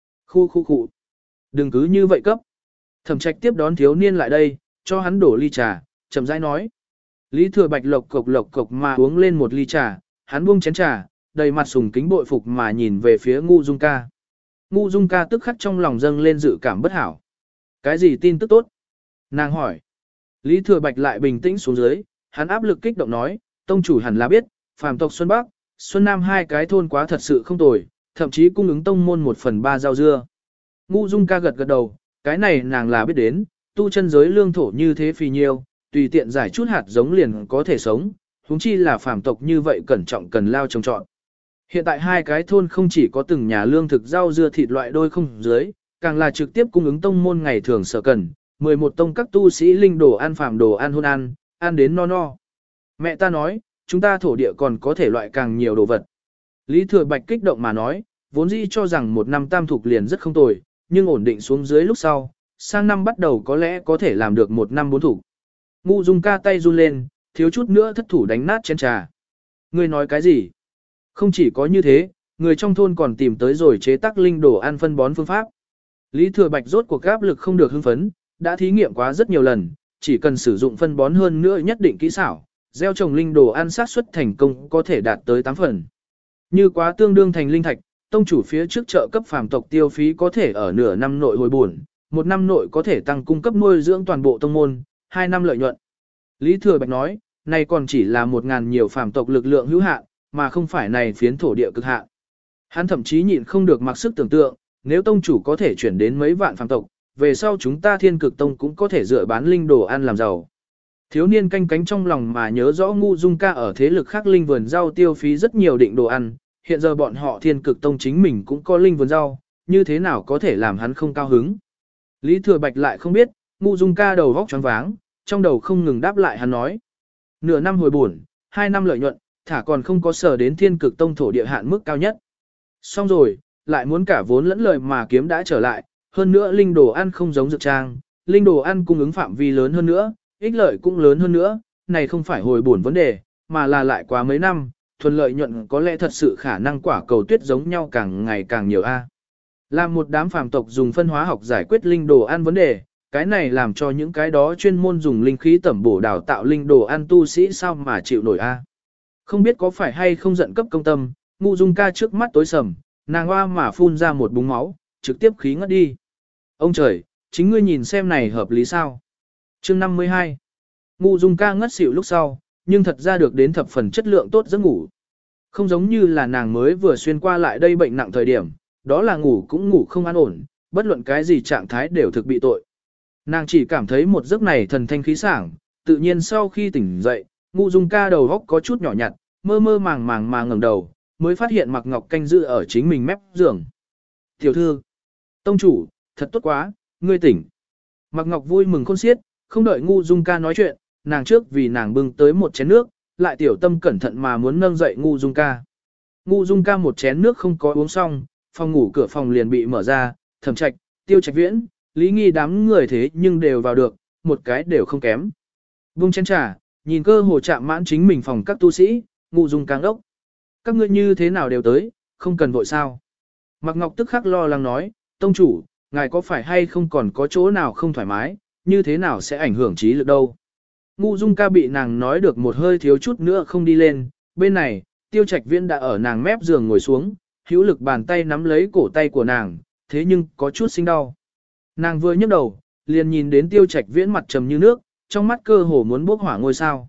Khu. Đừng cứ như vậy cấp. Thẩm Trạch tiếp đón thiếu niên lại đây, cho hắn đổ ly trà, chậm rãi nói. Lý Thừa Bạch lộc cộc mà uống lên một ly trà, hắn buông chén trà, đầy mặt sùng kính bội phục mà nhìn về phía Ngu Dung ca. Ngu Dung ca tức khắc trong lòng dâng lên dự cảm bất hảo. Cái gì tin tức tốt? Nàng hỏi. Lý Thừa Bạch lại bình tĩnh xuống dưới, hắn áp lực kích động nói, tông chủ hẳn là biết, phàm tộc Xuân Bắc, Xuân Nam hai cái thôn quá thật sự không tồi, thậm chí cung ứng tông môn 1/3 rau dưa. Ngu Dung ca gật đầu, cái này nàng là biết đến, tu chân giới lương thổ như thế phì nhiêu, tùy tiện giải chút hạt giống liền có thể sống, huống chi là phàm tộc như vậy cẩn trọng cần lao trồng trọt. Hiện tại hai cái thôn không chỉ có từng nhà lương thực rau dưa thịt loại đôi không dưới, càng là trực tiếp cung ứng tông môn ngày thường sở cần, 11 tông các tu sĩ linh đồ ăn phàm đồ ăn hôn ăn đến no. Mẹ ta nói, chúng ta thổ địa còn có thể loại càng nhiều đồ vật. Lý Thừa Bạch kích động mà nói, vốn dĩ cho rằng một năm tam thục liền rất không tồi, nhưng ổn định xuống dưới lúc sau, sang năm bắt đầu có lẽ có thể làm được một năm 4 thục. Ngu Dung ca tay run lên, thiếu chút nữa thất thủ đánh nát chén trà. Ngươi nói cái gì? Không chỉ có như thế, người trong thôn còn tìm tới rồi chế tác linh đồ ăn phân bón phương pháp. Lý Thừa Bạch rốt cuộc áp lực không được hưng phấn, đã thí nghiệm quá rất nhiều lần, chỉ cần sử dụng phân bón hơn nữa nhất định kỹ xảo, gieo trồng linh đồ ăn xác suất thành công có thể đạt tới 8 phần. Như quá tương đương thành linh thạch, tông chủ phía trước chợ cấp phàm tộc tiêu phí có thể ở nửa năm nội hồi bổn, một năm nội có thể tăng cung cấp nuôi dưỡng toàn bộ tông môn, 2 năm lợi nhuận. Lý Thừa Bạch nói, này còn chỉ là 1.000 nhiều phàm tộc lực lượng hữu hạn, mà không phải này phiến thổ địa cực hạn. Hắn thậm chí nhịn không được mặc sức tưởng tượng, nếu tông chủ có thể chuyển đến mấy vạn phàm tộc, về sau chúng ta Thiên Cực Tông cũng có thể dựa bán linh đồ ăn làm giàu. Thiếu niên canh cánh trong lòng mà nhớ rõ Ngu Dung ca ở thế lực khác linh vườn rau tiêu phí rất nhiều định đồ ăn, hiện giờ bọn họ Thiên Cực Tông chính mình cũng có linh vườn rau, như thế nào có thể làm hắn không cao hứng. Lý Thừa Bạch lại không biết, Ngu Dung ca đầu vóc choáng váng, trong đầu không ngừng đáp lại hắn nói. Nửa năm hồi bổn, 2 năm lợi nhuận, thả còn không có sở đến Thiên Cực Tông thổ địa hạn mức cao nhất. Xong rồi, lại muốn cả vốn lẫn lời mà kiếm đã trở lại, hơn nữa linh đồ ăn không giống dược trang, linh đồ ăn cung ứng phạm vi lớn hơn nữa, ích lợi cũng lớn hơn nữa, này không phải hồi bổn vấn đề, mà là lại quá mấy năm, thuần lợi nhuận có lẽ thật sự khả năng quả cầu tuyết giống nhau càng ngày càng nhiều a. Làm một đám phàm tộc dùng phân hóa học giải quyết linh đồ ăn vấn đề, cái này làm cho những cái đó chuyên môn dùng linh khí tẩm bổ đào tạo linh đồ ăn tu sĩ sao mà chịu nổi a. Không biết có phải hay không giận cấp công tâm, Ngu Dung ca trước mắt tối sầm, nàng hoa mà phun ra một búng máu, trực tiếp khí ngất đi. Ông trời, chính ngươi nhìn xem này hợp lý sao? Chương 52. Ngu Dung ca ngất xỉu lúc sau, nhưng thật ra được đến thập phần chất lượng tốt giấc ngủ. Không giống như là nàng mới vừa xuyên qua lại đây bệnh nặng thời điểm, đó là ngủ cũng ngủ không an ổn, bất luận cái gì trạng thái đều thực bị tội. Nàng chỉ cảm thấy một giấc này thần thanh khí sảng, tự nhiên sau khi tỉnh dậy, Ngu Dung ca đầu góc có chút nhỏ nhặt, mơ mơ màng màng mà ngẩng đầu, mới phát hiện Mạc Ngọc canh giữ ở chính mình mép giường. Tiểu thư, tông chủ, thật tốt quá, ngươi tỉnh. Mạc Ngọc vui mừng khôn xiết, không đợi Ngu Dung ca nói chuyện, nàng trước vì nàng bưng tới một chén nước, lại tiểu tâm cẩn thận mà muốn nâng dậy Ngu Dung ca. Ngu Dung ca một chén nước không có uống xong, phòng ngủ cửa phòng liền bị mở ra, Thẩm Trạch, Tiêu Trạch Viễn, Lý Nghi đám người thế nhưng đều vào được, một cái đều không kém. Vung chén trà, nhìn cơ hồ chạm mãn chính mình phòng các tu sĩ, Ngu Dung càng đốc. Các ngươi như thế nào đều tới, không cần vội sao. Mạc Ngọc tức khắc lo lắng nói, tông chủ, ngài có phải hay không còn có chỗ nào không thoải mái, như thế nào sẽ ảnh hưởng trí lực đâu. Ngu Dung ca bị nàng nói được một hơi thiếu chút nữa không đi lên, bên này, Tiêu Trạch Viễn đã ở nàng mép giường ngồi xuống, hữu lực bàn tay nắm lấy cổ tay của nàng, thế nhưng có chút sinh đau. Nàng vừa nhấc đầu, liền nhìn đến Tiêu Trạch Viễn mặt trầm như nước, trong mắt cơ hồ muốn bốc hỏa ngôi sao.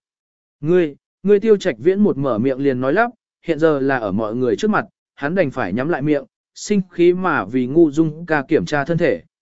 Ngươi Tiêu Trạch Viễn một mở miệng liền nói lắp, hiện giờ là ở mọi người trước mặt, hắn đành phải nhắm lại miệng, sinh khí mà vì Ngu Dung ca kiểm tra thân thể.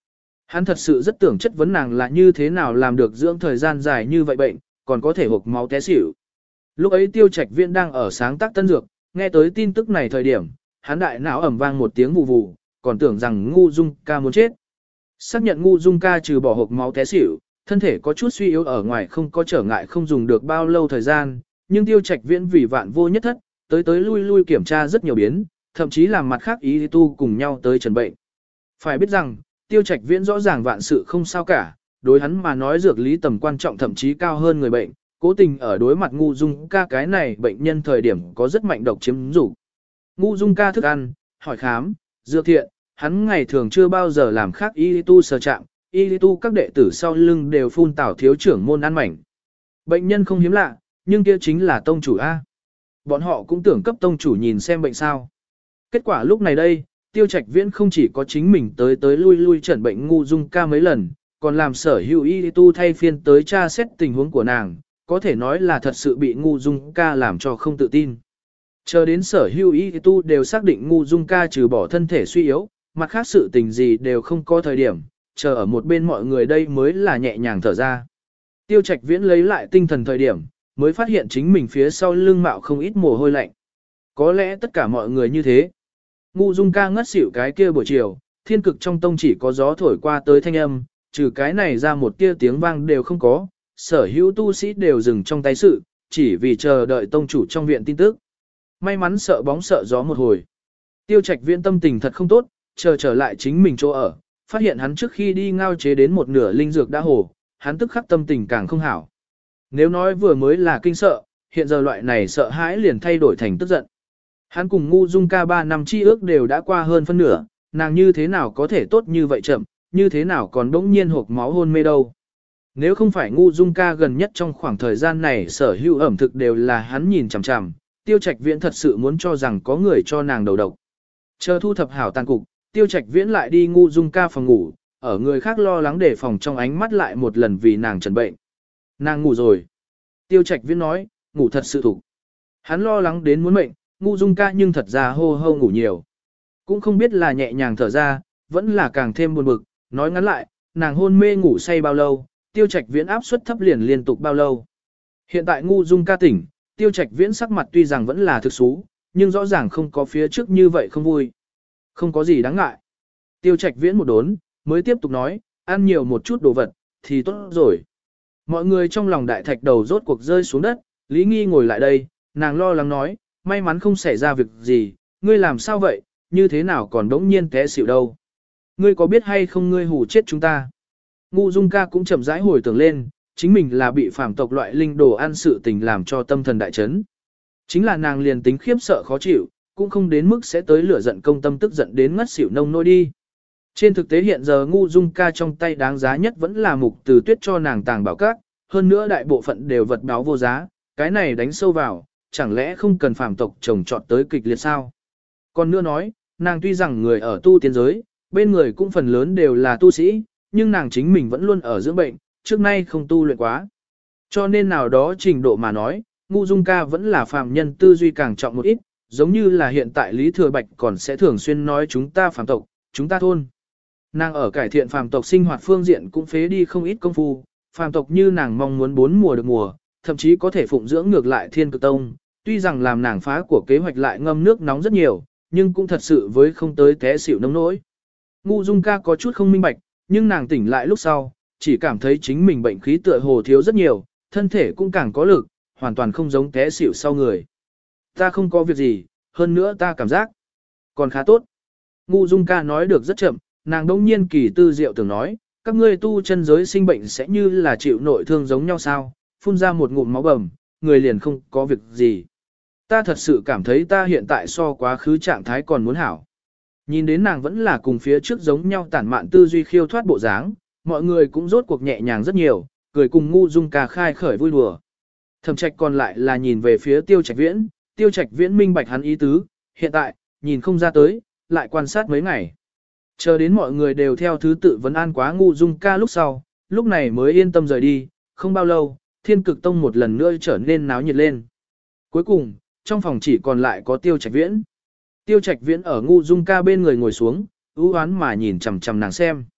Hắn thật sự rất tưởng chất vấn nàng là như thế nào làm được dưỡng thời gian dài như vậy bệnh, còn có thể hộc máu té xỉu. Lúc ấy Tiêu Trạch Viễn đang ở sáng tác tân dược, nghe tới tin tức này thời điểm, hắn đại não ầm vang một tiếng vù vù, còn tưởng rằng Ngu Dung ca muốn chết. Xác nhận Ngu Dung ca trừ bỏ hộc máu té xỉu, thân thể có chút suy yếu ở ngoài không có trở ngại không dùng được bao lâu thời gian, nhưng Tiêu Trạch Viễn vì vạn vô nhất thất, tới lui lui kiểm tra rất nhiều biến, thậm chí làm mặt khác y tu cùng nhau tới trần bệnh. Phải biết rằng, Tiêu Trạch Viễn rõ ràng vạn sự không sao cả, đối hắn mà nói dược lý tầm quan trọng thậm chí cao hơn người bệnh, cố tình ở đối mặt Ngu Dung ca cái này bệnh nhân thời điểm có rất mạnh độc chiếm dục. Ngu Dung ca thức ăn, hỏi khám, dược thiện, hắn ngày thường chưa bao giờ làm khác y tu sờ chạm, y tu các đệ tử sau lưng đều phun tảo thiếu trưởng môn ăn mảnh. Bệnh nhân không hiếm lạ, nhưng kia chính là tông chủ A. Bọn họ cũng tưởng cấp tông chủ nhìn xem bệnh sao. Kết quả lúc này đây, Tiêu Trạch Viễn không chỉ có chính mình tới lui chẩn bệnh Ngu Dung ca mấy lần, còn làm sở hữu y tu thay phiên tới tra xét tình huống của nàng, có thể nói là thật sự bị Ngu Dung ca làm cho không tự tin. Chờ đến sở hữu y tu đều xác định Ngu Dung ca trừ bỏ thân thể suy yếu, mặt khác sự tình gì đều không có thời điểm, chờ ở một bên mọi người đây mới là nhẹ nhàng thở ra. Tiêu Trạch Viễn lấy lại tinh thần thời điểm, mới phát hiện chính mình phía sau lưng mạo không ít mồ hôi lạnh. Có lẽ tất cả mọi người như thế. Ngu Dung ca ngất xỉu cái kia buổi chiều, thiên cực trong tông chỉ có gió thổi qua tới thanh âm, trừ cái này ra một tia tiếng vang đều không có, sở hữu tu sĩ đều dừng trong tay sự, chỉ vì chờ đợi tông chủ trong viện tin tức. May mắn sợ bóng sợ gió một hồi. Tiêu Trạch Viễn tâm tình thật không tốt, chờ trở lại chính mình chỗ ở, phát hiện hắn trước khi đi ngao chế đến một nửa linh dược đã hồ, hắn tức khắc tâm tình càng không hảo. Nếu nói vừa mới là kinh sợ, hiện giờ loại này sợ hãi liền thay đổi thành tức giận. Hắn cùng Ngu Dung ca 3 năm chi ước đều đã qua hơn phân nửa, nàng như thế nào có thể tốt như vậy chậm, như thế nào còn bỗng nhiên hộp máu hôn mê đâu. Nếu không phải Ngu Dung ca gần nhất trong khoảng thời gian này sở hữu ẩm thực đều là hắn nhìn chằm chằm, Tiêu Trạch Viễn thật sự muốn cho rằng có người cho nàng đầu độc. Chờ thu thập hảo tàn cục, Tiêu Trạch Viễn lại đi Ngu Dung ca phòng ngủ, ở người khác lo lắng để phòng trong ánh mắt lại một lần vì nàng trần bệnh. Nàng ngủ rồi. Tiêu Trạch Viễn nói, ngủ thật sự thủ. Hắn lo lắng đến muốn mệnh, Ngu Dung ca nhưng thật ra hô hô ngủ nhiều. Cũng không biết là nhẹ nhàng thở ra, vẫn là càng thêm buồn bực, nói ngắn lại, nàng hôn mê ngủ say bao lâu, Tiêu Trạch Viễn áp suất thấp liền liên tục bao lâu. Hiện tại Ngu Dung ca tỉnh, Tiêu Trạch Viễn sắc mặt tuy rằng vẫn là thực xú, nhưng rõ ràng không có phía trước như vậy không vui. Không có gì đáng ngại. Tiêu Trạch Viễn một đốn, mới tiếp tục nói, ăn nhiều một chút đồ vật, thì tốt rồi. Mọi người trong lòng đại thạch đầu rốt cuộc rơi xuống đất, Lý Nghi ngồi lại đây, nàng lo lắng nói, may mắn không xảy ra việc gì, ngươi làm sao vậy, như thế nào còn đống nhiên té xỉu đâu. Ngươi có biết hay không ngươi hù chết chúng ta. Ngu Dung ca cũng chậm rãi hồi tưởng lên, chính mình là bị phàm tộc loại linh đồ ăn sự tình làm cho tâm thần đại chấn. Chính là nàng liền tính khiếp sợ khó chịu, cũng không đến mức sẽ tới lửa giận công tâm tức giận đến ngất xỉu nông nỗi đi. Trên thực tế hiện giờ Ngu Dung ca trong tay đáng giá nhất vẫn là Mục Từ Tuyết cho nàng tàng bảo các, hơn nữa đại bộ phận đều vật báo vô giá, cái này đánh sâu vào, chẳng lẽ không cần phàm tộc trồng trọt tới kịch liệt sao? Còn nữa nói, nàng tuy rằng người ở tu tiên giới, bên người cũng phần lớn đều là tu sĩ, nhưng nàng chính mình vẫn luôn ở dưỡng bệnh, trước nay không tu luyện quá. Cho nên nào đó trình độ mà nói, Ngu Dung ca vẫn là phàm nhân tư duy càng trọng một ít, giống như là hiện tại Lý Thừa Bạch còn sẽ thường xuyên nói chúng ta phàm tộc, chúng ta thôn. Nàng ở cải thiện phàm tộc sinh hoạt phương diện cũng phế đi không ít công phu, phàm tộc như nàng mong muốn 4 mùa được mùa, thậm chí có thể phụng dưỡng ngược lại Thiên Cực Tông, tuy rằng làm nàng phá của kế hoạch lại ngâm nước nóng rất nhiều, nhưng cũng thật sự với không tới té xỉu nông nỗi. Ngu Dung ca có chút không minh bạch, nhưng nàng tỉnh lại lúc sau, chỉ cảm thấy chính mình bệnh khí tựa hồ thiếu rất nhiều, thân thể cũng càng có lực, hoàn toàn không giống té xỉu sau người. Ta không có việc gì, hơn nữa ta cảm giác còn khá tốt. Ngu Dung ca nói được rất chậm, nàng đông nhiên kỳ tư diệu tưởng nói, các ngươi tu chân giới sinh bệnh sẽ như là chịu nội thương giống nhau sao, phun ra một ngụm máu bầm, người liền không có việc gì. Ta thật sự cảm thấy ta hiện tại so quá khứ trạng thái còn muốn hảo. Nhìn đến nàng vẫn là cùng phía trước giống nhau tản mạn tư duy khiêu thoát bộ dáng, mọi người cũng rốt cuộc nhẹ nhàng rất nhiều, cười cùng Ngu Dung ca khai khởi vui đùa. Thẩm Trạch còn lại là nhìn về phía Tiêu Trạch Viễn, Tiêu Trạch Viễn minh bạch hắn ý tứ, hiện tại, nhìn không ra tới, lại quan sát mấy ngày. Chờ đến mọi người đều theo thứ tự vấn an quá Ngu Dung ca lúc sau, lúc này mới yên tâm rời đi, không bao lâu, Thiên Cực Tông một lần nữa trở nên náo nhiệt lên. Cuối cùng, trong phòng chỉ còn lại có Tiêu Trạch Viễn. Tiêu Trạch Viễn ở Ngu Dung ca bên người ngồi xuống, ưu oán mà nhìn chằm chằm nàng xem.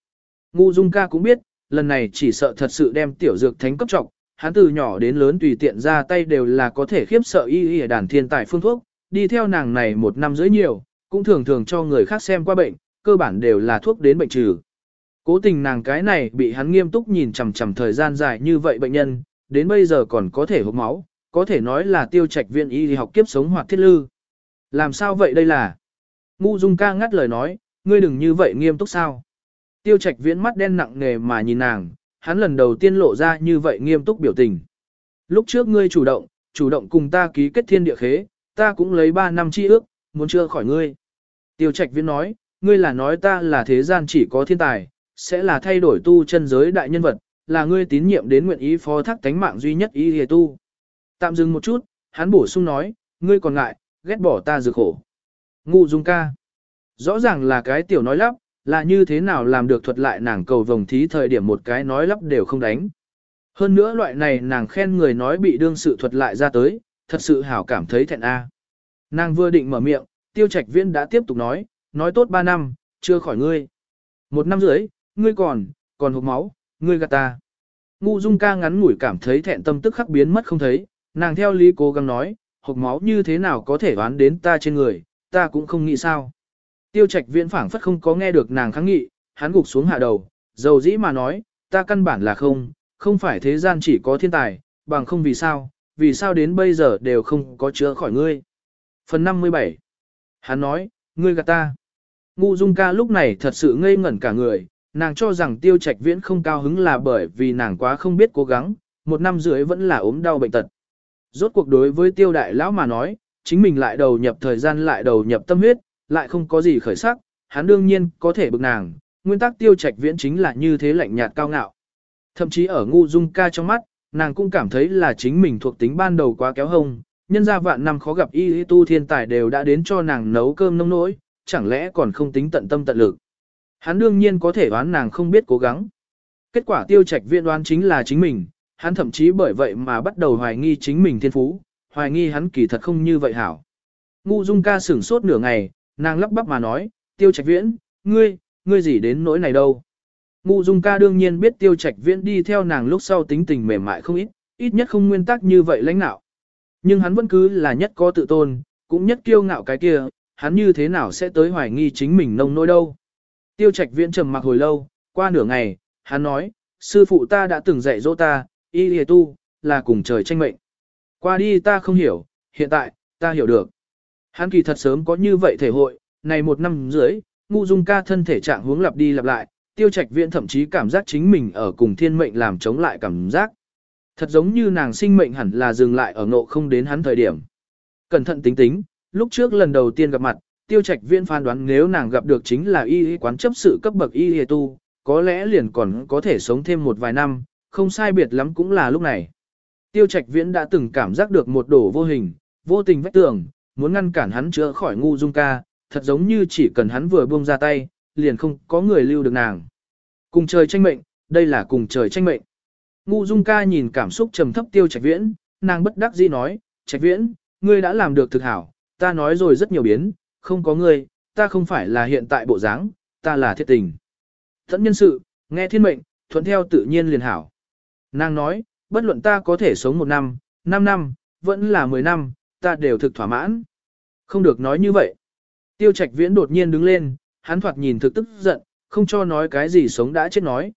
Ngu Dung ca cũng biết, lần này chỉ sợ thật sự đem tiểu dược thánh cấp trọng, hắn từ nhỏ đến lớn tùy tiện ra tay đều là có thể khiếp sợ y đàn thiên tài phương thuốc, đi theo nàng này 1 năm rưỡi nhiều, cũng thường thường cho người khác xem qua bệnh, cơ bản đều là thuốc đến bệnh trừ. Cố tình nàng cái này bị hắn nghiêm túc nhìn chằm chằm thời gian dài như vậy bệnh nhân, đến bây giờ còn có thể hộc máu, có thể nói là Tiêu Trạch Viễn y học kiếp sống hoặc thiết lư. Làm sao vậy đây là? Ngu Dung ca ngắt lời nói, ngươi đừng như vậy nghiêm túc sao? Tiêu Trạch Viễn mắt đen nặng nề mà nhìn nàng, hắn lần đầu tiên lộ ra như vậy nghiêm túc biểu tình. Lúc trước ngươi chủ động cùng ta ký kết thiên địa khế, ta cũng lấy 3 năm chi ước, muốn chữa khỏi ngươi. Tiêu Trạch Viễn nói, ngươi là nói ta là thế gian chỉ có thiên tài, sẽ là thay đổi tu chân giới đại nhân vật, là ngươi tín nhiệm đến nguyện ý phó thác tánh mạng duy nhất ý hề tu. Tạm dừng một chút, hắn bổ sung nói, ngươi còn ngại, ghét bỏ ta dược khổ. Ngu Dung ca. Rõ ràng là cái tiểu nói lắp, là như thế nào làm được thuật lại nàng cầu vồng thí thời điểm một cái nói lắp đều không đánh. Hơn nữa loại này nàng khen người nói bị đương sự thuật lại ra tới, thật sự hảo cảm thấy thẹn a. Nàng vừa định mở miệng, Tiêu Trạch Viễn đã tiếp tục nói tốt 3 năm, chưa khỏi ngươi. 1 năm rưỡi, ngươi còn hộc máu, ngươi gạt ta. Ngu Dung ca ngắn ngủi cảm thấy thẹn tâm tức khắc biến mất không thấy, nàng theo lý cố gắng nói, hộc máu như thế nào có thể đoán đến ta trên người, ta cũng không nghĩ sao. Tiêu Trạch Viễn phảng phất không có nghe được nàng kháng nghị, hắn gục xuống hạ đầu, dầu dĩ mà nói, ta căn bản là không phải thế gian chỉ có thiên tài, bằng không vì sao đến bây giờ đều không có chữa khỏi ngươi. Phần 57. Hắn nói, ngươi gạt ta. Ngu Dung ca lúc này thật sự ngây ngẩn cả người, nàng cho rằng Tiêu Trạch Viễn không cao hứng là bởi vì nàng quá không biết cố gắng, 1 năm rưỡi vẫn là ốm đau bệnh tật. Rốt cuộc đối với Tiêu đại lão mà nói, chính mình lại đầu nhập thời gian lại đầu nhập tâm huyết, lại không có gì khởi sắc, hắn đương nhiên có thể bực nàng, nguyên tắc Tiêu Trạch Viễn chính là như thế lạnh nhạt cao ngạo. Thậm chí ở Ngu Dung ca trong mắt, nàng cũng cảm thấy là chính mình thuộc tính ban đầu quá kéo hông, nhân ra vạn năm khó gặp y tu thiên tài đều đã đến cho nàng nấu cơm nông nỗi, chẳng lẽ còn không tính tận tâm tận lực. Hắn đương nhiên có thể đoán nàng không biết cố gắng. Kết quả Tiêu Trạch Viễn đoán chính là chính mình, hắn thậm chí bởi vậy mà bắt đầu hoài nghi chính mình thiên phú, hoài nghi hắn kỳ thật không như vậy hảo. Ngu Dung ca sửng sốt nửa ngày, nàng lắp bắp mà nói, Tiêu Trạch Viễn, ngươi gì đến nỗi này đâu. Ngu Dung ca đương nhiên biết Tiêu Trạch Viễn đi theo nàng lúc sau tính tình mềm mại không ít nhất không nguyên tắc như vậy lãnh nạo. Nhưng hắn vẫn cứ là nhất có tự tôn, cũng nhất kiêu ngạo cái kia, hắn như thế nào sẽ tới hoài nghi chính mình nông nỗi đâu. Tiêu Trạch Viễn trầm mặc hồi lâu, qua nửa ngày, hắn nói, sư phụ ta đã từng dạy dỗ ta, y lìa tu, là cùng trời tranh mệnh. Qua đi ta không hiểu, hiện tại, ta hiểu được. Hắn kỳ thật sớm có như vậy thể hội, này 1 năm rưỡi, Ngu Dung ca thân thể trạng hướng lặp đi lặp lại, Tiêu Trạch Viễn thậm chí cảm giác chính mình ở cùng thiên mệnh làm chống lại cảm giác. Thật giống như nàng sinh mệnh hẳn là dừng lại ở ngộ không đến hắn thời điểm. Cẩn thận tính tính, lúc trước lần đầu tiên gặp mặt, Tiêu Trạch Viễn phán đoán nếu nàng gặp được chính là y quán chấp sự cấp bậc y tu, có lẽ liền còn có thể sống thêm một vài năm, không sai biệt lắm cũng là lúc này. Tiêu Trạch Viễn đã từng cảm giác được một đổ vô hình, vô tình vách tường, muốn ngăn cản hắn chữa khỏi Ngu Dung ca, thật giống như chỉ cần hắn vừa buông ra tay, liền không có người lưu được nàng. Cùng trời tranh mệnh, đây là cùng trời tranh mệnh. Ngu Dung ca nhìn cảm xúc trầm thấp Tiêu Trạch Viễn, nàng bất đắc dĩ nói, Trạch Viễn, ngươi đã làm được thực hảo, ta nói rồi rất nhiều biến, không có ngươi, ta không phải là hiện tại bộ dáng, ta là thiết tình. Thẫn nhân sự, nghe thiên mệnh, thuận theo tự nhiên liền hảo. Nàng nói, bất luận ta có thể sống 1 năm, 5 năm, vẫn là 10 năm, ta đều thực thỏa mãn. Không được nói như vậy. Tiêu Trạch Viễn đột nhiên đứng lên, hắn thoạt nhìn thực tức giận, không cho nói cái gì sống đã chết nói,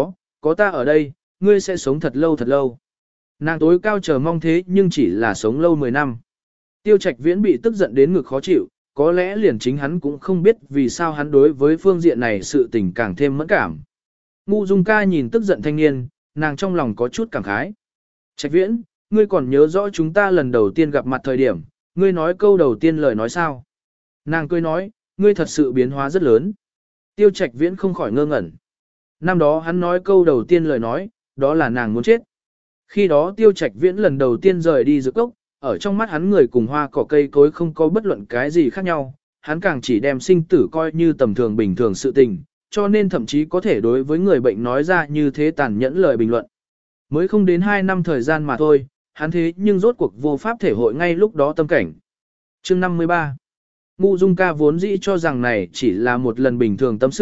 có ta ở đây, ngươi sẽ sống thật lâu thật lâu. Nàng tối cao chờ mong thế nhưng chỉ là sống lâu 10 năm. Tiêu Trạch Viễn bị tức giận đến ngực khó chịu, có lẽ liền chính hắn cũng không biết vì sao hắn đối với phương diện này sự tình càng thêm mẫn cảm. Ngu Dung ca nhìn tức giận thanh niên, nàng trong lòng có chút cảm khái. Trạch Viễn, ngươi còn nhớ rõ chúng ta lần đầu tiên gặp mặt thời điểm, ngươi nói câu đầu tiên lời nói sao? Nàng cười nói, ngươi thật sự biến hóa rất lớn. Tiêu Trạch Viễn không khỏi ngơ ngẩn. Năm đó hắn nói câu đầu tiên lời nói, đó là nàng muốn chết. Khi đó Tiêu Trạch Viễn lần đầu tiên rời đi dược cốc, ở trong mắt hắn người cùng hoa cỏ cây cối không có bất luận cái gì khác nhau, hắn càng chỉ đem sinh tử coi như tầm thường bình thường sự tình, cho nên thậm chí có thể đối với người bệnh nói ra như thế tàn nhẫn lời bình luận. Mới không đến 2 năm thời gian mà thôi, hắn thế nhưng rốt cuộc vô pháp thể hội ngay lúc đó tâm cảnh. Chương 53. Ngu Dung ca vốn dĩ cho rằng này chỉ là một lần bình thường tâm sự,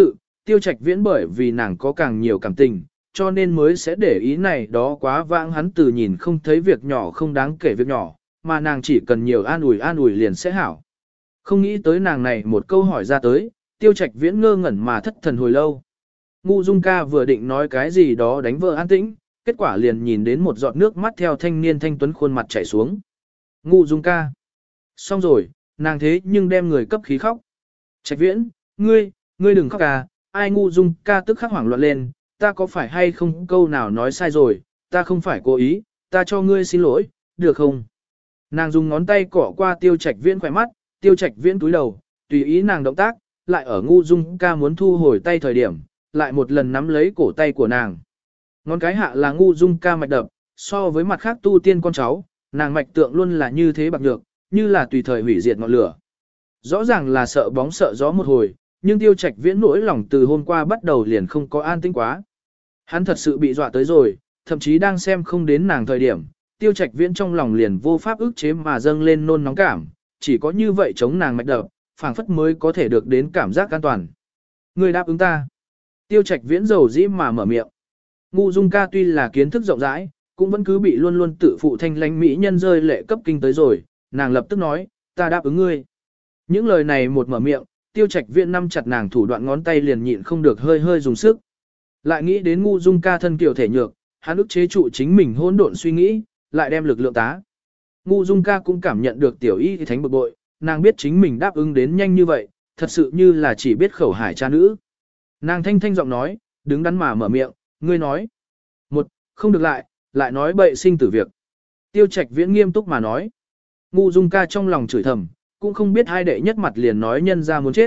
Tiêu Trạch Viễn bởi vì nàng có càng nhiều cảm tình, cho nên mới sẽ để ý này đó quá vãng hắn từ nhìn không thấy việc nhỏ không đáng kể việc nhỏ, mà nàng chỉ cần nhiều an ủi liền sẽ hảo. Không nghĩ tới nàng này một câu hỏi ra tới, Tiêu Trạch Viễn ngơ ngẩn mà thất thần hồi lâu. Ngu Dung ca vừa định nói cái gì đó đánh vợ an tĩnh, kết quả liền nhìn đến một giọt nước mắt theo thanh niên thanh tuấn khuôn mặt chảy xuống. Ngu Dung ca. Xong rồi, nàng thế nhưng đem người cấp khí khóc. Trạch Viễn, ngươi đừng khóc à, ai Ngu Dung ca tức khắc hoảng loạn lên, ta có phải hay không câu nào nói sai rồi, ta không phải cố ý, ta cho ngươi xin lỗi, được không? Nàng dùng ngón tay cọ qua Tiêu Trạch Viễn khỏe mắt, Tiêu Trạch Viễn túi đầu, tùy ý nàng động tác, lại ở Ngu Dung ca muốn thu hồi tay thời điểm, lại một lần nắm lấy cổ tay của nàng. Ngón cái hạ là Ngu Dung ca mạch đập, so với mặt khác tu tiên con cháu, nàng mạch tượng luôn là như thế bạc nhược, như là tùy thời hủy diệt ngọn lửa. Rõ ràng là sợ bóng sợ gió một hồi, nhưng Tiêu Trạch Viễn nỗi lòng từ hôm qua bắt đầu liền không có an tĩnh quá. Hắn thật sự bị dọa tới rồi, thậm chí đang xem không đến nàng thời điểm, Tiêu Trạch Viễn trong lòng liền vô pháp ức chế mà dâng lên nôn nóng cảm, chỉ có như vậy chống nàng mạch đập, phảng phất mới có thể được đến cảm giác an toàn. Ngươi đáp ứng ta. Tiêu Trạch Viễn dầu dĩ mà mở miệng. Ngu Dung ca tuy là kiến thức rộng rãi, cũng vẫn cứ bị luôn luôn tự phụ thanh lãnh mỹ nhân rơi lệ cấp kinh tới rồi, nàng lập tức nói, ta đáp ứng ngươi. Những lời này một mở miệng, Tiêu Trạch Viễn nắm chặt nàng thủ đoạn ngón tay liền nhịn không được hơi hơi dùng sức. Lại nghĩ đến Ngu Dung ca thân kiều thể nhược, hắn ức chế trụ chính mình hỗn độn suy nghĩ, lại đem lực lượng tá. Ngu Dung ca cũng cảm nhận được tiểu y thánh bực bội, nàng biết chính mình đáp ứng đến nhanh như vậy, thật sự như là chỉ biết khẩu hải cha nữ. Nàng thanh thanh giọng nói, đứng đắn mà mở miệng, ngươi nói. Một, không được lại nói bậy sinh tử việc. Tiêu Trạch Viễn nghiêm túc mà nói. Ngu Dung ca trong lòng chửi thầm, cũng không biết hai đệ nhất mặt liền nói nhân ra muốn chết.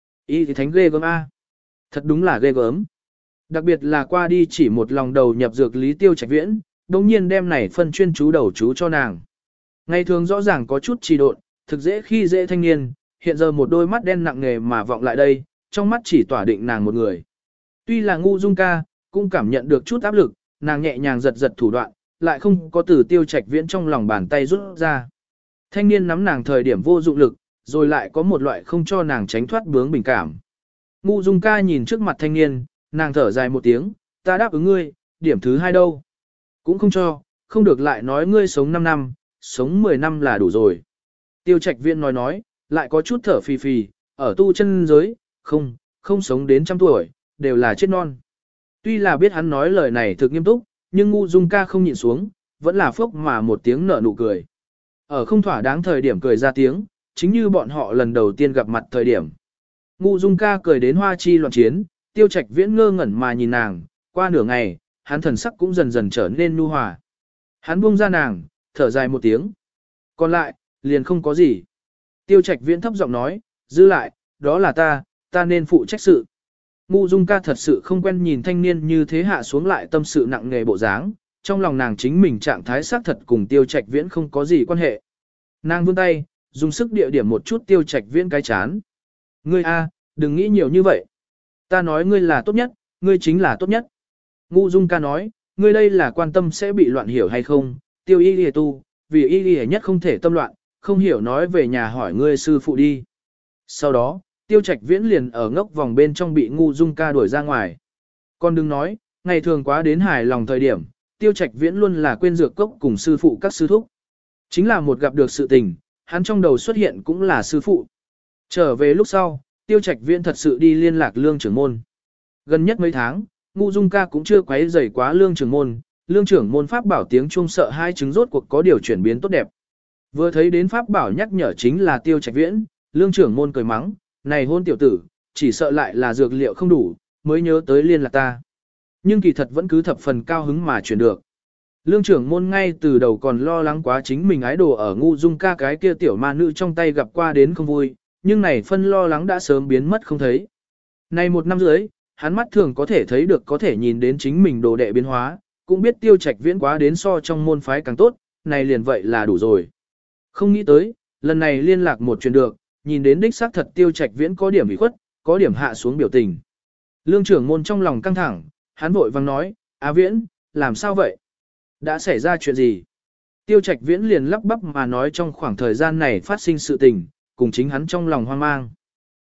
Y thì thánh ghê gớm A. Thật đúng là ghê gớm. Đặc biệt là qua đi chỉ một lòng đầu nhập dược lý Tiêu Trạch Viễn, đồng nhiên đem này phân chuyên chú đầu chú cho nàng. Ngày thường rõ ràng có chút trì độn, thực dễ khi dễ thanh niên, hiện giờ một đôi mắt đen nặng nề mà vọng lại đây, trong mắt chỉ tỏa định nàng một người. Tuy là Ngu Dung ca, cũng cảm nhận được chút áp lực, nàng nhẹ nhàng giật giật thủ đoạn, lại không có từ Tiêu Trạch Viễn trong lòng bàn tay rút ra. Thanh niên nắm nàng thời điểm vô dụng lực, rồi lại có một loại không cho nàng tránh thoát bướng bình cảm. Ngu Dung ca nhìn trước mặt thanh niên, nàng thở dài một tiếng, ta đáp ứng ngươi, điểm thứ hai đâu. Cũng không cho, không được lại nói ngươi sống 5 năm, sống 10 năm là đủ rồi. Tiêu Trạch Viễn nói, lại có chút thở phì phì, ở tu chân giới, không sống đến 100 tuổi, đều là chết non. Tuy là biết hắn nói lời này thực nghiêm túc, nhưng Ngu Dung ca không nhịn xuống, vẫn là phốc mà một tiếng nở nụ cười. Ở không thỏa đáng thời điểm cười ra tiếng, chính như bọn họ lần đầu tiên gặp mặt thời điểm. Ngu Dung ca cười đến hoa chi loạn chiến, Tiêu Trạch Viễn ngơ ngẩn mà nhìn nàng, qua nửa ngày, hắn thần sắc cũng dần dần trở nên nhu hòa. Hắn buông ra nàng, thở dài một tiếng. Còn lại, liền không có gì. Tiêu Trạch Viễn thấp giọng nói, giữ lại, đó là ta nên phụ trách sự. Ngu Dung ca thật sự không quen nhìn thanh niên như thế hạ xuống lại tâm sự nặng nề bộ dáng, trong lòng nàng chính mình trạng thái xác thật cùng Tiêu Trạch Viễn không có gì quan hệ. Nàng vươn tay, dùng sức địa điểm một chút Tiêu Trạch Viễn cái chán. Ngươi a, đừng nghĩ nhiều như vậy. Ta nói ngươi là tốt nhất, ngươi chính là tốt nhất. Ngu Dung ca nói, ngươi đây là quan tâm sẽ bị loạn hiểu hay không, Tiêu y lìa tu, vì y lìa nhất không thể tâm loạn, không hiểu nói về nhà hỏi ngươi sư phụ đi. Sau đó, Tiêu Trạch Viễn liền ở ngốc vòng bên trong bị Ngu Dung ca đuổi ra ngoài. Còn đừng nói, ngày thường quá đến hài lòng thời điểm, Tiêu Trạch Viễn luôn là quên dược cốc cùng sư phụ các sư thúc. Chính là một gặp được sự tình, hắn trong đầu xuất hiện cũng là sư phụ. Trở về lúc sau, Tiêu Trạch Viễn thật sự đi liên lạc Lương trưởng môn. Gần nhất mấy tháng, Ngu Dung ca cũng chưa quấy rầy quá Lương trưởng môn, Lương trưởng môn pháp bảo tiếng chuông sợ hai chứng rốt cuộc có điều chuyển biến tốt đẹp. Vừa thấy đến pháp bảo nhắc nhở chính là Tiêu Trạch Viễn, Lương trưởng môn cười mắng, này hôn tiểu tử, chỉ sợ lại là dược liệu không đủ, mới nhớ tới liên lạc ta. Nhưng kỳ thật vẫn cứ thập phần cao hứng mà chuyển được. Lương trưởng môn ngay từ đầu còn lo lắng quá chính mình ái đồ ở Ngu Dung ca cái kia tiểu ma nữ trong tay gặp qua đến không vui, nhưng này phân lo lắng đã sớm biến mất không thấy. Này một năm dưới, hắn mắt thường có thể thấy được có thể nhìn đến chính mình đồ đệ biến hóa, cũng biết Tiêu Trạch Viễn quá đến so trong môn phái càng tốt, này liền vậy là đủ rồi. Không nghĩ tới, lần này liên lạc một chuyện được, nhìn đến đích xác thật Tiêu Trạch Viễn có điểm bị khuất, có điểm hạ xuống biểu tình. Lương trưởng môn trong lòng căng thẳng, hắn vội vang nói, Á Viễn, làm sao vậy? Đã xảy ra chuyện gì? Tiêu Trạch Viễn liền lắp bắp mà nói trong khoảng thời gian này phát sinh sự tình, cùng chính hắn trong lòng hoang mang.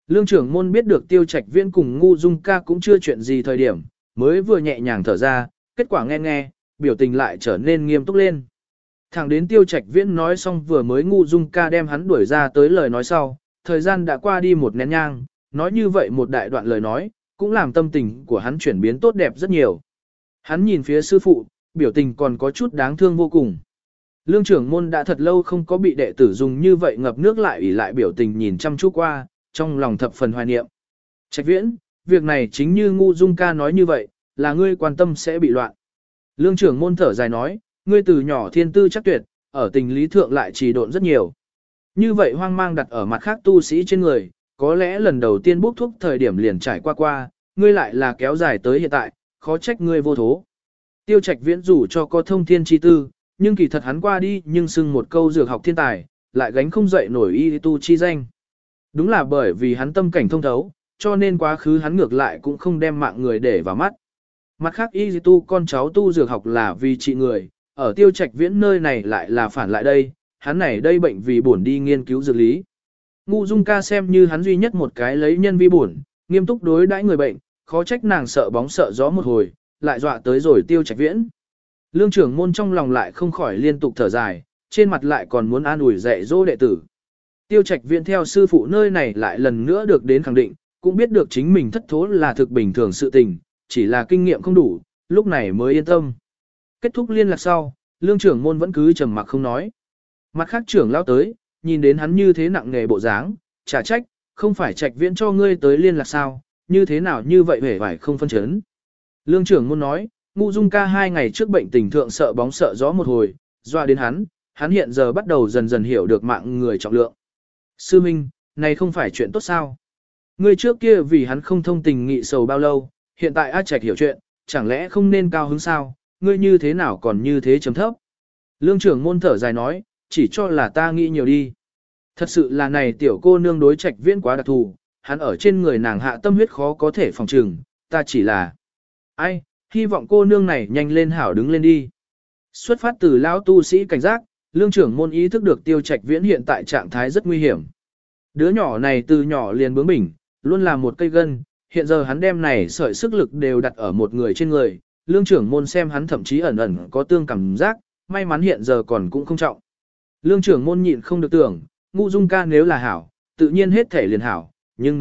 Lương trưởng môn biết được Tiêu Trạch Viễn cùng Ngu Dung ca cũng chưa chuyện gì thời điểm, mới vừa nhẹ nhàng thở ra, kết quả nghe, biểu tình lại trở nên nghiêm túc lên. Thẳng đến Tiêu Trạch Viễn nói xong vừa mới Ngu Dung ca đem hắn đuổi ra tới lời nói sau, thời gian đã qua đi một nén nhang, nói như vậy một đại đoạn lời nói, cũng làm tâm tình của hắn chuyển biến tốt đẹp rất nhiều. Hắn nhìn phía sư phụ, biểu tình còn có chút đáng thương vô cùng. Lương trưởng môn đã thật lâu không có bị đệ tử dùng như vậy ngập nước lại ủy lại biểu tình nhìn chăm chú qua, trong lòng thập phần hoài niệm. Trạch Viễn, việc này chính như Ngu Dung ca nói như vậy, là ngươi quan tâm sẽ bị loạn. Lương trưởng môn thở dài nói, ngươi từ nhỏ thiên tư chắc tuyệt, ở tình lý thượng lại trì độn rất nhiều. Như vậy hoang mang đặt ở mặt khác tu sĩ trên người, có lẽ lần đầu tiên bốc thuốc thời điểm liền trải qua, ngươi lại là kéo dài tới hiện tại, khó trách ngươi vô thố. Tiêu Trạch Viễn dù cho có thông thiên chi tư, nhưng kỳ thật hắn qua đi nhưng xưng một câu dược học thiên tài, lại gánh không dậy nổi y tu chi danh. Đúng là bởi vì hắn tâm cảnh thông thấu, cho nên quá khứ hắn ngược lại cũng không đem mạng người để vào mắt. Mặt khác y tu con cháu tu dược học là vì trị người, ở Tiêu Trạch Viễn nơi này lại là phản lại đây, hắn này đây bệnh vì bổn đi nghiên cứu dược lý. Ngu Dung ca xem như hắn duy nhất một cái lấy nhân vi bổn, nghiêm túc đối đãi người bệnh, khó trách nàng sợ bóng sợ gió một hồi, lại dọa tới rồi Tiêu Trạch Viễn. Lương trưởng môn trong lòng lại không khỏi liên tục thở dài, trên mặt lại còn muốn an ủi dạy dỗ đệ tử. Tiêu Trạch Viễn theo sư phụ nơi này lại lần nữa được đến khẳng định, cũng biết được chính mình thất thố là thực bình thường sự tình, chỉ là kinh nghiệm không đủ, lúc này mới yên tâm. Kết thúc liên lạc sau, lương trưởng môn vẫn cứ trầm mặc không nói. Mặt khác trưởng lao tới, nhìn đến hắn như thế nặng nề bộ dáng, trả trách, không phải Trạch Viễn cho ngươi tới liên lạc sao, như thế nào như vậy hề phải không phân chấn. Lương trưởng môn nói, Ngu Dung ca 2 ngày trước bệnh tình thượng sợ bóng sợ gió một hồi, doa đến hắn hiện giờ bắt đầu dần dần hiểu được mạng người trọng lượng. Sư Minh, này không phải chuyện tốt sao? Ngươi trước kia vì hắn không thông tình nghị sầu bao lâu, hiện tại A Trạch hiểu chuyện, chẳng lẽ không nên cao hứng sao? Ngươi như thế nào còn như thế chấm thấp? Lương trưởng môn thở dài nói, chỉ cho là ta nghĩ nhiều đi. Thật sự là này tiểu cô nương đối Trạch Viễn quá đặc thù, hắn ở trên người nàng hạ tâm huyết khó có thể phòng trừng, ta chỉ là... Ai, hy vọng cô nương này nhanh lên hảo đứng lên đi. Xuất phát từ lão tu sĩ cảnh giác, lương trưởng môn ý thức được Tiêu Trạch Viễn hiện tại trạng thái rất nguy hiểm. Đứa nhỏ này từ nhỏ liền bướng bỉnh, luôn là một cây gân, hiện giờ hắn đem này sợi sức lực đều đặt ở một người trên người, lương trưởng môn xem hắn thậm chí ẩn ẩn có tương cảm giác, may mắn hiện giờ còn cũng không trọng. Lương trưởng môn nhịn không được tưởng, Ngu Dung ca nếu là hảo, tự nhiên hết thể liền hảo, nhưng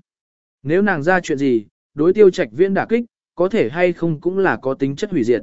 nếu nàng ra chuyện gì, đối Tiêu Trạch Viễn đả kích, có thể hay không cũng là có tính chất hủy diệt.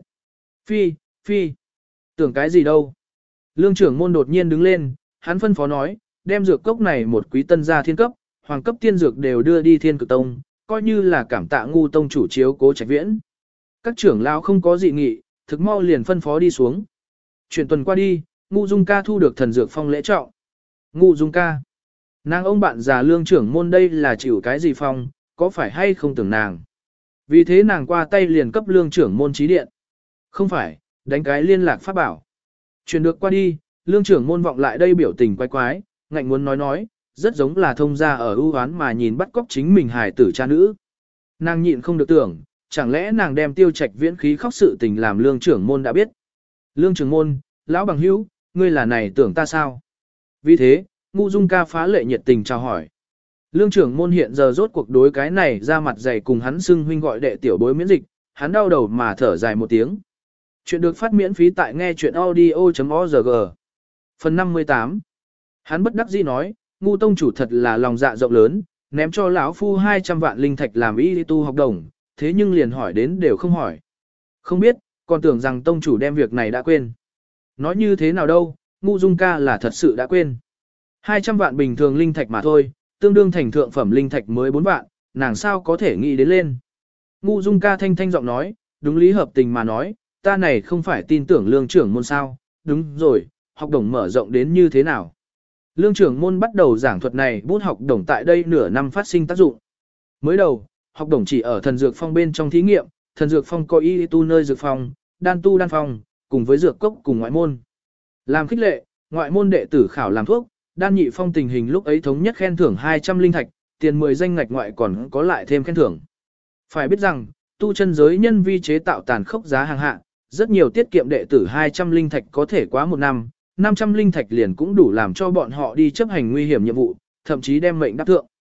Phi, tưởng cái gì đâu. Lương trưởng môn đột nhiên đứng lên, hắn phân phó nói, đem dược cốc này một quý tân gia thiên cấp, hoàng cấp tiên dược đều đưa đi Thiên Cực Tông, coi như là cảm tạ Ngu tông chủ chiếu cố Trạch Viễn. Các trưởng lão không có dị nghị, thực mau liền phân phó đi xuống. Chuyển tuần qua đi, Ngu Dung ca thu được thần dược phong lễ trọng. Ngu Dung ca. Nàng ông bạn già lương trưởng môn đây là chịu cái gì phong, có phải hay không tưởng nàng. Vì thế nàng qua tay liền cấp lương trưởng môn trí điện. Không phải, đánh cái liên lạc pháp bảo. Chuyển được qua đi, lương trưởng môn vọng lại đây biểu tình quái quái, ngạnh muốn nói, rất giống là thông gia ở ưu hoán mà nhìn bắt cóc chính mình hài tử cha nữ. Nàng nhịn không được tưởng, chẳng lẽ nàng đem Tiêu Trạch Viễn khí khóc sự tình làm lương trưởng môn đã biết. Lương trưởng môn, lão bằng hữu, ngươi là này tưởng ta sao? Vì thế, Ngu Dung ca phá lệ nhiệt tình chào hỏi. Lương trưởng môn hiện giờ rốt cuộc đối cái này ra mặt dày cùng hắn xưng huynh gọi đệ tiểu bối miễn dịch, hắn đau đầu mà thở dài một tiếng. Chuyện được phát miễn phí tại nghe chuyện audio.org. Phần 58. Hắn bất đắc dĩ nói, Ngu tông chủ thật là lòng dạ rộng lớn, ném cho lão phu 200 vạn linh thạch làm y tu học đồng, thế nhưng liền hỏi đến đều không hỏi. Không biết, còn tưởng rằng tông chủ đem việc này đã quên. Nói như thế nào đâu, Ngu Dung ca là thật sự đã quên. 200 vạn bình thường linh thạch mà thôi, tương đương thành thượng phẩm linh thạch mới 4 vạn, nàng sao có thể nghĩ đến lên. Ngu Dung ca thanh thanh giọng nói, đúng lý hợp tình mà nói, ta này không phải tin tưởng lương trưởng môn sao, đúng rồi, học đồng mở rộng đến như thế nào. Lương trưởng môn bắt đầu giảng thuật này bút học đồng tại đây nửa năm phát sinh tác dụng. Mới đầu, học đồng chỉ ở thần dược phong bên trong thí nghiệm, thần dược phong có y tu nơi dược phong, đan tu đan phong, cùng với dược cốc cùng ngoại môn. Làm khích lệ, ngoại môn đệ tử khảo làm thuốc, đan nhị phong tình hình lúc ấy thống nhất khen thưởng 200 linh thạch, tiền 10 danh ngạch ngoại còn có lại thêm khen thưởng. Phải biết rằng, tu chân giới nhân vi chế tạo tàn khốc giá hàng hạ, rất nhiều tiết kiệm đệ tử 200 linh thạch có thể quá một năm, 500 linh thạch liền cũng đủ làm cho bọn họ đi chấp hành nguy hiểm nhiệm vụ, thậm chí đem mệnh đáp thượng.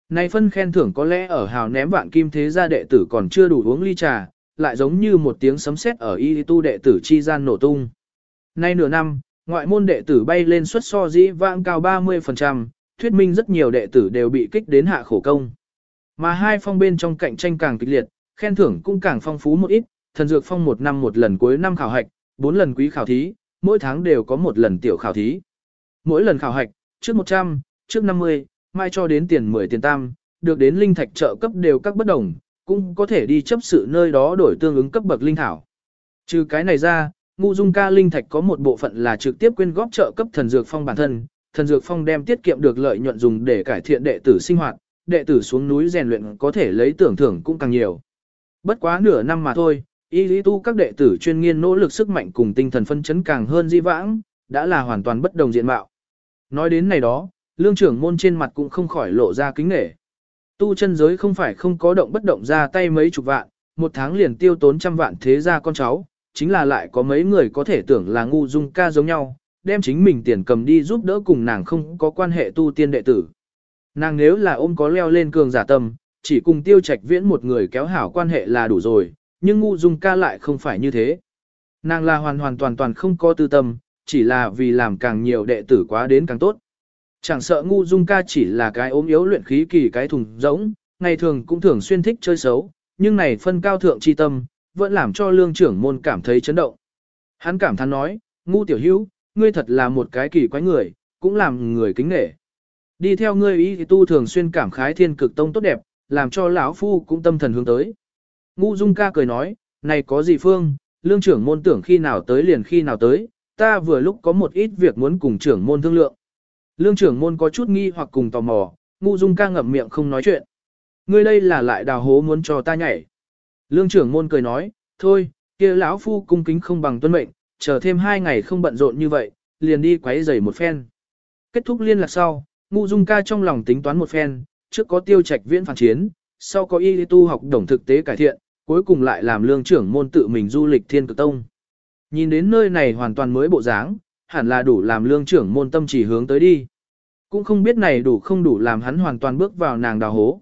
Này phân khen thưởng có lẽ ở hào ném vạn kim thế gia đệ tử còn chưa đủ uống ly trà, lại giống như một tiếng sấm sét ở y tu đệ tử chi gian nổ tung. Nay nửa năm, ngoại môn đệ tử bay lên suất so dĩ vãng cao 30%, thuyết minh rất nhiều đệ tử đều bị kích đến hạ khổ công. Mà hai phong bên trong cạnh tranh càng kịch liệt, khen thưởng cũng càng phong phú một ít, thần dược phong một năm một lần cuối năm khảo hạch, 4 lần quý khảo thí, mỗi tháng đều có một lần tiểu khảo thí. Mỗi lần khảo hạch, trước 100, trước 50, mai cho đến tiền 10 tiền tam, được đến linh thạch trợ cấp đều các bất đồng, cũng có thể đi chấp sự nơi đó đổi tương ứng cấp bậc linh thảo. Trừ cái này ra, Ngũ Dung ca linh thạch có một bộ phận là trực tiếp quyên góp trợ cấp thần dược phong bản thân, thần dược phong đem tiết kiệm được lợi nhuận dùng để cải thiện đệ tử sinh hoạt, đệ tử xuống núi rèn luyện có thể lấy tưởng thưởng cũng càng nhiều. Bất quá nửa năm mà thôi, y lý tu các đệ tử chuyên nghiên nỗ lực sức mạnh cùng tinh thần phân chấn càng hơn di vãng, đã là hoàn toàn bất đồng diện mạo. Nói đến này đó, lương trưởng môn trên mặt cũng không khỏi lộ ra kính nể. Tu chân giới không phải không có động bất động ra tay mấy chục vạn, một tháng liền tiêu tốn trăm vạn thế gia con cháu, chính là lại có mấy người có thể tưởng là Ngũ Dung ca giống nhau, đem chính mình tiền cầm đi giúp đỡ cùng nàng không có quan hệ tu tiên đệ tử. Nàng nếu là ôm có leo lên cường giả tâm, chỉ cùng Tiêu Trạch Viễn một người kéo hảo quan hệ là đủ rồi, nhưng Ngũ Dung ca lại không phải như thế. Nàng là hoàn toàn không có tư tâm, chỉ là vì làm càng nhiều đệ tử quá đến càng tốt. Chẳng sợ Ngũ Dung ca chỉ là cái ốm yếu luyện khí kỳ cái thùng rỗng, ngày thường cũng thường xuyên thích chơi xấu, nhưng này phân cao thượng chi tâm, vẫn làm cho lương trưởng môn cảm thấy chấn động. Hắn cảm thán nói, Ngũ tiểu hữu, ngươi thật là một cái kỳ quái người, cũng làm người kính nể. Đi theo ngươi ý thì tu thường xuyên cảm khái thiên cực tông tốt đẹp, làm cho lão phu cũng tâm thần hướng tới. Ngũ Dung ca cười nói, này có gì phương, lương trưởng môn tưởng khi nào tới liền khi nào tới, ta vừa lúc có một ít việc muốn cùng trưởng môn thương lượng. Lương trưởng môn có chút nghi hoặc cùng tò mò, Ngũ Dung ca ngậm miệng không nói chuyện. Ngươi đây là lại đào hố muốn cho ta nhảy. Lương trưởng môn cười nói, thôi, kia lão phu cung kính không bằng tuân mệnh, chờ thêm 2 ngày không bận rộn như vậy, liền đi quấy rầy một phen. Kết thúc liên lạc sau, Ngũ Dung ca trong lòng tính toán một phen, trước có Tiêu Trạch Viễn phản chiến, sau có y tu học đồng thực tế cải thiện, cuối cùng lại làm lương trưởng môn tự mình du lịch Thiên Cực Tông. Nhìn đến nơi này hoàn toàn mới bộ dáng, hẳn là đủ làm lương trưởng môn tâm chỉ hướng tới đi. Cũng không biết này đủ không đủ làm hắn hoàn toàn bước vào nàng đào hố,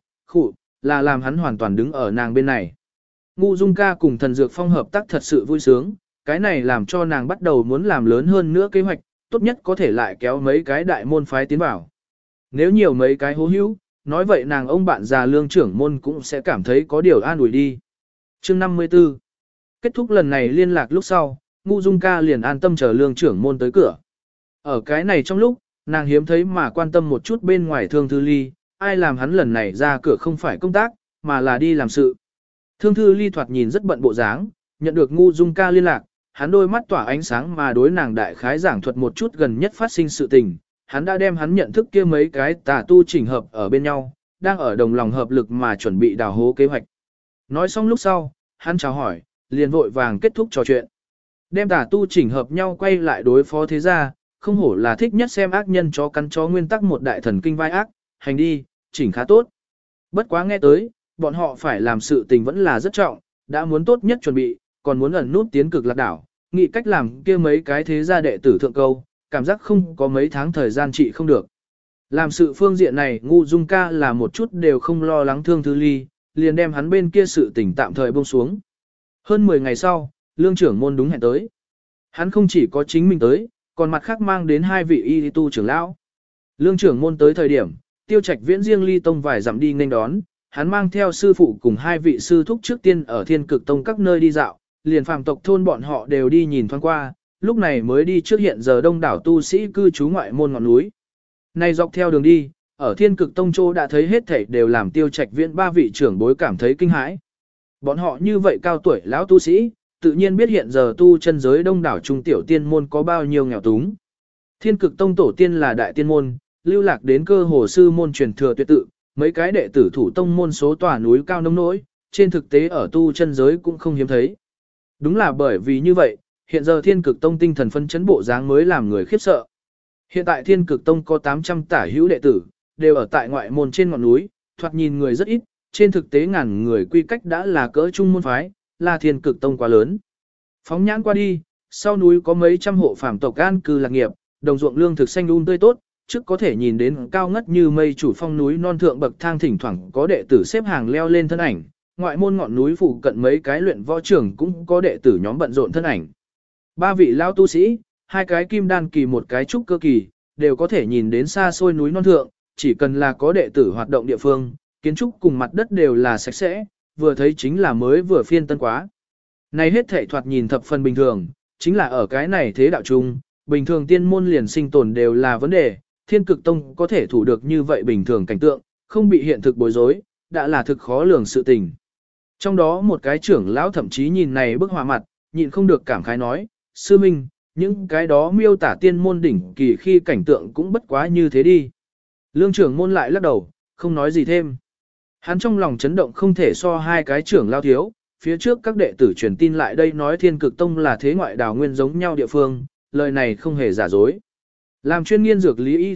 là làm hắn hoàn toàn đứng ở nàng bên này. Ngũ Dung ca cùng thần dược phong hợp tác thật sự vui sướng, cái này làm cho nàng bắt đầu muốn làm lớn hơn nữa kế hoạch, tốt nhất có thể lại kéo mấy cái đại môn phái tiến vào. Nếu nhiều mấy cái hố hữu, nói vậy nàng ông bạn già lương trưởng môn cũng sẽ cảm thấy có điều an ủi đi. Chương 54 Kết thúc lần này liên lạc lúc sau, Ngũ Dung ca liền an tâm chờ lương trưởng môn tới cửa. Ở cái này trong lúc, nàng hiếm thấy mà quan tâm một chút bên ngoài Thương Thư Ly, ai làm hắn lần này ra cửa không phải công tác, mà là đi làm sự. Thương Thư Ly thoạt nhìn rất bận bộ dáng, nhận được Ngũ Dung ca liên lạc, hắn đôi mắt tỏa ánh sáng mà đối nàng đại khái giảng thuật một chút gần nhất phát sinh sự tình, hắn đã đem hắn nhận thức kia mấy cái tà tu chỉnh hợp ở bên nhau, đang ở đồng lòng hợp lực mà chuẩn bị đào hố kế hoạch. Nói xong lúc sau, hắn chào hỏi, liền vội vàng kết thúc trò chuyện. Đem tà tu chỉnh hợp nhau quay lại đối phó thế gia, không hổ là thích nhất xem ác nhân chó cắn chó nguyên tắc một đại thần kinh vai ác, hành đi, chỉnh khá tốt. Bất quá nghe tới, bọn họ phải làm sự tình vẫn là rất trọng, đã muốn tốt nhất chuẩn bị, còn muốn ẩn nút tiến cực lạc đảo, nghĩ cách làm kia mấy cái thế gia đệ tử thượng câu, cảm giác không có mấy tháng thời gian trị không được. Làm sự phương diện này Ngũ Dung ca là một chút đều không lo lắng Thương Thư Ly, liền đem hắn bên kia sự tình tạm thời buông xuống. Hơn 10 ngày sau, lương trưởng môn đúng hẹn tới. Hắn không chỉ có chính mình tới, còn mặt khác mang đến 2 vị y tu trưởng lão. Lương trưởng môn tới thời điểm, Tiêu Trạch Viễn riêng ly tông vài dặm đi nghênh đón, hắn mang theo sư phụ cùng 2 vị sư thúc trước tiên ở Thiên Cực Tông các nơi đi dạo, liền phàm tộc thôn bọn họ đều đi nhìn thoáng qua, lúc này mới đi trước hiện giờ đông đảo tu sĩ cư trú ngoại môn ngọn núi. Này dọc theo đường đi, ở Thiên Cực Tông Châu đã thấy hết thảy đều làm Tiêu Trạch Viễn 3 vị trưởng bối cảm thấy kinh hãi. Bọn họ như vậy cao tuổi lão tu sĩ, tự nhiên biết hiện giờ tu chân giới đông đảo trung tiểu tiên môn có bao nhiêu nghèo túng. Thiên Cực Tông tổ tiên là đại tiên môn, lưu lạc đến cơ hồ sư môn truyền thừa tuyệt tự, mấy cái đệ tử thủ tông môn số tòa núi cao nông nỗi, trên thực tế ở tu chân giới cũng không hiếm thấy. Đúng là bởi vì như vậy, hiện giờ Thiên Cực Tông tinh thần phân chấn bộ dáng mới làm người khiếp sợ. Hiện tại Thiên Cực Tông có 800 tả hữu đệ tử, đều ở tại ngoại môn trên ngọn núi, thoạt nhìn người rất ít, trên thực tế ngàn người quy cách đã là cỡ trung môn phái, là Thiên Cực Tông quá lớn. Phóng nhãn qua đi, sau núi có mấy trăm hộ phàm tộc an cư lạc nghiệp, đồng ruộng lương thực xanh tươi tốt, trước có thể nhìn đến cao ngất như mây chủ phong núi non thượng bậc thang thỉnh thoảng có đệ tử xếp hàng leo lên thân ảnh, ngoại môn ngọn núi phụ cận mấy cái luyện võ trưởng cũng có đệ tử nhóm bận rộn thân ảnh. Ba vị lao tu sĩ, hai cái kim đan kỳ một cái trúc cơ kỳ, đều có thể nhìn đến xa xôi núi non thượng, chỉ cần là có đệ tử hoạt động địa phương, kiến trúc cùng mặt đất đều là sạch sẽ, vừa thấy chính là mới vừa phiên tân quá. Này hết thảy thoạt nhìn thập phần bình thường, chính là ở cái này thế đạo chung, bình thường tiên môn liền sinh tồn đều là vấn đề, Thiên Cực Tông có thể thủ được như vậy bình thường cảnh tượng, không bị hiện thực bối rối, đã là thực khó lường sự tình. Trong đó một cái trưởng lão thậm chí nhìn này bức họa mặt, nhịn không được cảm khái nói, sư minh, những cái đó miêu tả tiên môn đỉnh kỳ khi cảnh tượng cũng bất quá như thế đi. Lương trưởng môn lại lắc đầu, không nói gì thêm. Hắn trong lòng chấn động không thể so hai cái trưởng lao thiếu, phía trước các đệ tử truyền tin lại đây nói Thiên Cực Tông là thế ngoại đào nguyên giống nhau địa phương, lời này không hề giả dối. Làm chuyên nghiên dược lý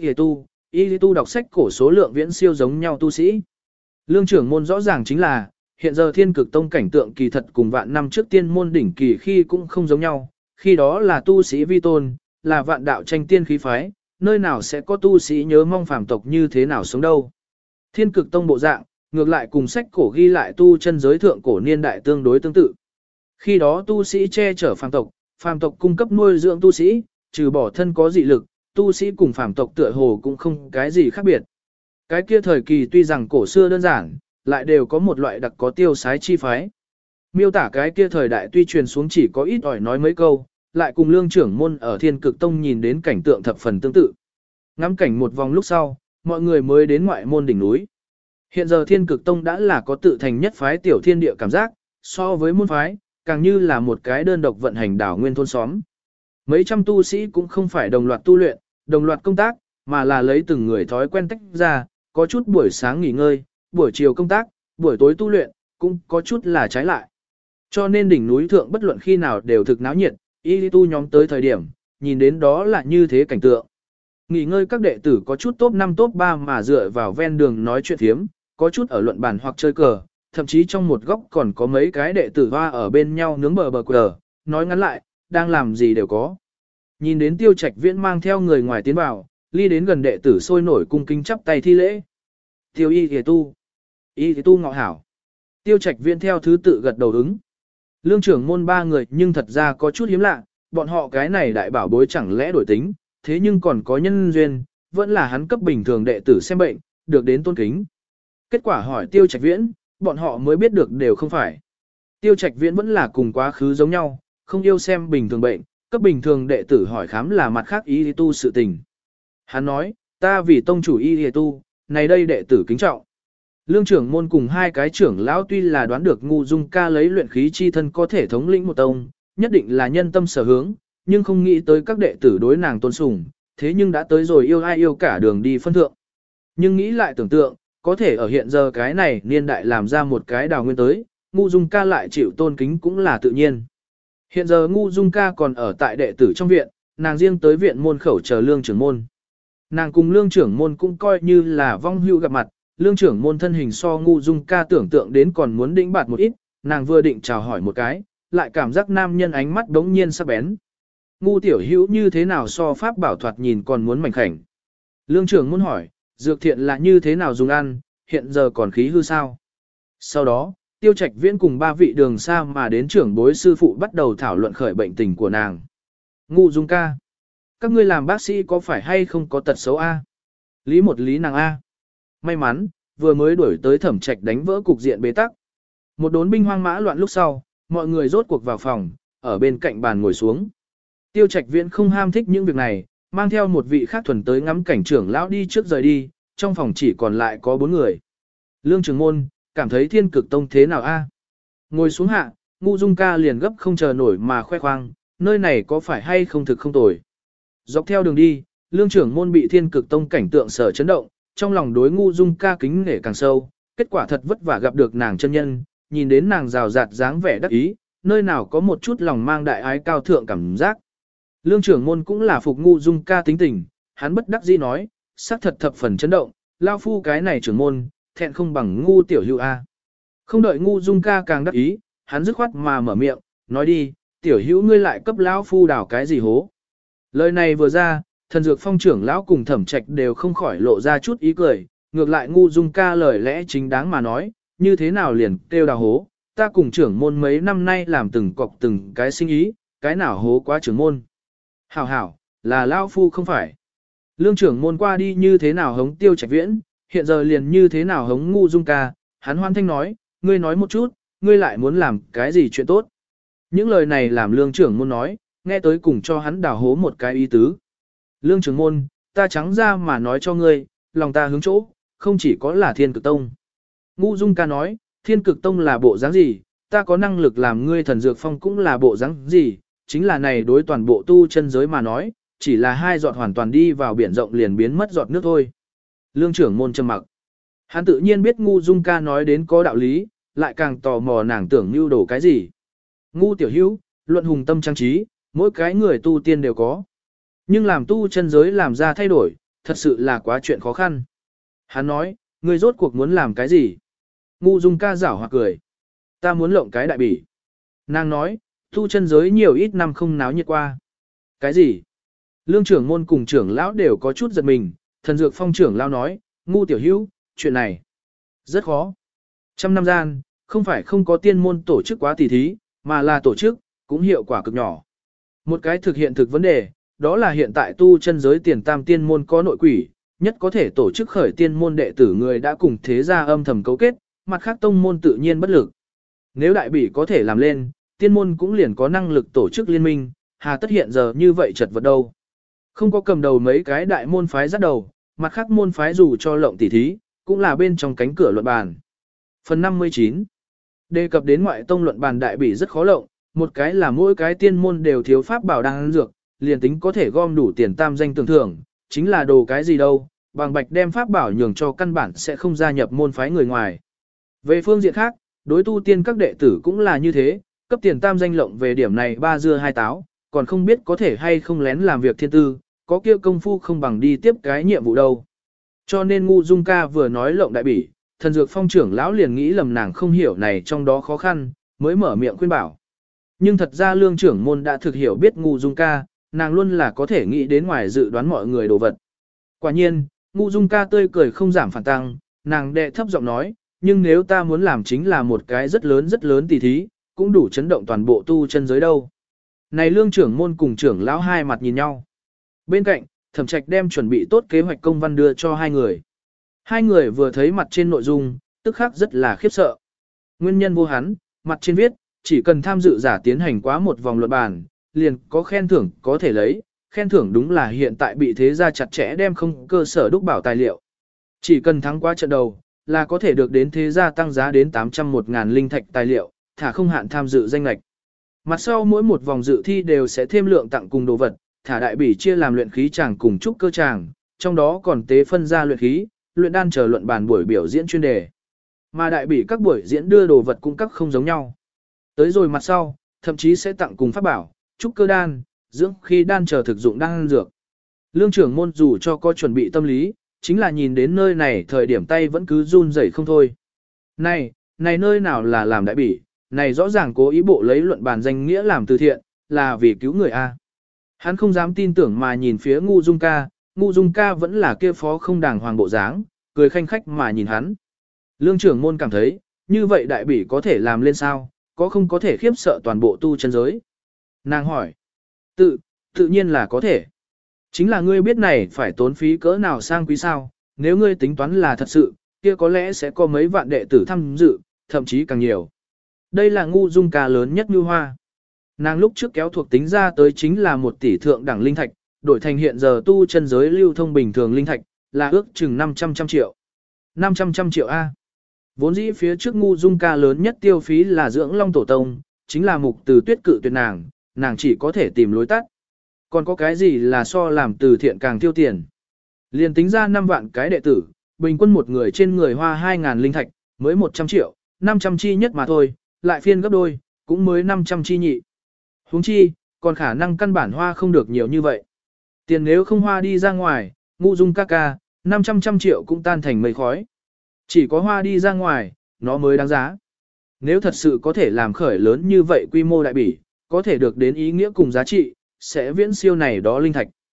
y tu đọc sách cổ số lượng viễn siêu giống nhau tu sĩ. Lương trưởng môn rõ ràng chính là, hiện giờ Thiên Cực Tông cảnh tượng kỳ thật cùng vạn năm trước tiên môn đỉnh kỳ khi cũng không giống nhau, khi đó là tu sĩ vi tôn, là vạn đạo tranh tiên khí phái, nơi nào sẽ có tu sĩ nhớ mong phàm tộc như thế nào sống đâu. Thiên Cực Tông bộ dạng, ngược lại cùng sách cổ ghi lại tu chân giới thượng cổ niên đại tương đối tương tự. Khi đó tu sĩ che chở phàm tộc cung cấp nuôi dưỡng tu sĩ, trừ bỏ thân có dị lực, tu sĩ cùng phàm tộc tựa hồ cũng không cái gì khác biệt. Cái kia thời kỳ tuy rằng cổ xưa đơn giản, lại đều có một loại đặc có tiêu sái chi phái. Miêu tả cái kia thời đại tuy truyền xuống chỉ có ít ỏi nói mấy câu, lại cùng Lương trưởng môn ở Thiên Cực Tông nhìn đến cảnh tượng thập phần tương tự. Ngắm cảnh một vòng lúc sau, mọi người mới đến ngoại môn đỉnh núi. Hiện giờ Thiên Cực Tông đã là có tự thành nhất phái tiểu thiên địa cảm giác, so với môn phái, càng như là một cái đơn độc vận hành đảo nguyên thôn xóm. Mấy trăm tu sĩ cũng không phải đồng loạt tu luyện, đồng loạt công tác, mà là lấy từng người thói quen tách ra, có chút buổi sáng nghỉ ngơi, buổi chiều công tác, buổi tối tu luyện, cũng có chút là trái lại. Cho nên đỉnh núi thượng bất luận khi nào đều thực náo nhiệt, y tu nhóm tới thời điểm, nhìn đến đó là như thế cảnh tượng. Nghỉ ngơi các đệ tử có chút top 5 top 3 mà dựa vào ven đường nói chuyện thiếm, có chút ở luận bàn hoặc chơi cờ, thậm chí trong một góc còn có mấy cái đệ tử hoa ở bên nhau nướng bờ cờ, nói ngắn lại, đang làm gì đều có. Nhìn đến Tiêu Trạch Viễn mang theo người ngoài tiến vào, ly đến gần đệ tử sôi nổi cung kính chắp tay thi lễ. Tiêu y thì tu ngọ hảo. Tiêu Trạch Viễn theo thứ tự gật đầu ứng. Lương trưởng môn ba người nhưng thật ra có chút hiếm lạ, bọn họ cái này đại bảo bối chẳng lẽ đổi tính, thế nhưng còn có nhân duyên, vẫn là hắn cấp bình thường đệ tử xem bệnh, được đến tôn kính. Kết quả hỏi Tiêu Trạch Viễn, bọn họ mới biết được đều không phải. Tiêu Trạch Viễn vẫn là cùng quá khứ giống nhau, không yêu xem bình thường bệnh, cấp bình thường đệ tử hỏi khám là mặt khác y tu sự tình. Hắn nói, ta vì tông chủ y tu, này đây đệ tử kính trọng. Lương trưởng môn cùng hai cái trưởng lão tuy là đoán được Ngu Dung Ca lấy luyện khí chi thân có thể thống lĩnh một tông, nhất định là nhân tâm sở hướng, nhưng không nghĩ tới các đệ tử đối nàng tôn sùng, thế nhưng đã tới rồi yêu ai yêu cả đường đi phân thượng. Nhưng nghĩ lại tưởng tượng, có thể ở hiện giờ cái này niên đại làm ra một cái đào nguyên tới, Ngu Dung Ca lại chịu tôn kính cũng là tự nhiên. Hiện giờ Ngu Dung Ca còn ở tại đệ tử trong viện, nàng riêng tới viện môn khẩu chờ Lương trưởng môn. Nàng cùng Lương trưởng môn cũng coi như là vong hữu gặp mặt, Lương trưởng môn thân hình so Ngu Dung Ca tưởng tượng đến còn muốn đĩnh bạt một ít, nàng vừa định chào hỏi một cái, lại cảm giác nam nhân ánh mắt đống nhiên sắc bén. Ngu tiểu hữu như thế nào so pháp bảo thoạt nhìn còn muốn mảnh khảnh. Lương trưởng môn hỏi, dược thiện là như thế nào dùng ăn, hiện giờ còn khí hư sao? Sau đó, Tiêu Trạch Viễn cùng ba vị đường xa mà đến trưởng bối sư phụ bắt đầu thảo luận khởi bệnh tình của nàng. Ngu Dung Ca, các ngươi làm bác sĩ có phải hay không có tật xấu A? Lý một lý nàng A. May mắn, vừa mới đuổi tới Thẩm Trạch đánh vỡ cục diện bế tắc. Một đốn binh hoang mã loạn lúc sau, mọi người rốt cuộc vào phòng, ở bên cạnh bàn ngồi xuống. Tiêu Trạch Viễn không ham thích những việc này, mang theo một vị khác thuần tới ngắm cảnh trưởng lão đi trước rời đi, trong phòng chỉ còn lại có 4 người. Lương trưởng môn, cảm thấy Thiên Cực Tông thế nào a? Ngồi xuống hạ, Ngu Dung Ca liền gấp không chờ nổi mà khoe khoang, nơi này có phải hay không thực không tồi. Dọc theo đường đi, Lương trưởng môn bị Thiên Cực Tông cảnh tượng sở chấn động, trong lòng đối Ngu Dung Ca kính nể càng sâu, kết quả thật vất vả gặp được nàng chân nhân, nhìn đến nàng rào rạt dáng vẻ đắc ý, nơi nào có một chút lòng mang đại ái cao thượng cảm giác. Lương trưởng môn cũng là phục Ngu Dung Ca tính tình, hắn bất đắc dĩ nói, xác thật thập phần chấn động, lao phu cái này trưởng môn, thẹn không bằng Ngu tiểu hữu a. Không đợi Ngu Dung Ca càng đắc ý, hắn dứt khoát mà mở miệng, nói đi, tiểu hữu ngươi lại cấp lão phu đào cái gì hố. Lời này vừa ra, Thần Dược Phong trưởng lão cùng Thẩm Trạch đều không khỏi lộ ra chút ý cười, ngược lại Ngu Dung ca lời lẽ chính đáng mà nói, như thế nào liền kêu đào hố, ta cùng trưởng môn mấy năm nay làm từng cọc từng cái sinh ý, cái nào hố quá trưởng môn. Hảo hảo, là Lao Phu không phải. Lương trưởng môn qua đi như thế nào hống Tiêu Trạch Viễn, hiện giờ liền như thế nào hống Ngu Dung ca, hắn hoan thanh nói, ngươi nói một chút, ngươi lại muốn làm cái gì chuyện tốt. Những lời này làm lương trưởng môn nói, nghe tới cùng cho hắn đào hố một cái ý tứ. Lương trưởng môn, ta trắng ra mà nói cho ngươi, lòng ta hướng chỗ, không chỉ có là Thiên Cực Tông. Ngu Dung ca nói, Thiên Cực Tông là bộ dáng gì, ta có năng lực làm ngươi Thần Dược Phong cũng là bộ dáng gì, chính là này đối toàn bộ tu chân giới mà nói, chỉ là hai giọt hoàn toàn đi vào biển rộng liền biến mất giọt nước thôi. Lương trưởng môn trầm mặc. Hắn tự nhiên biết Ngu Dung ca nói đến có đạo lý, lại càng tò mò nàng tưởng mưu đồ cái gì. Ngu tiểu hữu, luận hùng tâm trang trí, mỗi cái người tu tiên đều có. Nhưng làm tu chân giới làm ra thay đổi, thật sự là quá chuyện khó khăn. Hắn nói, ngươi rốt cuộc muốn làm cái gì? Ngu Dung ca giảo hoặc cười. Ta muốn lộng cái đại bỉ. Nàng nói, tu chân giới nhiều ít năm không náo nhiệt qua. Cái gì? Lương trưởng môn cùng trưởng lão đều có chút giật mình, Thần Dược Phong trưởng lão nói, Ngu tiểu hữu, chuyện này rất khó. Trăm năm gian, không phải không có tiên môn tổ chức quá tỉ thí, mà là tổ chức, cũng hiệu quả cực nhỏ. Một cái thực hiện thực vấn đề, đó là hiện tại tu chân giới tiền tam tiên môn có nội quỷ, nhất có thể tổ chức khởi tiên môn đệ tử người đã cùng thế gia âm thầm cấu kết, mặt khác tông môn tự nhiên bất lực. Nếu đại bỉ có thể làm lên, tiên môn cũng liền có năng lực tổ chức liên minh, hà tất hiện giờ như vậy chật vật đâu. Không có cầm đầu mấy cái đại môn phái dắt đầu, mặt khác môn phái dù cho lộng tỉ thí, cũng là bên trong cánh cửa luận bàn. Phần 59 đề cập đến ngoại tông luận bàn đại bỉ rất khó lộng, một cái là mỗi cái tiên môn đều thiếu pháp bảo đan dược, liền tính có thể gom đủ tiền tam danh tưởng thưởng, chính là đồ cái gì đâu, bằng bạch đem pháp bảo nhường cho căn bản sẽ không gia nhập môn phái người ngoài. Về phương diện khác, đối tu tiên các đệ tử cũng là như thế, cấp tiền tam danh lộng về điểm này ba dưa hai táo, còn không biết có thể hay không lén làm việc thiên tư, có kia công phu không bằng đi tiếp cái nhiệm vụ đâu. Cho nên Ngu Dung ca vừa nói lộng đại bỉ, Thần Dược Phong trưởng lão liền nghĩ lầm nàng không hiểu này trong đó khó khăn, mới mở miệng khuyên bảo. Nhưng thật ra lương trưởng môn đã thực hiểu biết Ngu Dung ca, nàng luôn là có thể nghĩ đến ngoài dự đoán mọi người đồ vật. Quả nhiên, Ngu Dung ca tươi cười không giảm phản tăng, nàng đệ thấp giọng nói, nhưng nếu ta muốn làm chính là một cái rất lớn tỉ thí, cũng đủ chấn động toàn bộ tu chân giới đâu. Này lương trưởng môn cùng trưởng lão hai mặt nhìn nhau. Bên cạnh, Thẩm Trạch đem chuẩn bị tốt kế hoạch công văn đưa cho hai người. Hai người vừa thấy mặt trên nội dung, tức khắc rất là khiếp sợ. Nguyên nhân vô hắn, mặt trên viết, chỉ cần tham dự giả tiến hành quá một vòng luận bàn, liền có khen thưởng có thể lấy, khen thưởng đúng là hiện tại bị thế gia chặt chẽ đem không cơ sở đúc bảo tài liệu. Chỉ cần thắng qua trận đầu, là có thể được đến thế gia tăng giá đến 801.000 linh thạch tài liệu, thả không hạn tham dự danh lệch. Mặt sau mỗi một vòng dự thi đều sẽ thêm lượng tặng cùng đồ vật, thả đại bỉ chia làm luyện khí tràng cùng trúc cơ tràng, trong đó còn tế phân ra luyện khí, luyện đan chờ luận bàn buổi biểu diễn chuyên đề. Mà đại bỉ các buổi diễn đưa đồ vật cung cấp không giống nhau. Tới rồi mặt sau, thậm chí sẽ tặng cùng pháp bảo, trúc cơ đan, dưỡng khí đan chờ thực dụng đan dược. Lương trưởng môn dù cho có chuẩn bị tâm lý, chính là nhìn đến nơi này thời điểm tay vẫn cứ run rẩy không thôi. Này nơi nào là làm đại bỉ, này rõ ràng cố ý bộ lấy luận bàn danh nghĩa làm từ thiện, là vì cứu người A. Hắn không dám tin tưởng mà nhìn phía Ngu Dung ca vẫn là kia phó không đàng hoàng bộ dáng, cười khanh khách mà nhìn hắn. Lương trưởng môn cảm thấy, như vậy đại bỉ có thể làm lên sao, có không có thể khiếp sợ toàn bộ tu chân giới. Nàng hỏi, tự nhiên là có thể. Chính là ngươi biết này phải tốn phí cỡ nào sang quý sao, nếu ngươi tính toán là thật sự, kia có lẽ sẽ có mấy vạn đệ tử tham dự, thậm chí càng nhiều. Đây là Ngu Dung ca lớn nhất như hoa. Nàng lúc trước kéo thuộc tính ra tới chính là 1 tỷ thượng đẳng linh thạch, đổi thành hiện giờ tu chân giới lưu thông bình thường linh thạch, là ước chừng 500 triệu. 500 triệu A. Vốn dĩ phía trước Ngu Dung ca lớn nhất tiêu phí là dưỡng long tổ tông, chính là Mục Từ Tuyết cự tuyệt nàng chỉ có thể tìm lối tắt. Còn có cái gì là so làm từ thiện càng tiêu tiền. Liền tính ra 5 vạn cái đệ tử, bình quân một người trên người hoa 2.000 linh thạch, mới 100 triệu, 500 chi nhất mà thôi, lại phiên gấp đôi, cũng mới 500 chi nhị. Huống chi, còn khả năng căn bản hoa không được nhiều như vậy. Tiền nếu không hoa đi ra ngoài, Ngu Dung ca, 500 triệu cũng tan thành mây khói. Chỉ có hoa đi ra ngoài, nó mới đáng giá. Nếu thật sự có thể làm khởi lớn như vậy quy mô đại bỉ, có thể được đến ý nghĩa cùng giá trị, sẽ viễn siêu này đó linh thạch.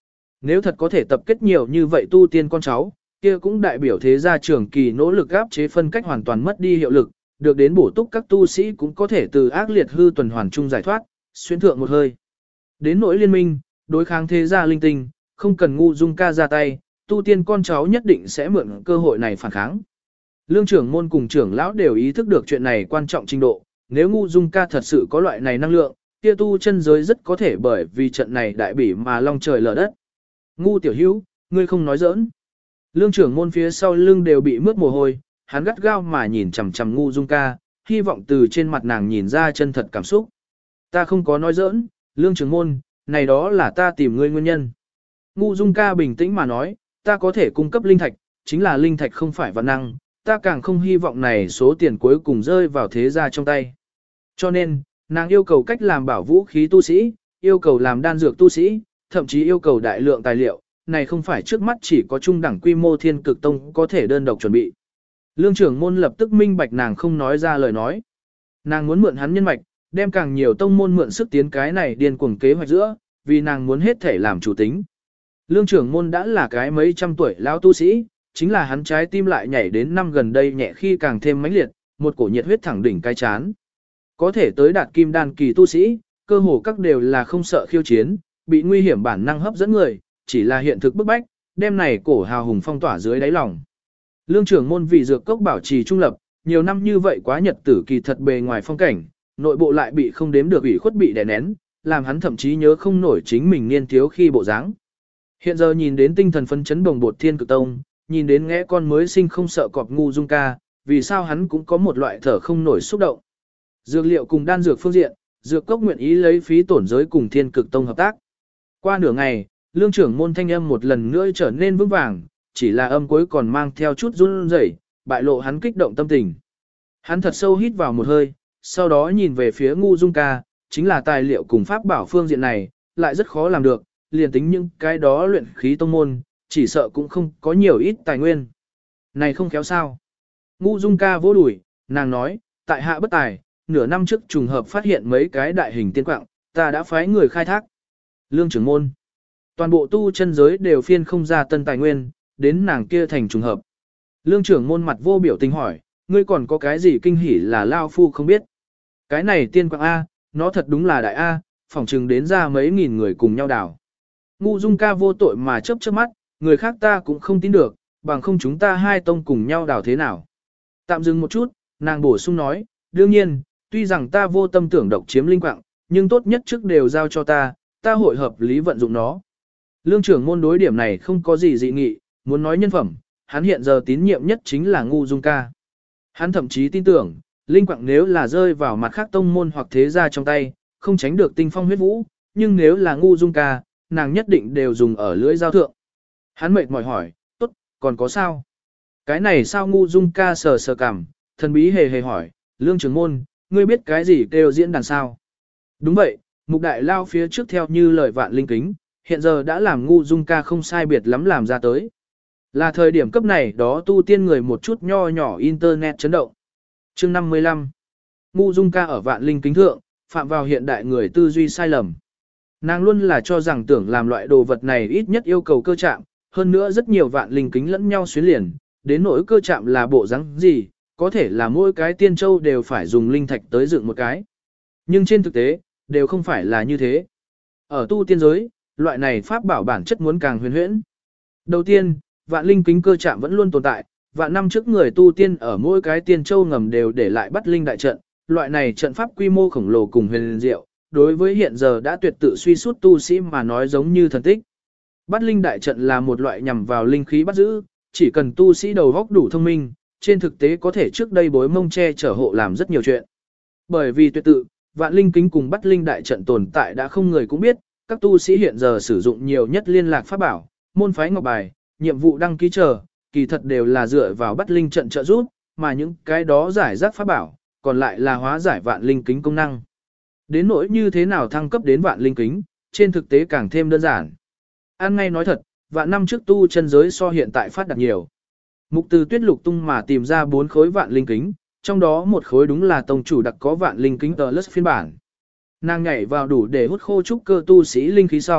Nếu thật có thể tập kết nhiều như vậy tu tiên con cháu, kia cũng đại biểu thế gia trưởng kỳ nỗ lực áp chế phân cách hoàn toàn mất đi hiệu lực, được đến bổ túc các tu sĩ cũng có thể từ ác liệt hư tuần hoàn chung giải thoát, xuyên thượng một hơi. Đến nỗi liên minh, đối kháng thế gia linh tinh, không cần ngu dung ca ra tay, tu tiên con cháu nhất định sẽ mượn cơ hội này phản kháng. Lương trưởng môn cùng trưởng lão đều ý thức được chuyện này quan trọng trình độ, nếu ngu dung ca thật sự có loại này năng lượng, kia tu chân giới rất có thể bởi vì trận này đại bỉ mà long trời lở đất. Ngu tiểu hữu, ngươi không nói giỡn. Lương trưởng môn phía sau lưng đều bị mướt mồ hôi, hắn gắt gao mà nhìn chằm chằm ngu dung ca, hy vọng từ trên mặt nàng nhìn ra chân thật cảm xúc. Ta không có nói giỡn, lương trưởng môn, này đó là ta tìm ngươi nguyên nhân. Ngu dung ca bình tĩnh mà nói, ta có thể cung cấp linh thạch, chính là linh thạch không phải vạn năng, ta càng không hy vọng này số tiền cuối cùng rơi vào thế gia trong tay. Cho nên, nàng yêu cầu cách làm bảo vũ khí tu sĩ, yêu cầu làm đan dược tu sĩ, thậm chí yêu cầu đại lượng tài liệu, này không phải trước mắt chỉ có trung đẳng quy mô thiên cực tông có thể đơn độc chuẩn bị. Lương trưởng môn lập tức minh bạch nàng không nói ra lời nói. Nàng muốn mượn hắn nhân mạch, đem càng nhiều tông môn mượn sức tiến cái này điên cuồng kế hoạch giữa, vì nàng muốn hết thể làm chủ tính. Lương trưởng môn đã là cái mấy trăm tuổi lão tu sĩ, chính là hắn trái tim lại nhảy đến năm gần đây nhẹ khi càng thêm mãnh liệt, một cổ nhiệt huyết thẳng đỉnh cái chán. Có thể tới đạt kim đan kỳ tu sĩ, cơ hồ các đều là không sợ khiêu chiến, bị nguy hiểm bản năng hấp dẫn người, chỉ là hiện thực bức bách, đem này cổ hào hùng phong tỏa dưới đáy lòng. Lương trưởng môn vì dược cốc bảo trì trung lập, nhiều năm như vậy quá nhật tử kỳ thật bề ngoài phong cảnh, nội bộ lại bị không đếm được ủy khuất bị đè nén, làm hắn thậm chí nhớ không nổi chính mình niên thiếu khi bộ dáng. Hiện giờ nhìn đến tinh thần phấn chấn bồng bột thiên cực tông, nhìn đến ngẽ con mới sinh không sợ cọp ngu dung ca, vì sao hắn cũng có một loại thở không nổi xúc động. Dược liệu cùng đan dược phương diện, dược cốc nguyện ý lấy phí tổn giới cùng thiên cực tông hợp tác. Qua nửa ngày, lương trưởng môn thanh âm một lần nữa trở nên vững vàng, chỉ là âm cuối còn mang theo chút run rẩy, bại lộ hắn kích động tâm tình. Hắn thật sâu hít vào một hơi, sau đó nhìn về phía ngu dung ca, chính là tài liệu cùng pháp bảo phương diện này, lại rất khó làm được, liền tính những cái đó luyện khí tông môn, chỉ sợ cũng không có nhiều ít tài nguyên. Này không khéo sao. Ngu dung ca vỗ đùi, nàng nói, tại hạ bất tài, nửa năm trước trùng hợp phát hiện mấy cái đại hình tiên quạng, ta đã phái người khai thác. Lương trưởng môn. Toàn bộ tu chân giới đều phiên không ra tân tài nguyên, đến nàng kia thành trùng hợp. Lương trưởng môn mặt vô biểu tình hỏi, ngươi còn có cái gì kinh hỉ là lao phu không biết. Cái này tiên quạng A, nó thật đúng là đại A, phỏng chừng đến ra mấy nghìn người cùng nhau đào. Ngu dung ca vô tội mà chớp chớp mắt, người khác ta cũng không tin được, bằng không chúng ta hai tông cùng nhau đào thế nào. Tạm dừng một chút, nàng bổ sung nói, đương nhiên, tuy rằng ta vô tâm tưởng độc chiếm linh quạng, nhưng tốt nhất trước đều giao cho ta hội hợp lý vận dụng nó. Lương trưởng môn đối điểm này không có gì dị nghị, muốn nói nhân phẩm, hắn hiện giờ tín nhiệm nhất chính là ngu dung ca. Hắn thậm chí tin tưởng, linh quạng nếu là rơi vào mặt khác tông môn hoặc thế gia trong tay, không tránh được tinh phong huyết vũ, nhưng nếu là ngu dung ca, nàng nhất định đều dùng ở lưỡi dao thượng. Hắn mệt mỏi hỏi, tốt, còn có sao? Cái này sao ngu dung ca sờ sờ cằm, thần bí hề hề hỏi, lương trưởng môn, ngươi biết cái gì kêu diễn đàn sao? Đúng vậy, mục đại lao phía trước theo như lời vạn linh kính, hiện giờ đã làm ngu dung ca không sai biệt lắm làm ra tới. Là thời điểm cấp này đó tu tiên người một chút nho nhỏ internet chấn động. Chương 55 Ngu dung ca ở vạn linh kính thượng, phạm vào hiện đại người tư duy sai lầm. Nàng luôn là cho rằng tưởng làm loại đồ vật này ít nhất yêu cầu cơ chạm, hơn nữa rất nhiều vạn linh kính lẫn nhau xuyến liền, đến nỗi cơ chạm là bộ dáng gì, có thể là mỗi cái tiên châu đều phải dùng linh thạch tới dựng một cái. Nhưng trên thực tế, đều không phải là như thế. Ở tu tiên giới, loại này pháp bảo bản chất muốn càng huyền huyễn. Đầu tiên, vạn linh kính cơ chạm vẫn luôn tồn tại, vạn năm trước người tu tiên ở mỗi cái tiên châu ngầm đều để lại bắt linh đại trận, loại này trận pháp quy mô khổng lồ cùng huyền diệu, đối với hiện giờ đã tuyệt tự suy sút tu sĩ mà nói giống như thần tích. Bắt linh đại trận là một loại nhằm vào linh khí bắt giữ, chỉ cần tu sĩ đầu óc đủ thông minh, trên thực tế có thể trước đây bối mông che chở hộ làm rất nhiều chuyện. Bởi vì tuyệt tự, vạn linh kính cùng bắt linh đại trận tồn tại đã không người cũng biết, các tu sĩ hiện giờ sử dụng nhiều nhất liên lạc pháp bảo, môn phái ngọc bài, nhiệm vụ đăng ký chờ, kỳ thật đều là dựa vào bắt linh trận trợ giúp, mà những cái đó giải rác pháp bảo, còn lại là hóa giải vạn linh kính công năng. Đến nỗi như thế nào thăng cấp đến vạn linh kính, trên thực tế càng thêm đơn giản. An ngay nói thật, vạn năm trước tu chân giới so hiện tại phát đạt nhiều. Mục từ tuyết lục tung mà tìm ra 4 khối vạn linh kính, trong đó một khối đúng là tông chủ đặc có vạn linh kính Plus phiên bản. Nàng nhảy vào đủ để hút khô trúc cơ tu sĩ linh khí sau,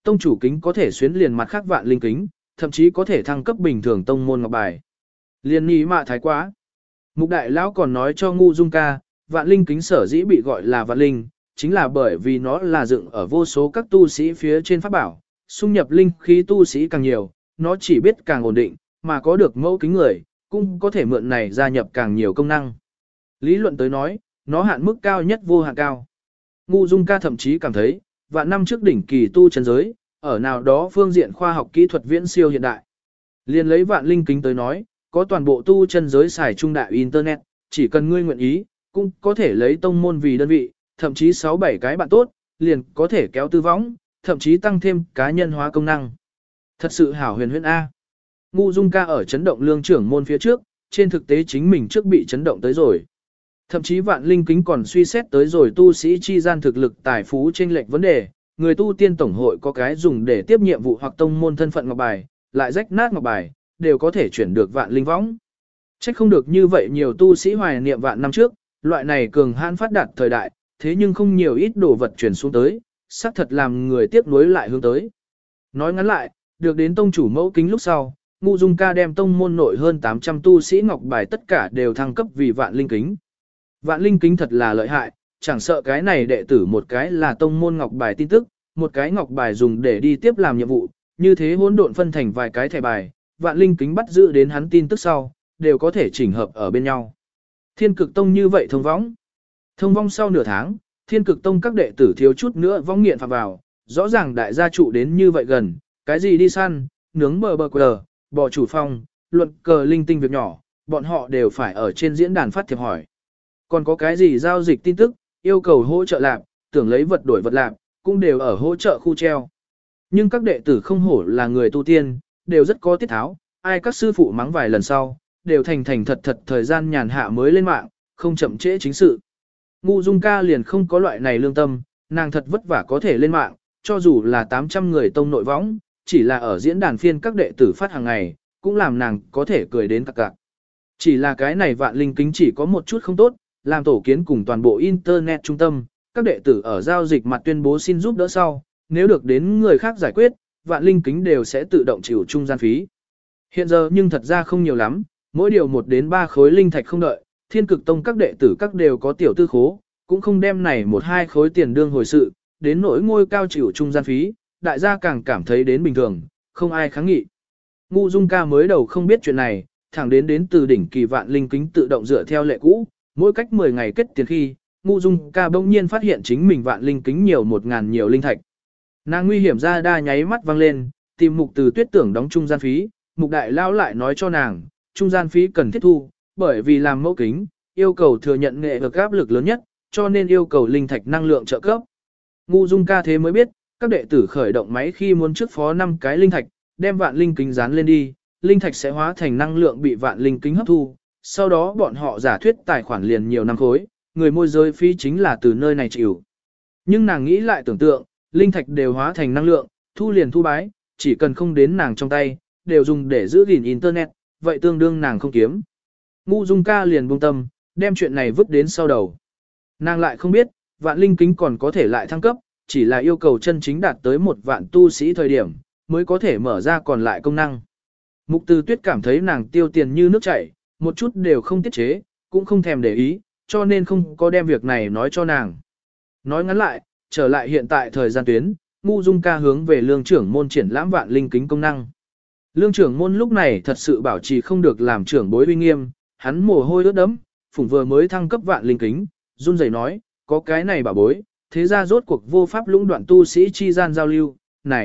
tông chủ kính có thể xuyến liền mặt khác vạn linh kính, thậm chí có thể thăng cấp bình thường tông môn ngọc bài. Liên nhị mạ thái quá. Mục đại lão còn nói cho Ngu Dung ca, vạn linh kính sở dĩ bị gọi là vạn linh, chính là bởi vì nó là dựng ở vô số các tu sĩ phía trên pháp bảo, xung nhập linh khí tu sĩ càng nhiều, nó chỉ biết càng ổn định, mà có được mẫu kính người, cũng có thể mượn này gia nhập càng nhiều công năng. Lý luận tới nói, nó hạn mức cao nhất vô hạn cao. Ngu Dung ca thậm chí cảm thấy, vạn năm trước đỉnh kỳ tu chân giới, ở nào đó phương diện khoa học kỹ thuật viễn siêu hiện đại. Liên lấy vạn linh kính tới nói, có toàn bộ tu chân giới xài trung đại internet, chỉ cần ngươi nguyện ý, cũng có thể lấy tông môn vì đơn vị, thậm chí 6-7 cái bạn tốt, liền có thể kéo tư võng, thậm chí tăng thêm cá nhân hóa công năng. Thật sự hảo huyền huyễn A. Ngu Dung ca ở chấn động lương trưởng môn phía trước, trên thực tế chính mình trước bị chấn động tới rồi. Thậm chí vạn linh kính còn suy xét tới rồi tu sĩ chi gian thực lực tài phú chênh lệch vấn đề, người tu tiên tổng hội có cái dùng để tiếp nhiệm vụ hoặc tông môn thân phận ngọc bài, lại rách nát ngọc bài, đều có thể chuyển được vạn linh võng. Trách không được như vậy nhiều tu sĩ hoài niệm vạn năm trước, loại này cường hãn phát đạt thời đại, thế nhưng không nhiều ít đồ vật chuyển xuống tới, xác thật làm người tiếc nuối lại hướng tới. Nói ngắn lại, được đến tông chủ mẫu kính lúc sau, Ngu Dung ca đem tông môn nội hơn 800 tu sĩ ngọc bài tất cả đều thăng cấp vì vạn linh kính. Vạn linh kính thật là lợi hại, chẳng sợ cái này đệ tử một cái là tông môn ngọc bài tin tức, một cái ngọc bài dùng để đi tiếp làm nhiệm vụ, như thế hỗn độn phân thành vài cái thẻ bài, vạn linh kính bắt giữ đến hắn tin tức sau, đều có thể chỉnh hợp ở bên nhau. Thiên cực tông như vậy thông võng. Thông vong sau nửa tháng, thiên cực tông các đệ tử thiếu chút nữa vong nghiện phạm vào, rõ ràng đại gia trụ đến như vậy gần, cái gì đi săn, nướng bờ quờ, bò chủ phong, luận cờ linh tinh việc nhỏ, bọn họ đều phải ở trên diễn đàn phát thiệp hỏi. Còn có cái gì giao dịch tin tức, yêu cầu hỗ trợ lạp, tưởng lấy vật đổi vật lạp, cũng đều ở hỗ trợ khu treo. Nhưng các đệ tử không hổ là người tu tiên, đều rất có tiết tháo, ai các sư phụ mắng vài lần sau, đều thành thật thời gian nhàn hạ mới lên mạng, không chậm trễ chính sự. Ngu Dung ca liền không có loại này lương tâm, nàng thật vất vả có thể lên mạng, cho dù là 800 người tông nội võng, chỉ là ở diễn đàn phiên các đệ tử phát hàng ngày, cũng làm nàng có thể cười đến cặc cặc. Chỉ là cái này vạn linh kính chỉ có một chút không tốt, làm tổ kiến cùng toàn bộ internet trung tâm, các đệ tử ở giao dịch mặt tuyên bố xin giúp đỡ sau, nếu được đến người khác giải quyết, vạn linh kính đều sẽ tự động chịu trung gian phí. Hiện giờ nhưng thật ra không nhiều lắm, mỗi điều 1 đến 3 khối linh thạch không đợi, thiên cực tông các đệ tử các đều có tiểu tư khố, cũng không đem này 1-2 khối tiền đương hồi sự, đến nỗi ngôi cao chịu trung gian phí, đại gia càng cảm thấy đến bình thường, không ai kháng nghị. Ngu Dung ca mới đầu không biết chuyện này, thẳng đến từ đỉnh kỳ vạn linh kính tự động dựa theo lệ cũ, mỗi cách 10 ngày kết tiền khi, Ngu Dung ca bỗng nhiên phát hiện chính mình vạn linh kính nhiều 1000 nhiều linh thạch. Nàng nguy hiểm ra đa nháy mắt vang lên, tìm Mục Từ Tuyết tưởng đóng trung gian phí, Mục đại lao lại nói cho nàng, trung gian phí cần thiết thu, bởi vì làm mẫu kính, yêu cầu thừa nhận nghệ vực áp lực lớn nhất, cho nên yêu cầu linh thạch năng lượng trợ cấp. Ngu Dung ca thế mới biết, các đệ tử khởi động máy khi muốn trước phó 5 cái linh thạch, đem vạn linh kính dán lên đi, linh thạch sẽ hóa thành năng lượng bị vạn linh kính hấp thu, sau đó bọn họ giả thuyết tài khoản liền nhiều năm khối, người môi giới phí chính là từ nơi này chịu. Nhưng nàng nghĩ lại tưởng tượng, linh thạch đều hóa thành năng lượng, thu liền thu bái, chỉ cần không đến nàng trong tay, đều dùng để giữ gìn internet, vậy tương đương nàng không kiếm. Ngu Dung ca liền buông tâm, đem chuyện này vứt đến sau đầu. Nàng lại không biết, vạn linh kính còn có thể lại thăng cấp, chỉ là yêu cầu chân chính đạt tới 1 vạn tu sĩ thời điểm, mới có thể mở ra còn lại công năng. Mục Từ Tuyết cảm thấy nàng tiêu tiền như nước chảy, một chút đều không tiết chế, cũng không thèm để ý, cho nên không có đem việc này nói cho nàng. Nói ngắn lại, trở lại hiện tại thời gian tuyến, Ngu Dung ca hướng về lương trưởng môn triển lãm vạn linh kính công năng. Lương trưởng môn lúc này thật sự bảo trì không được làm trưởng bối uy nghiêm, hắn mồ hôi ướt đẫm, phủng vừa mới thăng cấp vạn linh kính, run rẩy nói, có cái này bảo bối, thế ra rốt cuộc vô pháp lũng đoạn tu sĩ chi gian giao lưu,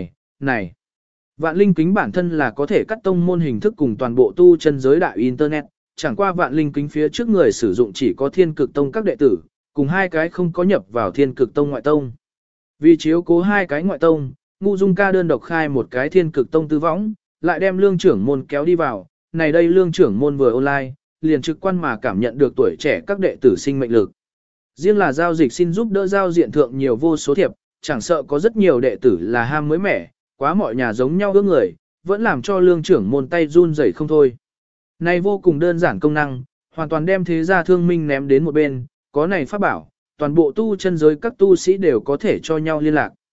này. Vạn linh kính bản thân là có thể cắt tông môn hình thức cùng toàn bộ tu chân giới đại internet, chẳng qua vạn linh kính phía trước người sử dụng chỉ có thiên cực tông các đệ tử, cùng 2 cái không có nhập vào thiên cực tông ngoại tông. Vì chiếu cố 2 cái ngoại tông, Ngu Dung ca đơn độc khai một cái thiên cực tông tư võng, lại đem lương trưởng môn kéo đi vào, này đây lương trưởng môn vừa online, liền trực quan mà cảm nhận được tuổi trẻ các đệ tử sinh mệnh lực. Riêng là giao dịch xin giúp đỡ giao diện thượng nhiều vô số thiệp, chẳng sợ có rất nhiều đệ tử là ham mới mẻ, quá mọi nhà giống nhau ước người, vẫn làm cho lương trưởng môn tay run rẩy không thôi. Này vô cùng đơn giản công năng, hoàn toàn đem thế gia thương minh ném đến một bên, có này pháp bảo, toàn bộ tu chân giới các tu sĩ đều có thể cho nhau liên lạc.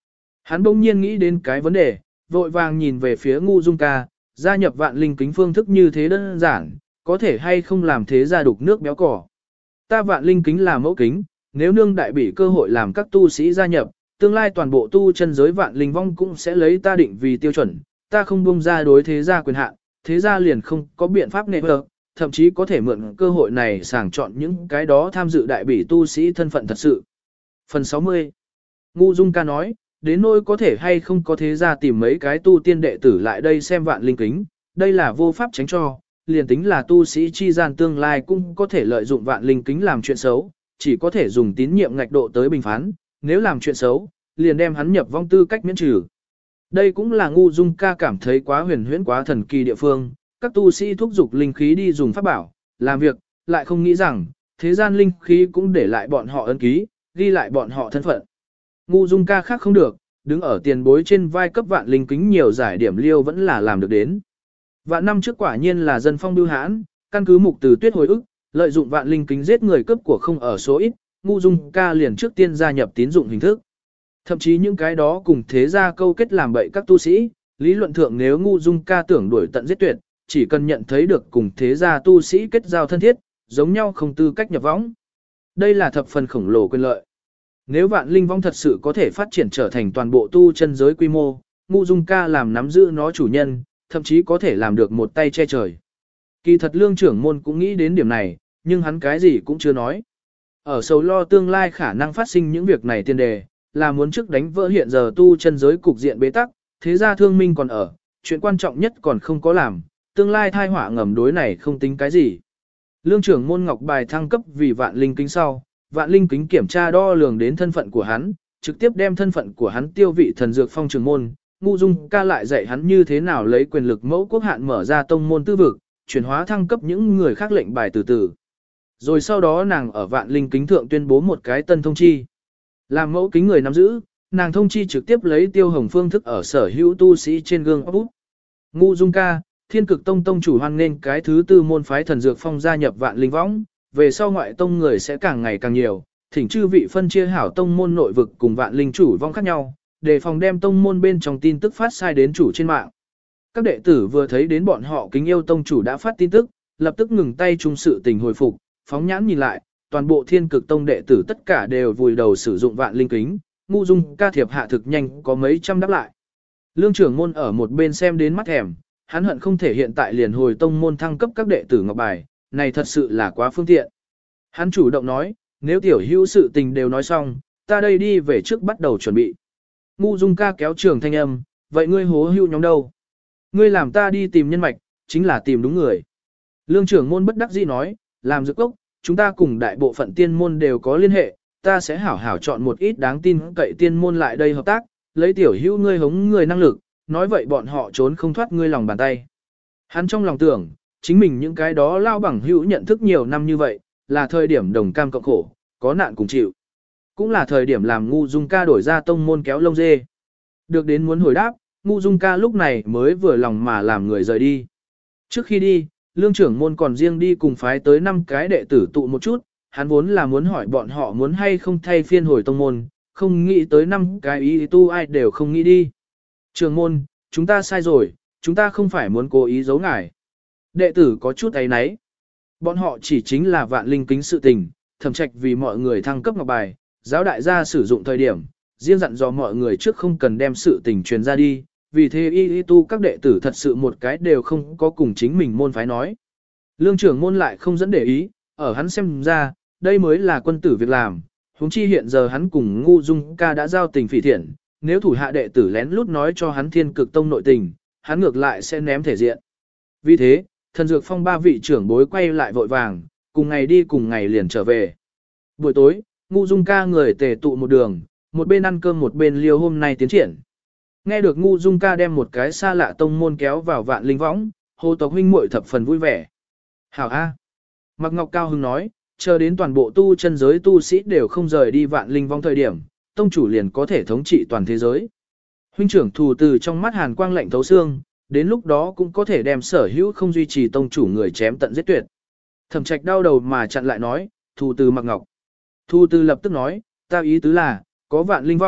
Hắn bỗng nhiên nghĩ đến cái vấn đề, vội vàng nhìn về phía Ngu Dung ca, gia nhập vạn linh kính phương thức như thế đơn giản, có thể hay không làm thế ra đục nước béo cỏ. Ta vạn linh kính là mẫu kính, nếu nương đại bỉ cơ hội làm các tu sĩ gia nhập, tương lai toàn bộ tu chân giới vạn linh vong cũng sẽ lấy ta định vì tiêu chuẩn, ta không buông ra đối thế gia quyền hạn, thế gia liền không có biện pháp nệ vợ, thậm chí có thể mượn cơ hội này sàng chọn những cái đó tham dự đại bỉ tu sĩ thân phận thật sự. Phần 60 Ngu Dung ca nói, đến nỗi có thể hay không có thế gia tìm mấy cái tu tiên đệ tử lại đây xem vạn linh kính, đây là vô pháp tránh cho, liền tính là tu sĩ chi gian tương lai cũng có thể lợi dụng vạn linh kính làm chuyện xấu, chỉ có thể dùng tín nhiệm ngạch độ tới bình phán, nếu làm chuyện xấu, liền đem hắn nhập vong tư cách miễn trừ. Đây cũng là Ngu Dung ca cảm thấy quá huyền huyễn quá thần kỳ địa phương, các tu sĩ thúc giục linh khí đi dùng pháp bảo, làm việc, lại không nghĩ rằng, thế gian linh khí cũng để lại bọn họ ấn ký, ghi lại bọn họ thân phận. Ngu Dung ca khác không được, đứng ở tiền bối trên vai cấp vạn linh kính nhiều giải điểm liêu vẫn là làm được đến. Vạn năm trước quả nhiên là dân phong bưu hãn, căn cứ mục từ tuyết hồi ức, lợi dụng vạn linh kính giết người cấp của không ở số ít, Ngu Dung ca liền trước tiên gia nhập tín dụng hình thức. Thậm chí những cái đó cùng thế gia câu kết làm bậy các tu sĩ, lý luận thượng nếu Ngu Dung ca tưởng đuổi tận giết tuyệt, chỉ cần nhận thấy được cùng thế gia tu sĩ kết giao thân thiết, giống nhau không tư cách nhập võng. Đây là thập phần khổng lồ quyền lợi. Nếu vạn linh vong thật sự có thể phát triển trở thành toàn bộ tu chân giới quy mô, Ngu Dung ca làm nắm giữ nó chủ nhân, thậm chí có thể làm được một tay che trời. Kỳ thật lương trưởng môn cũng nghĩ đến điểm này, nhưng hắn cái gì cũng chưa nói. Ở sầu lo tương lai khả năng phát sinh những việc này tiên đề, là muốn trước đánh vỡ hiện giờ tu chân giới cục diện bế tắc, thế gia thương minh còn ở, chuyện quan trọng nhất còn không có làm, tương lai thai họa ngầm đối này không tính cái gì. Lương trưởng môn ngọc bài thăng cấp vì vạn linh kính sau, vạn linh kính kiểm tra đo lường đến thân phận của hắn, trực tiếp đem thân phận của hắn tiêu vị thần dược phong trưởng môn, Ngu Dung ca lại dạy hắn như thế nào lấy quyền lực mẫu quốc hạn mở ra tông môn tư vực, chuyển hóa thăng cấp những người khác lệnh bài từ từ. Rồi sau đó nàng ở vạn linh kính thượng tuyên bố một cái tân thông chi. Làm mẫu kính người nắm giữ, nàng thông chi trực tiếp lấy tiêu hồng phương thức ở sở hữu tu sĩ trên gương ốc. Ngu Dung ca, Thiên Cực Tông tông chủ hoan nên cái thứ tư môn phái thần dược phong gia nhập vạn linh võng, về sau ngoại tông người sẽ càng ngày càng nhiều, thỉnh chư vị phân chia hảo tông môn nội vực cùng vạn linh chủ vong khác nhau, để phòng đem tông môn bên trong tin tức phát sai đến chủ trên mạng. Các đệ tử vừa thấy đến bọn họ kính yêu tông chủ đã phát tin tức, lập tức ngừng tay chung sự tình hồi phục, phóng nhãn nhìn lại, toàn bộ Thiên Cực Tông đệ tử tất cả đều vùi đầu sử dụng vạn linh kính, Ngu Dung ca thiệp hạ thực nhanh có mấy trăm đáp lại. Lương trưởng môn ở một bên xem đến mắt thèm, hắn hận không thể hiện tại liền hồi tông môn thăng cấp các đệ tử ngọc bài, này thật sự là quá phương tiện. Hắn chủ động nói, nếu tiểu hữu sự tình đều nói xong, ta đây đi về trước bắt đầu chuẩn bị. Ngu Dung ca kéo trường thanh âm, vậy ngươi hố hữu nhóm đâu? Ngươi làm ta đi tìm nhân mạch, chính là tìm đúng người. Lương trưởng môn bất đắc dĩ nói, làm dược cốc, chúng ta cùng đại bộ phận tiên môn đều có liên hệ, ta sẽ hảo hảo chọn một ít đáng tin cậy tiên môn lại đây hợp tác, lấy tiểu hữu ngươi hống người năng lực, nói vậy bọn họ trốn không thoát ngươi lòng bàn tay. Hắn trong lòng tưởng, chính mình những cái đó lao bằng hữu nhận thức nhiều năm như vậy, là thời điểm đồng cam cộng khổ, có nạn cùng chịu. Cũng là thời điểm làm Ngu Dung ca đổi ra tông môn kéo lông dê. Được đến muốn hồi đáp, Ngu Dung ca lúc này mới vừa lòng mà làm người rời đi. Trước khi đi, lương trưởng môn còn riêng đi cùng phái tới 5 cái đệ tử tụ một chút, hắn vốn là muốn hỏi bọn họ muốn hay không thay phiên hồi tông môn, không nghĩ tới 5 cái ý tu ai đều không nghĩ đi. Trưởng môn, chúng ta sai rồi, chúng ta không phải muốn cố ý giấu ngài. Đệ tử có chút áy náy. Bọn họ chỉ chính là vạn linh kính sự tình, thẩm trạch vì mọi người thăng cấp ngọc bài, giáo đại gia sử dụng thời điểm, riêng dặn dò mọi người trước không cần đem sự tình truyền ra đi, vì thế y tu các đệ tử thật sự một cái đều không có cùng chính mình môn phái nói. Lương trưởng môn lại không dẫn để ý, ở hắn xem ra, đây mới là quân tử việc làm, huống chi hiện giờ hắn cùng Ngu Dung ca đã giao tình phỉ thiện, nếu thủ hạ đệ tử lén lút nói cho hắn Thiên Cực Tông nội tình, hắn ngược lại sẽ ném thể diện. Vì thế, thần dược phong 3 vị trưởng bối quay lại vội vàng, cùng ngày đi cùng ngày liền trở về. Buổi tối, Ngu Dung ca người tề tụ một đường, một bên ăn cơm một bên liêu hôm nay tiến triển. Nghe được Ngu Dung ca đem một cái xa lạ tông môn kéo vào vạn linh võng, Hồ tộc huynh muội thập phần vui vẻ. Hảo A. Mạc Ngọc Cao Hưng nói, chờ đến toàn bộ tu chân giới tu sĩ đều không rời đi vạn linh võng thời điểm, tông chủ liền có thể thống trị toàn thế giới. Huynh trưởng Thù từ trong mắt hàn quang lạnh thấu xương, đến lúc đó cũng có thể đem sở hữu không duy trì tông chủ người chém tận giết tuyệt. Thẩm Trạch đau đầu mà chặn lại nói, Thù từ Mạc Ngọc. Thù từ lập tức nói, ta ý tứ là, có vạn linh võng,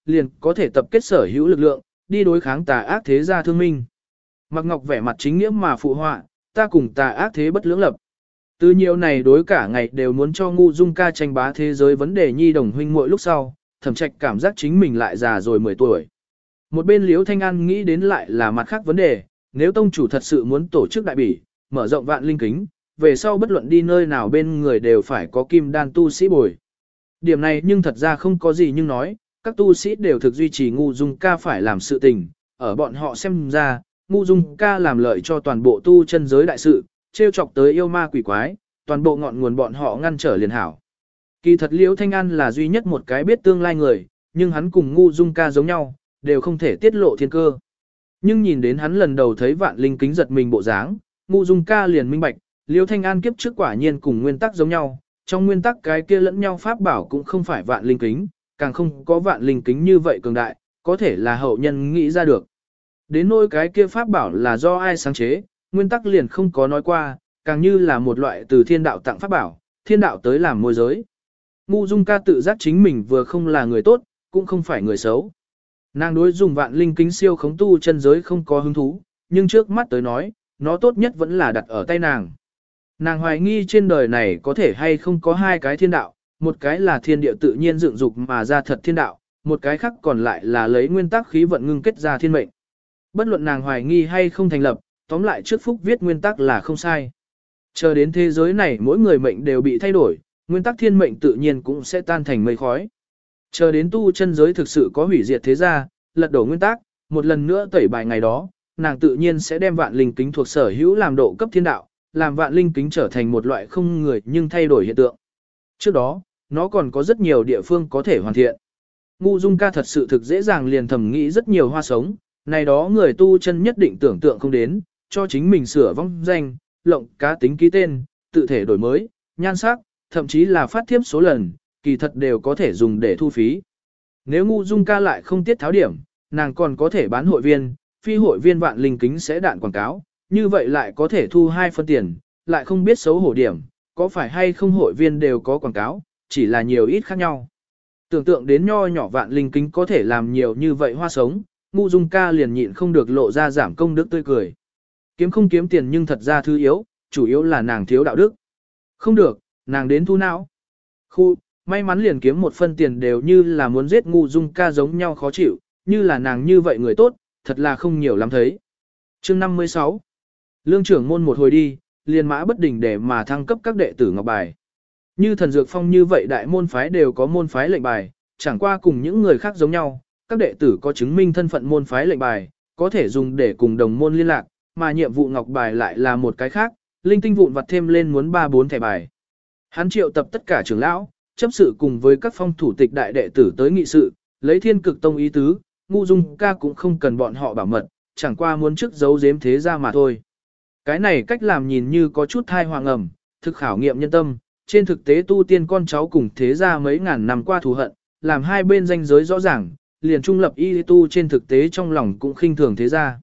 liền có thể tập kết sở hữu lực lượng, đi đối kháng tà ác thế gia thương minh. Mạc Ngọc vẻ mặt chính nghĩa mà phụ họa, ta cùng tà ác thế bất lưỡng lập. Từ nhiều này đối cả ngày đều muốn cho Ngu Dung ca tranh bá thế giới vấn đề nhi đồng huynh muội lúc sau, Thẩm Trạch cảm giác chính mình lại già rồi 10 tuổi. Một bên Liễu Thanh An nghĩ đến lại là mặt khác vấn đề, nếu tông chủ thật sự muốn tổ chức đại bỉ, mở rộng vạn linh kính, về sau bất luận đi nơi nào bên người đều phải có kim đan tu sĩ bồi. Điểm này nhưng thật ra không có gì nhưng nói, các tu sĩ đều thực duy trì Ngu Dung ca phải làm sự tình, ở bọn họ xem ra, Ngu Dung ca làm lợi cho toàn bộ tu chân giới đại sự, trêu chọc tới yêu ma quỷ quái, toàn bộ ngọn nguồn bọn họ ngăn trở liền hảo. Kỳ thật Liễu Thanh An là duy nhất một cái biết tương lai người, nhưng hắn cùng Ngu Dung ca giống nhau, đều không thể tiết lộ thiên cơ. Nhưng nhìn đến hắn lần đầu thấy vạn linh kính giật mình bộ dáng, Ngu Dung ca liền minh bạch, Liễu Thanh An kiếp trước quả nhiên cùng nguyên tắc giống nhau, trong nguyên tắc cái kia lẫn nhau pháp bảo cũng không phải vạn linh kính, càng không có vạn linh kính như vậy cường đại, có thể là hậu nhân nghĩ ra được. Đến nỗi cái kia pháp bảo là do ai sáng chế, nguyên tắc liền không có nói qua, càng như là một loại từ thiên đạo tặng pháp bảo, thiên đạo tới làm môi giới. Ngu Dung ca tự giác chính mình vừa không là người tốt, cũng không phải người xấu. Nàng đối dùng vạn linh kính siêu khống tu chân giới không có hứng thú, nhưng trước mắt tới nói, nó tốt nhất vẫn là đặt ở tay nàng. Nàng hoài nghi trên đời này có thể hay không có hai cái thiên đạo, một cái là thiên địa tự nhiên dựng dục mà ra thật thiên đạo, một cái khác còn lại là lấy nguyên tắc khí vận ngưng kết ra thiên mệnh. Bất luận nàng hoài nghi hay không thành lập, tóm lại trước phúc viết nguyên tắc là không sai. Chờ đến thế giới này mỗi người mệnh đều bị thay đổi, nguyên tắc thiên mệnh tự nhiên cũng sẽ tan thành mây khói. Chờ đến tu chân giới thực sự có hủy diệt thế gia, lật đổ nguyên tắc, một lần nữa tẩy bài ngày đó, nàng tự nhiên sẽ đem vạn linh kính thuộc sở hữu làm độ cấp thiên đạo, làm vạn linh kính trở thành một loại không người nhưng thay đổi hiện tượng. Trước đó, nó còn có rất nhiều địa phương có thể hoàn thiện. Ngu Dung ca thật sự thực dễ dàng liền thầm nghĩ rất nhiều hoa sống, này đó người tu chân nhất định tưởng tượng không đến, cho chính mình sửa vong danh, lộng cá tính ký tên, tự thể đổi mới, nhan sắc, thậm chí là phát thiếp số lần, kỳ thật đều có thể dùng để thu phí. Nếu Ngu Dung ca lại không tiết tháo điểm, nàng còn có thể bán hội viên, phi hội viên vạn linh kính sẽ đạn quảng cáo, như vậy lại có thể thu 2 phân tiền, lại không biết xấu hổ điểm, có phải hay không hội viên đều có quảng cáo, chỉ là nhiều ít khác nhau. Tưởng tượng đến nho nhỏ vạn linh kính có thể làm nhiều như vậy hoa sống, Ngu Dung ca liền nhịn không được lộ ra giảm công đức tươi cười. Kiếm không kiếm tiền nhưng thật ra thứ yếu, chủ yếu là nàng thiếu đạo đức. Không được, nàng đến thu não. Khu, may mắn liền kiếm 1 phân tiền đều như là muốn giết Ngu Dung ca giống nhau khó chịu, như là nàng như vậy người tốt, thật là không nhiều lắm thấy. Chương 56 Lương trưởng môn một hồi đi, liền mã bất đình để mà thăng cấp các đệ tử ngọc bài. Như thần dược phong như vậy đại môn phái đều có môn phái lệnh bài, chẳng qua cùng những người khác giống nhau, các đệ tử có chứng minh thân phận môn phái lệnh bài, có thể dùng để cùng đồng môn liên lạc, mà nhiệm vụ ngọc bài lại là một cái khác, linh tinh vụn vặt thêm lên muốn 3-4 thẻ bài. Hắn triệu tập tất cả trưởng lão, chấp sự cùng với các phong thủ tịch đại đệ tử tới nghị sự, lấy Thiên Cực Tông ý tứ, Ngu Dung ca cũng không cần bọn họ bảo mật, chẳng qua muốn trước giấu giếm thế ra mà thôi. Cái này cách làm nhìn như có chút thai hoàng ẩm, thực khảo nghiệm nhân tâm, trên thực tế tu tiên con cháu cùng thế ra mấy ngàn năm qua thù hận, làm hai bên ranh giới rõ ràng, liền trung lập y tu trên thực tế trong lòng cũng khinh thường thế gia.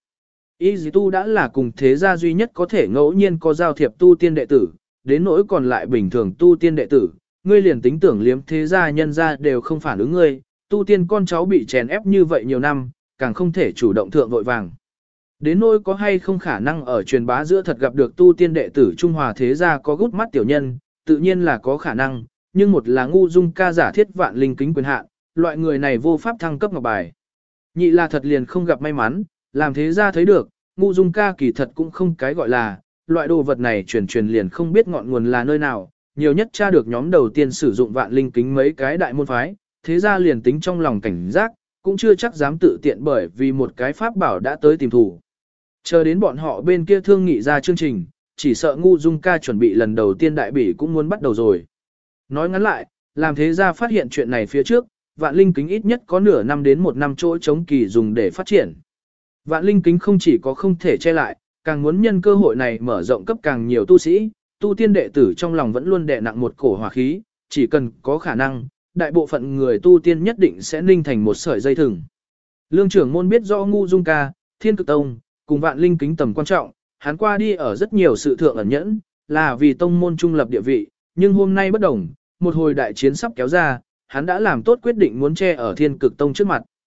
Y tu đã là cùng thế gia duy nhất có thể ngẫu nhiên có giao thiệp tu tiên đệ tử, đến nỗi còn lại bình thường tu tiên đệ tử, ngươi liền tính tưởng liếm thế gia nhân gia đều không phản ứng ngươi, tu tiên con cháu bị chèn ép như vậy nhiều năm, càng không thể chủ động thượng vội vàng. Đến nỗi có hay không khả năng ở truyền bá giữa thật gặp được tu tiên đệ tử Trung Hòa thế gia có gút mắt tiểu nhân, tự nhiên là có khả năng, nhưng một là Ngu Dung ca giả thiết vạn linh kính quyền hạn, loại người này vô pháp thăng cấp ngọc bài. Nhị là thật liền không gặp may mắn, làm thế gia thấy được, Ngu Dung ca kỳ thật cũng không cái gọi là, loại đồ vật này truyền liền không biết ngọn nguồn là nơi nào, nhiều nhất tra được nhóm đầu tiên sử dụng vạn linh kính mấy cái đại môn phái, thế gia liền tính trong lòng cảnh giác, cũng chưa chắc dám tự tiện bởi vì một cái pháp bảo đã tới tìm thủ. Chờ đến bọn họ bên kia thương nghị ra chương trình, chỉ sợ Ngu Dung ca chuẩn bị lần đầu tiên đại bỉ cũng muốn bắt đầu rồi. Nói ngắn lại, làm thế gia phát hiện chuyện này phía trước, vạn linh kính ít nhất có nửa năm đến 1 năm chỗ chống kỳ dùng để phát triển. Vạn linh kính không chỉ có không thể che lại, càng muốn nhân cơ hội này mở rộng cấp càng nhiều tu sĩ, tu tiên đệ tử trong lòng vẫn luôn đè nặng một cổ hỏa khí, chỉ cần có khả năng, đại bộ phận người tu tiên nhất định sẽ ninh thành một sợi dây thừng. Lương trưởng môn biết rõ Ngu Dung ca, Thiên Cực Tông, cùng vạn linh kính tầm quan trọng, hắn qua đi ở rất nhiều sự thượng ẩn nhẫn, là vì tông môn trung lập địa vị, nhưng hôm nay bất đồng, một hồi đại chiến sắp kéo ra, hắn đã làm tốt quyết định muốn che ở Thiên Cực Tông trước mặt.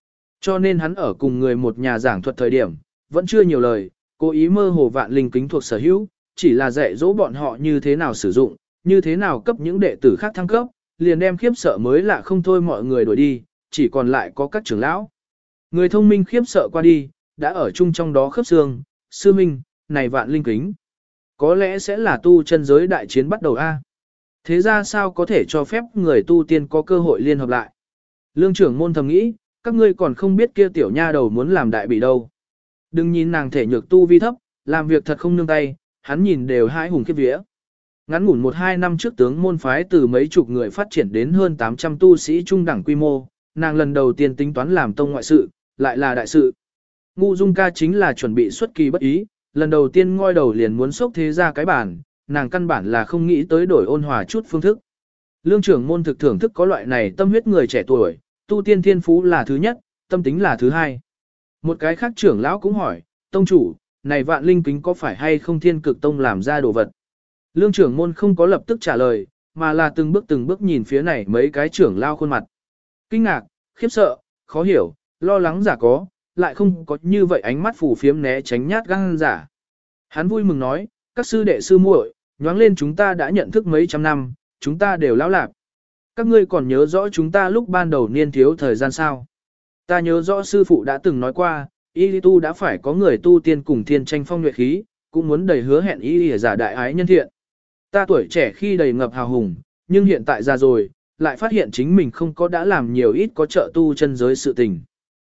Cho nên hắn ở cùng người một nhà giảng thuật thời điểm, vẫn chưa nhiều lời, cố ý mơ hồ vạn linh kính thuộc sở hữu, chỉ là dạy dỗ bọn họ như thế nào sử dụng, như thế nào cấp những đệ tử khác thăng cấp, liền đem khiếp sợ mới lạ không thôi mọi người đuổi đi, chỉ còn lại có các trưởng lão. Người thông minh khiếp sợ qua đi, đã ở chung trong đó khớp xương, sư minh, này vạn linh kính. Có lẽ sẽ là tu chân giới đại chiến bắt đầu a. Thế ra sao có thể cho phép người tu tiên có cơ hội liên hợp lại? Lương trưởng môn thầm nghĩ, các ngươi còn không biết kia tiểu nha đầu muốn làm đại bị đâu. Đừng nhìn nàng thể nhược tu vi thấp, làm việc thật không nương tay, hắn nhìn đều hãi hùng khiếp vía. Ngắn ngủn 1-2 năm trước tướng môn phái từ mấy chục người phát triển đến hơn 800 tu sĩ trung đẳng quy mô, nàng lần đầu tiên tính toán làm tông ngoại sự, lại là đại sự. Ngu Dung ca chính là chuẩn bị xuất kỳ bất ý, lần đầu tiên ngoi đầu liền muốn xốc thế ra cái bản, nàng căn bản là không nghĩ tới đổi ôn hòa chút phương thức. Lương trưởng môn thực thưởng thức có loại này tâm huyết người trẻ tuổi, tu tiên thiên phú là thứ nhất, tâm tính là thứ hai. Một cái khác trưởng lão cũng hỏi, tông chủ, này vạn linh kính có phải hay không thiên cực tông làm ra đồ vật? Lương trưởng môn không có lập tức trả lời, mà là từng bước nhìn phía này mấy cái trưởng lao khuôn mặt. Kinh ngạc, khiếp sợ, khó hiểu, lo lắng giả có, lại không có như vậy ánh mắt phủ phiếm né tránh nhát gan giả. Hắn vui mừng nói, các sư đệ sư muội, nhoáng lên chúng ta đã nhận thức mấy trăm năm, chúng ta đều lão lạc. Các ngươi còn nhớ rõ chúng ta lúc ban đầu niên thiếu thời gian sao? Ta nhớ rõ sư phụ đã từng nói qua, y tu đã phải có người tu tiên cùng thiên tranh phong nhuệ khí, cũng muốn đầy hứa hẹn y giả đại ái nhân thiện. Ta tuổi trẻ khi đầy ngập hào hùng, nhưng hiện tại già rồi, lại phát hiện chính mình không có đã làm nhiều ít có trợ tu chân giới sự tình.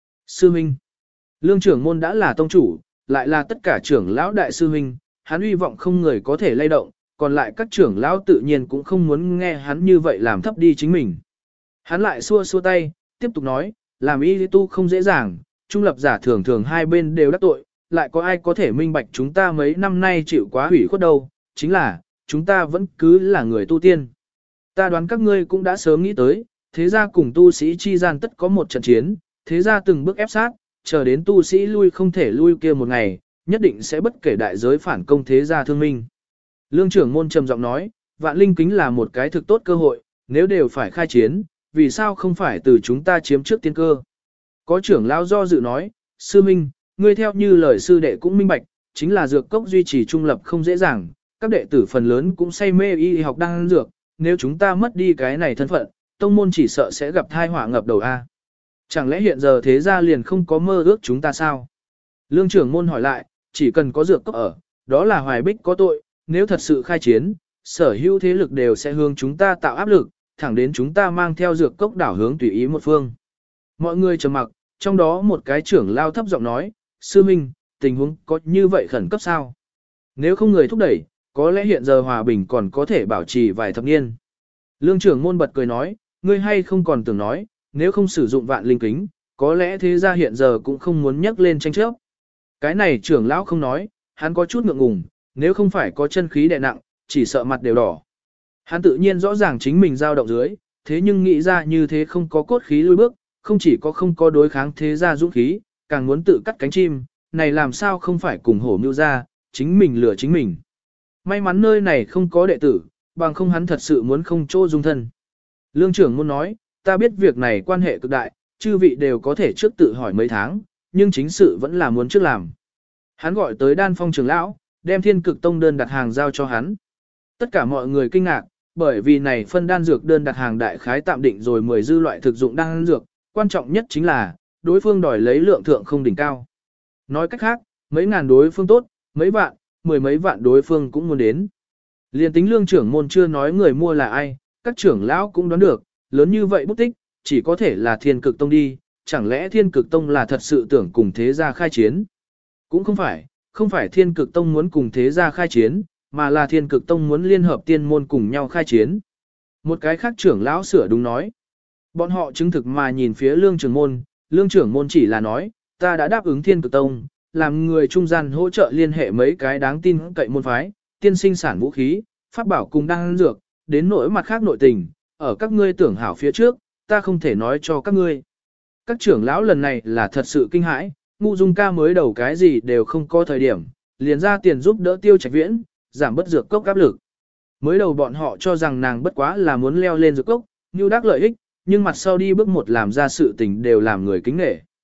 Sư Minh, Lương trưởng môn đã là tông chủ, lại là tất cả trưởng lão đại sư huynh, hắn uy vọng không người có thể lay động, còn lại các trưởng lão tự nhiên cũng không muốn nghe hắn như vậy làm thấp đi chính mình. Hắn lại xua xua tay, tiếp tục nói, làm y tu không dễ dàng, trung lập giả thường thường hai bên đều đắc tội, lại có ai có thể minh bạch chúng ta mấy năm nay chịu quá hủy khuất đâu, chính là, chúng ta vẫn cứ là người tu tiên. Ta đoán các ngươi cũng đã sớm nghĩ tới, thế ra cùng tu sĩ chi gian tất có một trận chiến, thế ra từng bước ép sát, chờ đến tu sĩ lui không thể lui kia một ngày, nhất định sẽ bất kể đại giới phản công thế gia thương minh. Lương trưởng môn trầm giọng nói, vạn linh kính là một cái thực tốt cơ hội, nếu đều phải khai chiến, vì sao không phải từ chúng ta chiếm trước tiên cơ. Có trưởng lão do dự nói, sư minh, ngươi theo như lời sư đệ cũng minh bạch, chính là dược cốc duy trì trung lập không dễ dàng, các đệ tử phần lớn cũng say mê y học đan dược, nếu chúng ta mất đi cái này thân phận, tông môn chỉ sợ sẽ gặp thai họa ngập đầu a. Chẳng lẽ hiện giờ thế gia liền không có mơ ước chúng ta sao? Lương trưởng môn hỏi lại, chỉ cần có dược cốc ở, đó là hoài bích có tội, nếu thật sự khai chiến, sở hữu thế lực đều sẽ hướng chúng ta tạo áp lực, thẳng đến chúng ta mang theo dược cốc đảo hướng tùy ý một phương. Mọi người trầm mặc, trong đó một cái trưởng lao thấp giọng nói, sư minh, tình huống có như vậy khẩn cấp sao? Nếu không người thúc đẩy, có lẽ hiện giờ hòa bình còn có thể bảo trì vài thập niên. Lương trưởng môn bật cười nói, ngươi hay không còn tưởng nói, nếu không sử dụng vạn linh kính, có lẽ thế gia hiện giờ cũng không muốn nhắc lên tranh chấp. Cái này trưởng lão không nói, hắn có chút ngượng ngùng, nếu không phải có chân khí đè nặng, chỉ sợ mặt đều đỏ. Hắn tự nhiên rõ ràng chính mình dao động dưới, thế nhưng nghĩ ra như thế không có cốt khí lui bước, không chỉ có không có đối kháng thế gia dũng khí, càng muốn tự cắt cánh chim, này làm sao không phải cùng hổ mưu ra, chính mình lừa chính mình. May mắn nơi này không có đệ tử, bằng không hắn thật sự muốn không chỗ dung thân. Lương trưởng muốn nói, ta biết việc này quan hệ cực đại, chư vị đều có thể trước tự hỏi mấy tháng, nhưng chính sự vẫn là muốn trước làm. Hắn gọi tới Đan Phong trưởng lão, đem Thiên Cực Tông đơn đặt hàng giao cho hắn. Tất cả mọi người kinh ngạc, bởi vì này phân đan dược đơn đặt hàng đại khái tạm định rồi 10 dư loại thực dụng đan dược, quan trọng nhất chính là, đối phương đòi lấy lượng thượng không đỉnh cao. Nói cách khác, mấy ngàn đối phương tốt, mấy vạn, mười mấy vạn đối phương cũng muốn đến. Liên tính lương trưởng môn chưa nói người mua là ai, các trưởng lão cũng đoán được, lớn như vậy bút tích, chỉ có thể là Thiên Cực Tông đi, chẳng lẽ Thiên Cực Tông là thật sự tưởng cùng thế gia khai chiến? Cũng không phải Thiên Cực Tông muốn cùng thế gia khai chiến, mà là Thiên Cực Tông muốn liên hợp tiên môn cùng nhau khai chiến. Một cái khác trưởng lão sửa đúng nói. Bọn họ chứng thực mà nhìn phía lương trưởng môn chỉ là nói, ta đã đáp ứng Thiên Cực Tông, làm người trung gian hỗ trợ liên hệ mấy cái đáng tin cậy môn phái, tiên sinh sản vũ khí, pháp bảo cùng đan dược, đến nỗi mặt khác nội tình, ở các ngươi tưởng hảo phía trước, ta không thể nói cho các ngươi. Các trưởng lão lần này là thật sự kinh hãi, Ngu Dung ca mới đầu cái gì đều không có thời điểm, liền ra tiền giúp đỡ Tiêu Trạch Viễn, giảm bất dược cốc áp lực. Mới đầu bọn họ cho rằng nàng bất quá là muốn leo lên dược cốc, như đắc lợi ích, nhưng mặt sau đi bước một làm ra sự tình đều làm người kính nể.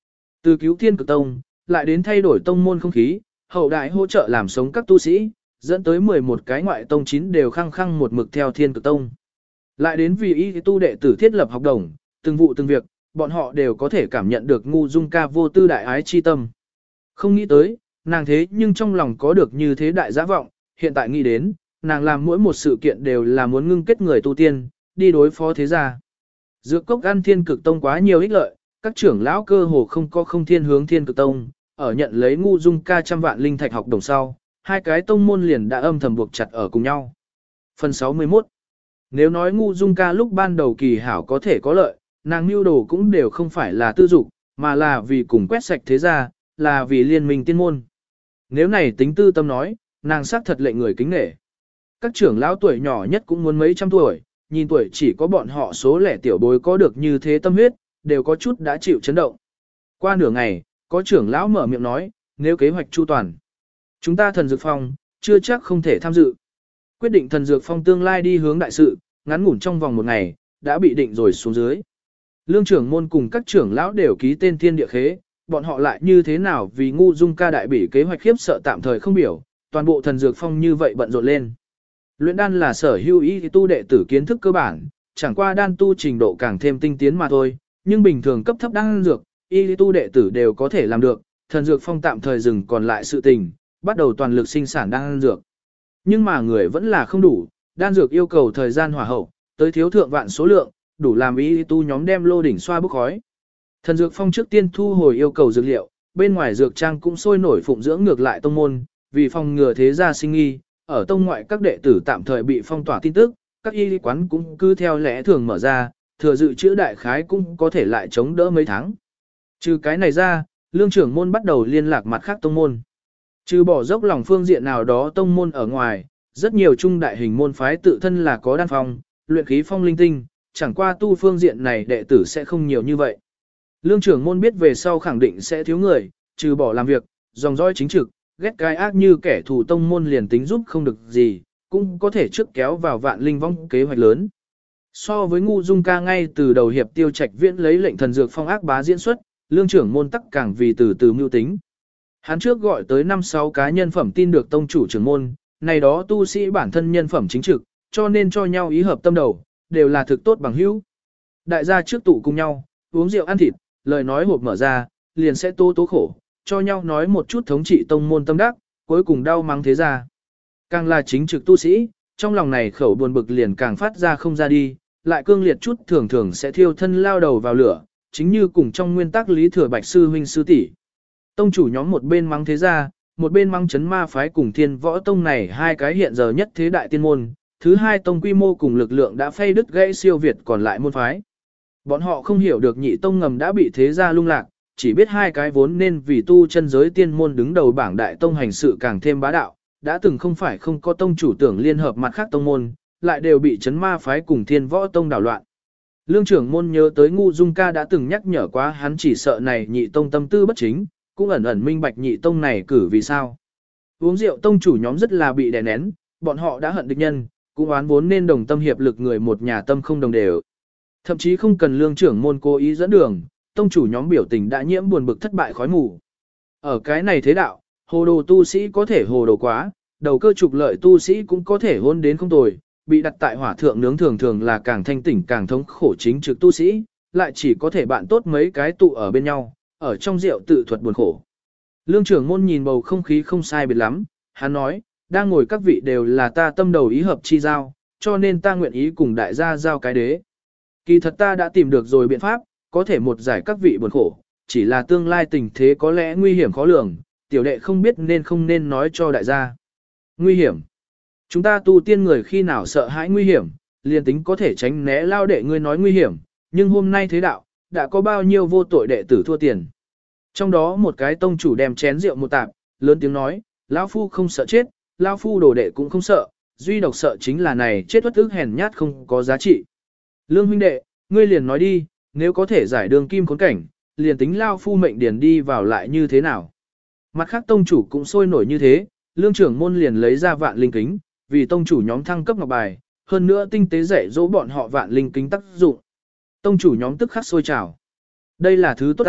Từ cứu thiên cực tông, lại đến thay đổi tông môn không khí, hậu đại hỗ trợ làm sống các tu sĩ, dẫn tới 11 cái ngoại tông 9 đều khăng khăng một mực theo thiên cực tông. Lại đến vì y tu đệ tử thiết lập học đồng, từng vụ từng việc, bọn họ đều có thể cảm nhận được ngu dung ca vô tư đại ái chi tâm. Không nghĩ tới, nàng thế nhưng trong lòng có được như thế đại giá vọng, hiện tại nghĩ đến, nàng làm mỗi một sự kiện đều là muốn ngưng kết người tu tiên, đi đối phó thế gia. Dược cốc ăn thiên cực tông quá nhiều ích lợi, các trưởng lão cơ hồ không có không thiên hướng thiên cực tông, ở nhận lấy ngu dung ca trăm vạn linh thạch học đồng sau, hai cái tông môn liền đã âm thầm buộc chặt ở cùng nhau. Phần 61. Nếu nói ngu dung ca lúc ban đầu kỳ hảo có thể có lợi, nàng mưu đồ cũng đều không phải là tư dục, mà là vì cùng quét sạch thế gia, là vì liên minh tiên môn. Nếu này tính tư tâm nói, nàng xác thật lệnh người kính nể. Các trưởng lão tuổi nhỏ nhất cũng muốn mấy trăm tuổi, nhìn tuổi chỉ có bọn họ số lẻ tiểu bối có được như thế tâm huyết, đều có chút đã chịu chấn động. Qua nửa ngày, có trưởng lão mở miệng nói, nếu kế hoạch chu toàn, chúng ta thần dược phong, chưa chắc không thể tham dự. Quyết định thần dược phong tương lai đi hướng đại sự, ngắn ngủn trong vòng một ngày, đã bị định rồi xuống dưới. Lương trưởng môn cùng các trưởng lão đều ký tên thiên địa khế, bọn họ lại như thế nào vì ngu dung ca đại bỉ kế hoạch khiếp sợ tạm thời không biểu, toàn bộ thần dược phong như vậy bận rộn lên. Luyện đan là sở hữu y tu đệ tử kiến thức cơ bản, chẳng qua đan tu trình độ càng thêm tinh tiến mà thôi, nhưng bình thường cấp thấp đan dược, y tu đệ tử đều có thể làm được, thần dược phong tạm thời dừng còn lại sự tình, bắt đầu toàn lực sinh sản đan dược. Nhưng mà người vẫn là không đủ, đan dược yêu cầu thời gian hỏa hậu, tới thiếu thượng vạn số lượng, đủ làm y tu nhóm đem lô đỉnh xoa bức khói. Thần dược phong trước tiên thu hồi yêu cầu dược liệu, bên ngoài dược trang cũng sôi nổi phụng dưỡng ngược lại tông môn, vì phòng ngừa thế gia sinh nghi, ở tông ngoại các đệ tử tạm thời bị phong tỏa tin tức, các y quán cũng cứ theo lẽ thường mở ra, thừa dự chữa đại khái cũng có thể lại chống đỡ mấy tháng. Trừ cái này ra, lương trưởng môn bắt đầu liên lạc mặt khác tông môn. Trừ bỏ dốc lòng phương diện nào đó tông môn ở ngoài, rất nhiều trung đại hình môn phái tự thân là có đan phong, luyện khí phong linh tinh, chẳng qua tu phương diện này đệ tử sẽ không nhiều như vậy. Lương trưởng môn biết về sau khẳng định sẽ thiếu người, trừ bỏ làm việc, dòng dõi chính trực, ghét cái ác như kẻ thù tông môn liền tính giúp không được gì, cũng có thể trước kéo vào vạn linh vong kế hoạch lớn. So với ngu dung ca ngay từ đầu hiệp tiêu trạch viễn lấy lệnh thần dược phong ác bá diễn xuất, lương trưởng môn tắc càng vì từ từ mưu tính. Hắn trước gọi tới 5-6 cá nhân phẩm tin được tông chủ trưởng môn, này đó tu sĩ bản thân nhân phẩm chính trực, cho nên cho nhau ý hợp tâm đầu, đều là thực tốt bằng hữu. Đại gia trước tụ cùng nhau, uống rượu ăn thịt, lời nói hộp mở ra, liền sẽ tố khổ, cho nhau nói một chút thống trị tông môn tâm đắc, cuối cùng đau mắng thế gia. Càng là chính trực tu sĩ, trong lòng này khẩu buồn bực liền càng phát ra không ra đi, lại cương liệt chút thường thường sẽ thiêu thân lao đầu vào lửa, chính như cùng trong nguyên tắc lý thừa bạch sư huynh sư tỷ. Tông chủ nhóm một bên mắng thế gia, một bên mắng chấn ma phái cùng thiên võ tông này hai cái hiện giờ nhất thế đại tiên môn, thứ hai tông quy mô cùng lực lượng đã phay đứt gãy siêu việt còn lại môn phái. Bọn họ không hiểu được nhị tông ngầm đã bị thế gia lung lạc, chỉ biết hai cái vốn nên vì tu chân giới tiên môn đứng đầu bảng đại tông hành sự càng thêm bá đạo, đã từng không phải không có tông chủ tưởng liên hợp mặt khác tông môn, lại đều bị chấn ma phái cùng thiên võ tông đảo loạn. Lương trưởng môn nhớ tới ngu dung ca đã từng nhắc nhở quá hắn chỉ sợ này nhị tông tâm tư bất chính, cũng ẩn ẩn minh bạch nhị tông này cử vì sao. Uống rượu tông chủ nhóm rất là bị đè nén, bọn họ đã hận địch nhân, cũng oán vốn nên đồng tâm hiệp lực người một nhà tâm không đồng đều. Thậm chí không cần lương trưởng môn cố ý dẫn đường, tông chủ nhóm biểu tình đã nhiễm buồn bực thất bại khói mù. Ở cái này thế đạo, hồ đồ tu sĩ có thể hồ đồ quá, đầu cơ trục lợi tu sĩ cũng có thể hôn đến không tồi, bị đặt tại hỏa thượng nướng thường thường là càng thanh tỉnh càng thống khổ chính trực tu sĩ, lại chỉ có thể bạn tốt mấy cái tụ ở bên nhau, ở trong rượu tự thuật buồn khổ. Lương trưởng môn nhìn bầu không khí không sai biệt lắm, hắn nói, đang ngồi các vị đều là ta tâm đầu ý hợp chi giao, cho nên ta nguyện ý cùng đại gia giao cái đế. Kỳ thật ta đã tìm được rồi biện pháp, có thể một giải các vị buồn khổ, chỉ là tương lai tình thế có lẽ nguy hiểm khó lường, tiểu đệ không biết nên không nên nói cho đại gia. Nguy hiểm. Chúng ta tu tiên người khi nào sợ hãi nguy hiểm, liền tính có thể tránh né lao đệ ngươi nói nguy hiểm, nhưng hôm nay thế đạo, đã có bao nhiêu vô tội đệ tử thua tiền. Trong đó một cái tông chủ đem chén rượu một tạp, lớn tiếng nói, lão phu không sợ chết, lão phu đồ đệ cũng không sợ, duy độc sợ chính là này chết uất ức hèn nhát không có giá trị. Lương huynh đệ, ngươi liền nói đi, nếu có thể giải đường kim khốn cảnh, liền tính lao phu mệnh điền đi vào lại như thế nào. Mặt khác tông chủ cũng sôi nổi như thế, lương trưởng môn liền lấy ra vạn linh kính, vì tông chủ nhóm thăng cấp ngọc bài, hơn nữa tinh tế dạy dỗ bọn họ vạn linh kính tác dụng. Tông chủ nhóm tức khắc sôi trào. Đây là thứ tốt ta,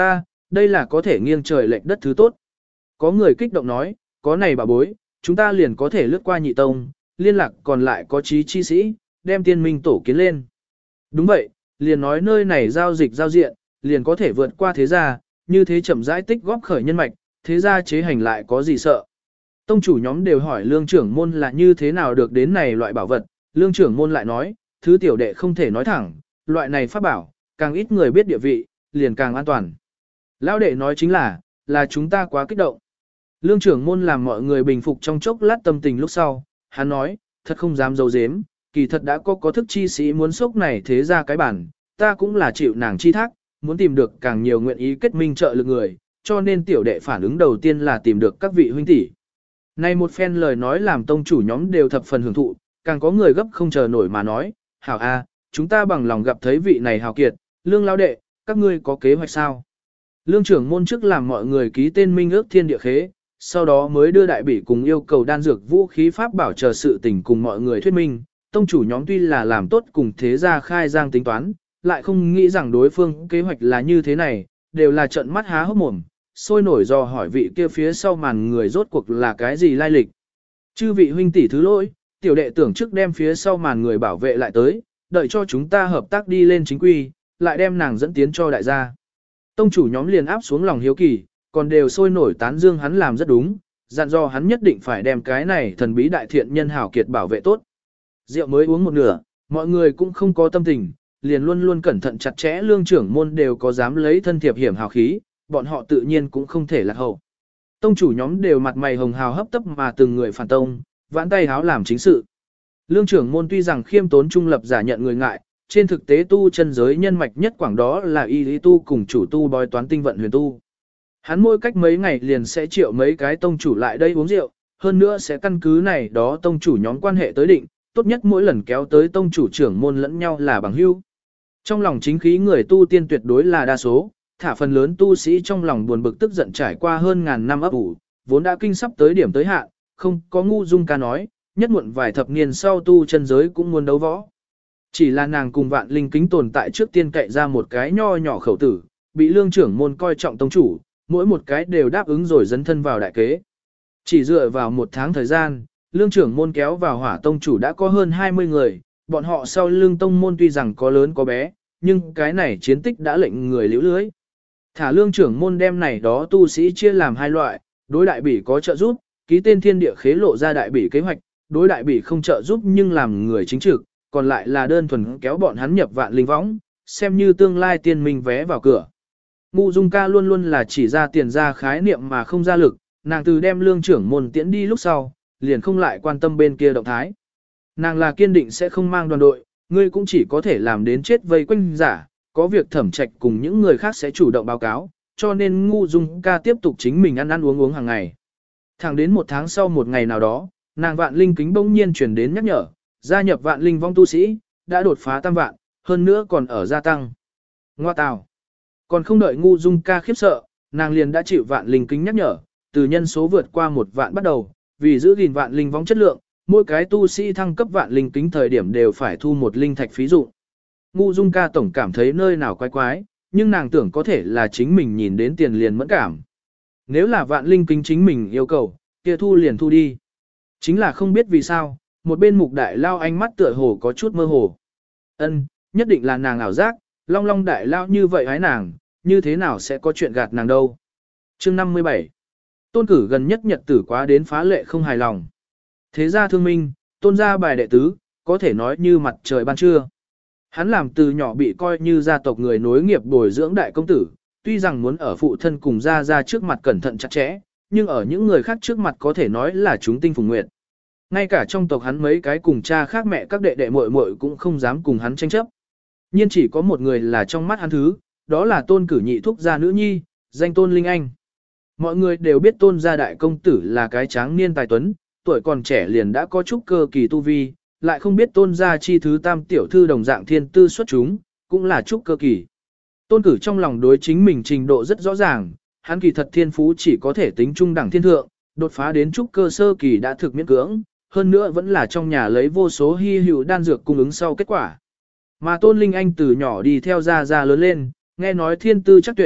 đây là có thể nghiêng trời lệch đất thứ tốt. Có người kích động nói, có này bà bối, chúng ta liền có thể lướt qua nhị tông, liên lạc còn lại có trí chi sĩ, đem tiên minh tổ kiến lên. Đúng vậy, liền nói nơi này giao dịch giao diện, liền có thể vượt qua thế gia, như thế chậm rãi tích góp khởi nhân mạch, thế gia chế hành lại có gì sợ. Tông chủ nhóm đều hỏi lương trưởng môn là như thế nào được đến này loại bảo vật, lương trưởng môn lại nói, thứ tiểu đệ không thể nói thẳng, loại này pháp bảo, càng ít người biết địa vị, liền càng an toàn. Lão đệ nói chính là chúng ta quá kích động. Lương trưởng môn làm mọi người bình phục trong chốc lát tâm tình lúc sau, hắn nói, thật không dám giấu giếm, kỳ thật đã có thức chi sĩ muốn sốc này thế ra cái bản, ta cũng là chịu nàng chi thác, muốn tìm được càng nhiều nguyện ý kết minh trợ lực người, cho nên tiểu đệ phản ứng đầu tiên là tìm được các vị huynh tỷ. Này một phen lời nói làm tông chủ nhóm đều thập phần hưởng thụ, càng có người gấp không chờ nổi mà nói, hảo a, chúng ta bằng lòng gặp thấy vị này hào kiệt, lương lao đệ, các ngươi có kế hoạch sao? Lương trưởng môn trước làm mọi người ký tên minh ước thiên địa khế, sau đó mới đưa đại bỉ cùng yêu cầu đan dược vũ khí pháp bảo chờ sự tình cùng mọi người thuyết minh. Tông chủ nhóm tuy là làm tốt cùng thế gia khai giang tính toán, lại không nghĩ rằng đối phương kế hoạch là như thế này, đều là trận mắt há hốc mồm, sôi nổi do hỏi vị kia phía sau màn người rốt cuộc là cái gì lai lịch. Chư vị huynh tỷ thứ lỗi, tiểu đệ tưởng trước đem phía sau màn người bảo vệ lại tới, đợi cho chúng ta hợp tác đi lên chính quy, lại đem nàng dẫn tiến cho đại gia. Tông chủ nhóm liền áp xuống lòng hiếu kỳ, còn đều sôi nổi tán dương hắn làm rất đúng, dặn dò hắn nhất định phải đem cái này thần bí đại thiện nhân hảo kiệt bảo vệ tốt. Rượu mới uống một nửa, mọi người cũng không có tâm tình, liền luôn luôn cẩn thận chặt chẽ lương trưởng môn đều có dám lấy thân thiệp hiểm hào khí, bọn họ tự nhiên cũng không thể lạc hậu. Tông chủ nhóm đều mặt mày hồng hào hấp tấp mà từng người phản tông, vãn tay háo làm chính sự. Lương trưởng môn tuy rằng khiêm tốn trung lập giả nhận người ngại, trên thực tế tu chân giới nhân mạch nhất quảng đó là y lý tu cùng chủ tu bói toán tinh vận huyền tu. Hắn mỗi cách mấy ngày liền sẽ triệu mấy cái tông chủ lại đây uống rượu, hơn nữa sẽ căn cứ này đó tông chủ nhóm quan hệ tới định, tốt nhất mỗi lần kéo tới tông chủ trưởng môn lẫn nhau là bằng hữu. Trong lòng chính khí người tu tiên tuyệt đối là đa số, thả phần lớn tu sĩ trong lòng buồn bực tức giận trải qua hơn ngàn năm ấp ủ, vốn đã kinh sắp tới điểm tới hạn, không có ngu dung ca nói, nhất muộn vài thập niên sau tu chân giới cũng muốn đấu võ. Chỉ là nàng cùng vạn linh kính tồn tại trước tiên cậy ra một cái nho nhỏ khẩu tử, bị lương trưởng môn coi trọng tông chủ, mỗi một cái đều đáp ứng rồi dấn thân vào đại kế. Chỉ dựa vào một tháng thời gian, lương trưởng môn kéo vào hỏa tông chủ đã có hơn 20 người, bọn họ sau lương tông môn tuy rằng có lớn có bé, nhưng cái này chiến tích đã lệnh người liễu lưới. Thả lương trưởng môn đem này đó tu sĩ chia làm hai loại, đối đại bỉ có trợ giúp, ký tên thiên địa khế lộ ra đại bỉ kế hoạch, đối đại bỉ không trợ giúp nhưng làm người chính trực, còn lại là đơn thuần kéo bọn hắn nhập vạn linh võng, xem như tương lai tiên minh vé vào cửa. Ngu Dung ca luôn luôn là chỉ ra tiền ra khái niệm mà không ra lực, nàng từ đem lương trưởng môn tiễn đi lúc sau, liền không lại quan tâm bên kia động thái. Nàng là kiên định sẽ không mang đoàn đội, ngươi cũng chỉ có thể làm đến chết vây quanh giả, có việc thẩm trạch cùng những người khác sẽ chủ động báo cáo, cho nên Ngu Dung ca tiếp tục chính mình ăn uống hàng ngày. Thẳng đến một tháng sau một ngày nào đó, nàng vạn linh kính bỗng nhiên truyền đến nhắc nhở, gia nhập vạn linh vong tu sĩ, đã đột phá tam vạn, hơn nữa còn ở gia tăng. Ngoa tào. Còn không đợi Ngu Dung ca khiếp sợ, nàng liền đã chịu vạn linh kính nhắc nhở, từ nhân số vượt qua một vạn bắt đầu, vì giữ gìn vạn linh vong chất lượng, mỗi cái tu sĩ thăng cấp vạn linh kính thời điểm đều phải thu một linh thạch phí dụng. Ngu Dung ca tổng cảm thấy nơi nào quái quái, nhưng nàng tưởng có thể là chính mình nhìn đến tiền liền mẫn cảm. Nếu là vạn linh kính chính mình yêu cầu, kia thu liền thu đi. Chính là không biết vì sao, một bên mục đại lao ánh mắt tựa hồ có chút mơ hồ. Ân, nhất định là nàng ảo giác, long long đại lao như vậy hái nàng, như thế nào sẽ có chuyện gạt nàng đâu. Chương 57. Tôn cử gần nhất nhật tử quá đến phá lệ không hài lòng. Thế gia thương minh, tôn gia bài đệ tứ, có thể nói như mặt trời ban trưa. Hắn làm từ nhỏ bị coi như gia tộc người nối nghiệp bồi dưỡng đại công tử, tuy rằng muốn ở phụ thân cùng gia trước mặt cẩn thận chặt chẽ, nhưng ở những người khác trước mặt có thể nói là chúng tinh phùng nguyệt. Ngay cả trong tộc hắn mấy cái cùng cha khác mẹ các đệ đệ muội muội cũng không dám cùng hắn tranh chấp. Nhưng chỉ có một người là trong mắt hắn thứ, đó là tôn cử nhị thúc gia nữ nhi, danh tôn Linh Anh. Mọi người đều biết tôn gia đại công tử là cái tráng niên tài tuấn, tuổi còn trẻ liền đã có chút cơ kỳ tu vi, lại không biết tôn gia chi thứ tam tiểu thư đồng dạng thiên tư xuất chúng, cũng là chút cơ kỳ. Tôn cử trong lòng đối chính mình trình độ rất rõ ràng, hắn kỳ thật thiên phú chỉ có thể tính trung đẳng thiên thượng, đột phá đến chút cơ sơ kỳ đã thực miễn cưỡng, hơn nữa vẫn là trong nhà lấy vô số hy hữu đan dược cung ứng sau kết quả. Mà tôn Linh Anh từ nhỏ đi theo gia lớn lên, nghe nói thiên tư chắc tuyệt,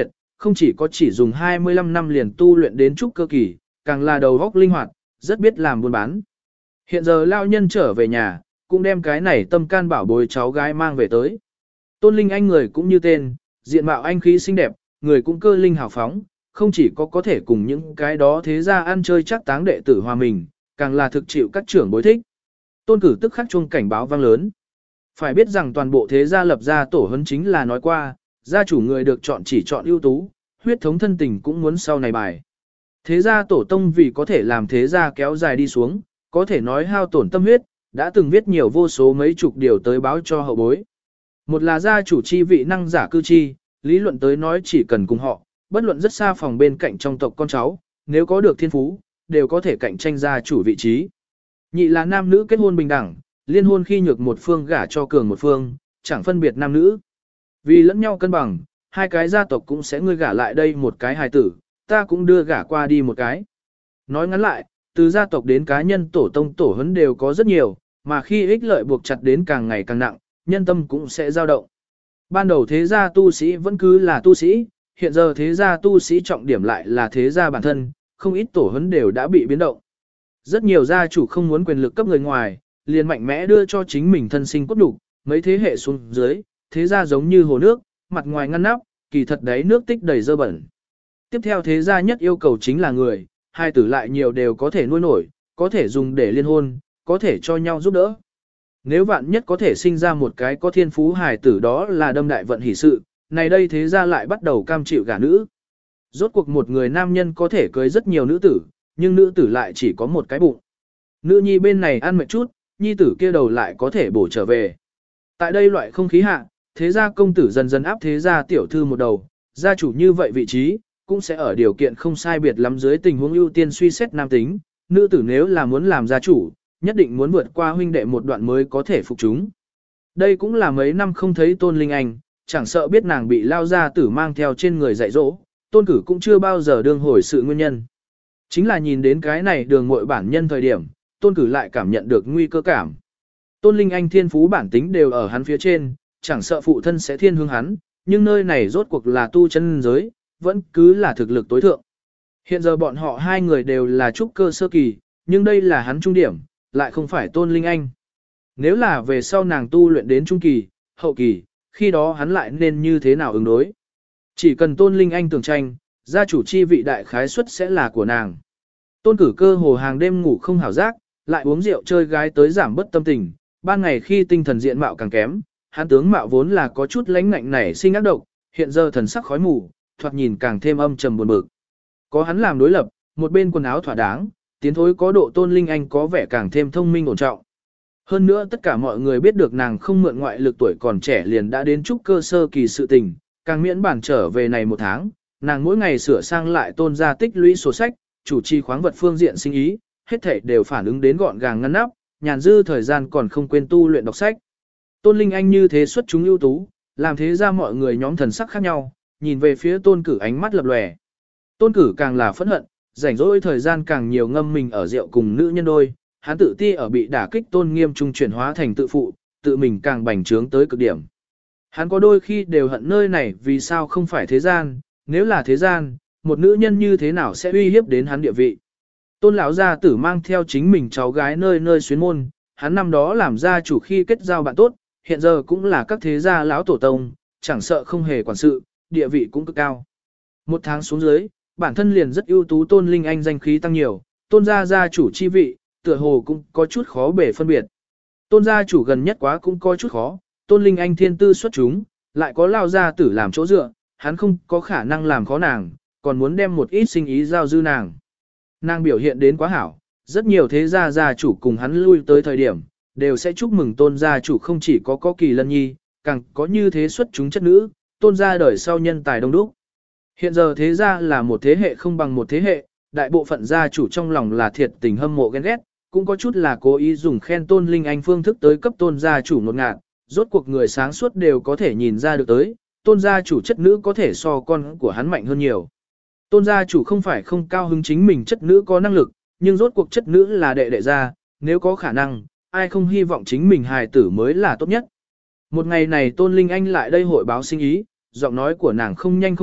không chỉ có chỉ dùng 25 năm liền tu luyện đến trúc cơ kỳ, càng là đầu óc linh hoạt, rất biết làm buôn bán. Hiện giờ lao nhân trở về nhà, cũng đem cái này tâm can bảo bối cháu gái mang về tới. Tôn Linh Anh người cũng như tên, diện mạo anh khí xinh đẹp, người cũng cơ linh hào phóng, không chỉ có thể cùng những cái đó thế ra ăn chơi chắc táng đệ tử hòa mình, càng là thực chịu các trưởng bối thích. Tôn Cử tức khắc chuông cảnh báo vang lớn. Phải biết rằng toàn bộ thế gia lập gia tổ huấn chính là nói qua, gia chủ người được chọn chỉ chọn ưu tú, huyết thống thân tình cũng muốn sau này bài. Thế gia tổ tông vì có thể làm thế gia kéo dài đi xuống, có thể nói hao tổn tâm huyết, đã từng viết nhiều vô số mấy chục điều tới báo cho hậu bối. Một là gia chủ chi vị năng giả cư chi, lý luận tới nói chỉ cần cùng họ, bất luận rất xa phòng bên cạnh trong tộc con cháu, nếu có được thiên phú, đều có thể cạnh tranh gia chủ vị trí. Nhị là nam nữ kết hôn bình đẳng, liên hôn khi nhược một phương gả cho cường một phương, chẳng phân biệt nam nữ. Vì lẫn nhau cân bằng, hai cái gia tộc cũng sẽ ngươi gả lại đây một cái hài tử, ta cũng đưa gả qua đi một cái. Nói ngắn lại, từ gia tộc đến cá nhân tổ tông tổ huấn đều có rất nhiều, mà khi ích lợi buộc chặt đến càng ngày càng nặng, nhân tâm cũng sẽ dao động. Ban đầu thế gia tu sĩ vẫn cứ là tu sĩ, hiện giờ thế gia tu sĩ trọng điểm lại là thế gia bản thân, không ít tổ huấn đều đã bị biến động. Rất nhiều gia chủ không muốn quyền lực cấp người ngoài, liền mạnh mẽ đưa cho chính mình thân sinh cốt đủ, mấy thế hệ xuống dưới, thế gia giống như hồ nước, mặt ngoài ngăn nắp, kỳ thật đấy nước tích đầy dơ bẩn. Tiếp theo thế gia nhất yêu cầu chính là người, hai tử lại nhiều đều có thể nuôi nổi, có thể dùng để liên hôn, có thể cho nhau giúp đỡ. Nếu vạn nhất có thể sinh ra một cái có thiên phú hài tử đó là đâm đại vận hỷ sự, này đây thế gia lại bắt đầu cam chịu gả nữ. Rốt cuộc một người nam nhân có thể cưới rất nhiều nữ tử, nhưng nữ tử lại chỉ có một cái bụng. Nữ nhi bên này ăn mệt chút, nhi tử kia đầu lại có thể bổ trở về. Tại đây loại không khí hạ, thế gia công tử dần dần áp thế gia tiểu thư một đầu, gia chủ như vậy vị trí, cũng sẽ ở điều kiện không sai biệt lắm dưới tình huống ưu tiên suy xét nam tính, nữ tử nếu là muốn làm gia chủ, nhất định muốn vượt qua huynh đệ một đoạn mới có thể phục chúng. Đây cũng là mấy năm không thấy Tôn Linh Anh, chẳng sợ biết nàng bị lao gia tử mang theo trên người dạy dỗ, Tôn Cử cũng chưa bao giờ đương hồi sự nguyên nhân. Chính là nhìn đến cái này đường muội bản nhân thời điểm, Tôn Cử lại cảm nhận được nguy cơ cảm. Tôn Linh Anh thiên phú bản tính đều ở hắn phía trên, chẳng sợ phụ thân sẽ thiên hướng hắn, nhưng nơi này rốt cuộc là tu chân giới, vẫn cứ là thực lực tối thượng. Hiện giờ bọn họ hai người đều là trúc cơ sơ kỳ, nhưng đây là hắn trung điểm, lại không phải Tôn Linh Anh. Nếu là về sau nàng tu luyện đến trung kỳ, hậu kỳ, khi đó hắn lại nên như thế nào ứng đối. Chỉ cần Tôn Linh Anh tưởng tranh, gia chủ chi vị đại khái suất sẽ là của nàng. Tôn Cử cơ hồ hàng đêm ngủ không hảo giác, lại uống rượu chơi gái tới giảm bất tâm tình, ban ngày khi tinh thần diện mạo càng kém, hắn tướng mạo vốn là có chút lãnh ngạnh nảy sinh ác độc, hiện giờ thần sắc khói mù, thoạt nhìn càng thêm âm trầm buồn bực. Có hắn làm đối lập, một bên quần áo thỏa đáng, tiến thối có độ Tôn Linh Anh có vẻ càng thêm thông minh ổn trọng. Hơn nữa tất cả mọi người biết được nàng không mượn ngoại lực tuổi còn trẻ liền đã đến trúc cơ sơ kỳ sự tình, càng miễn bản trở về này một tháng, nàng mỗi ngày sửa sang lại Tôn gia tích lũy sổ sách, chủ trì khoáng vật phương diện sinh ý, hết thảy đều phản ứng đến gọn gàng ngăn nắp, nhàn dư thời gian còn không quên tu luyện đọc sách. Tôn Linh Anh như thế xuất chúng ưu tú, làm thế ra mọi người nhóm thần sắc khác nhau, nhìn về phía Tôn Cử ánh mắt lập lòe. Tôn Cử càng là phẫn hận, rảnh rỗi thời gian càng nhiều ngâm mình ở rượu cùng nữ nhân đôi, hắn tự ti ở bị đả kích tôn nghiêm trung chuyển hóa thành tự phụ, tự mình càng bành trướng tới cực điểm. Hắn có đôi khi đều hận nơi này vì sao không phải thế gian, nếu là thế gian, một nữ nhân như thế nào sẽ uy hiếp đến hắn địa vị. Tôn lão gia tử mang theo chính mình cháu gái nơi nơi xuyến môn, hắn năm đó làm gia chủ khi kết giao bạn tốt, hiện giờ cũng là các thế gia lão tổ tông, chẳng sợ không hề quản sự, địa vị cũng cực cao. Một tháng xuống dưới, bản thân liền rất ưu tú Tôn Linh Anh danh khí tăng nhiều, Tôn gia gia chủ chi vị, tựa hồ cũng có chút khó bể phân biệt. Tôn gia chủ gần nhất quá cũng có chút khó, Tôn Linh Anh thiên tư xuất chúng, lại có lao gia tử làm chỗ dựa, hắn không có khả năng làm khó nàng, còn muốn đem một ít sinh ý giao dư nàng. Nàng biểu hiện đến quá hảo, rất nhiều thế gia gia chủ cùng hắn lui tới thời điểm, đều sẽ chúc mừng Tôn gia chủ không chỉ có kỳ lân nhi, càng có như thế xuất chúng chất nữ, Tôn gia đời sau nhân tài đông đúc. Hiện giờ thế gia là một thế hệ không bằng một thế hệ, đại bộ phận gia chủ trong lòng là thiệt tình hâm mộ ghen ghét, cũng có chút là cố ý dùng khen Tôn Linh Anh phương thức tới cấp Tôn gia chủ ngột ngạt, rốt cuộc người sáng suốt đều có thể nhìn ra được tới, Tôn gia chủ chất nữ có thể so con của hắn mạnh hơn nhiều. Tôn gia chủ không phải không cao hứng chính mình chất nữ có năng lực, nhưng rốt cuộc chất nữ là đệ đệ gia, nếu có khả năng, ai không hy vọng chính mình hài tử mới là tốt nhất. Một ngày này Tôn Linh Anh lại đây hội báo sinh ý, giọng nói của nàng không nhanh không chậm,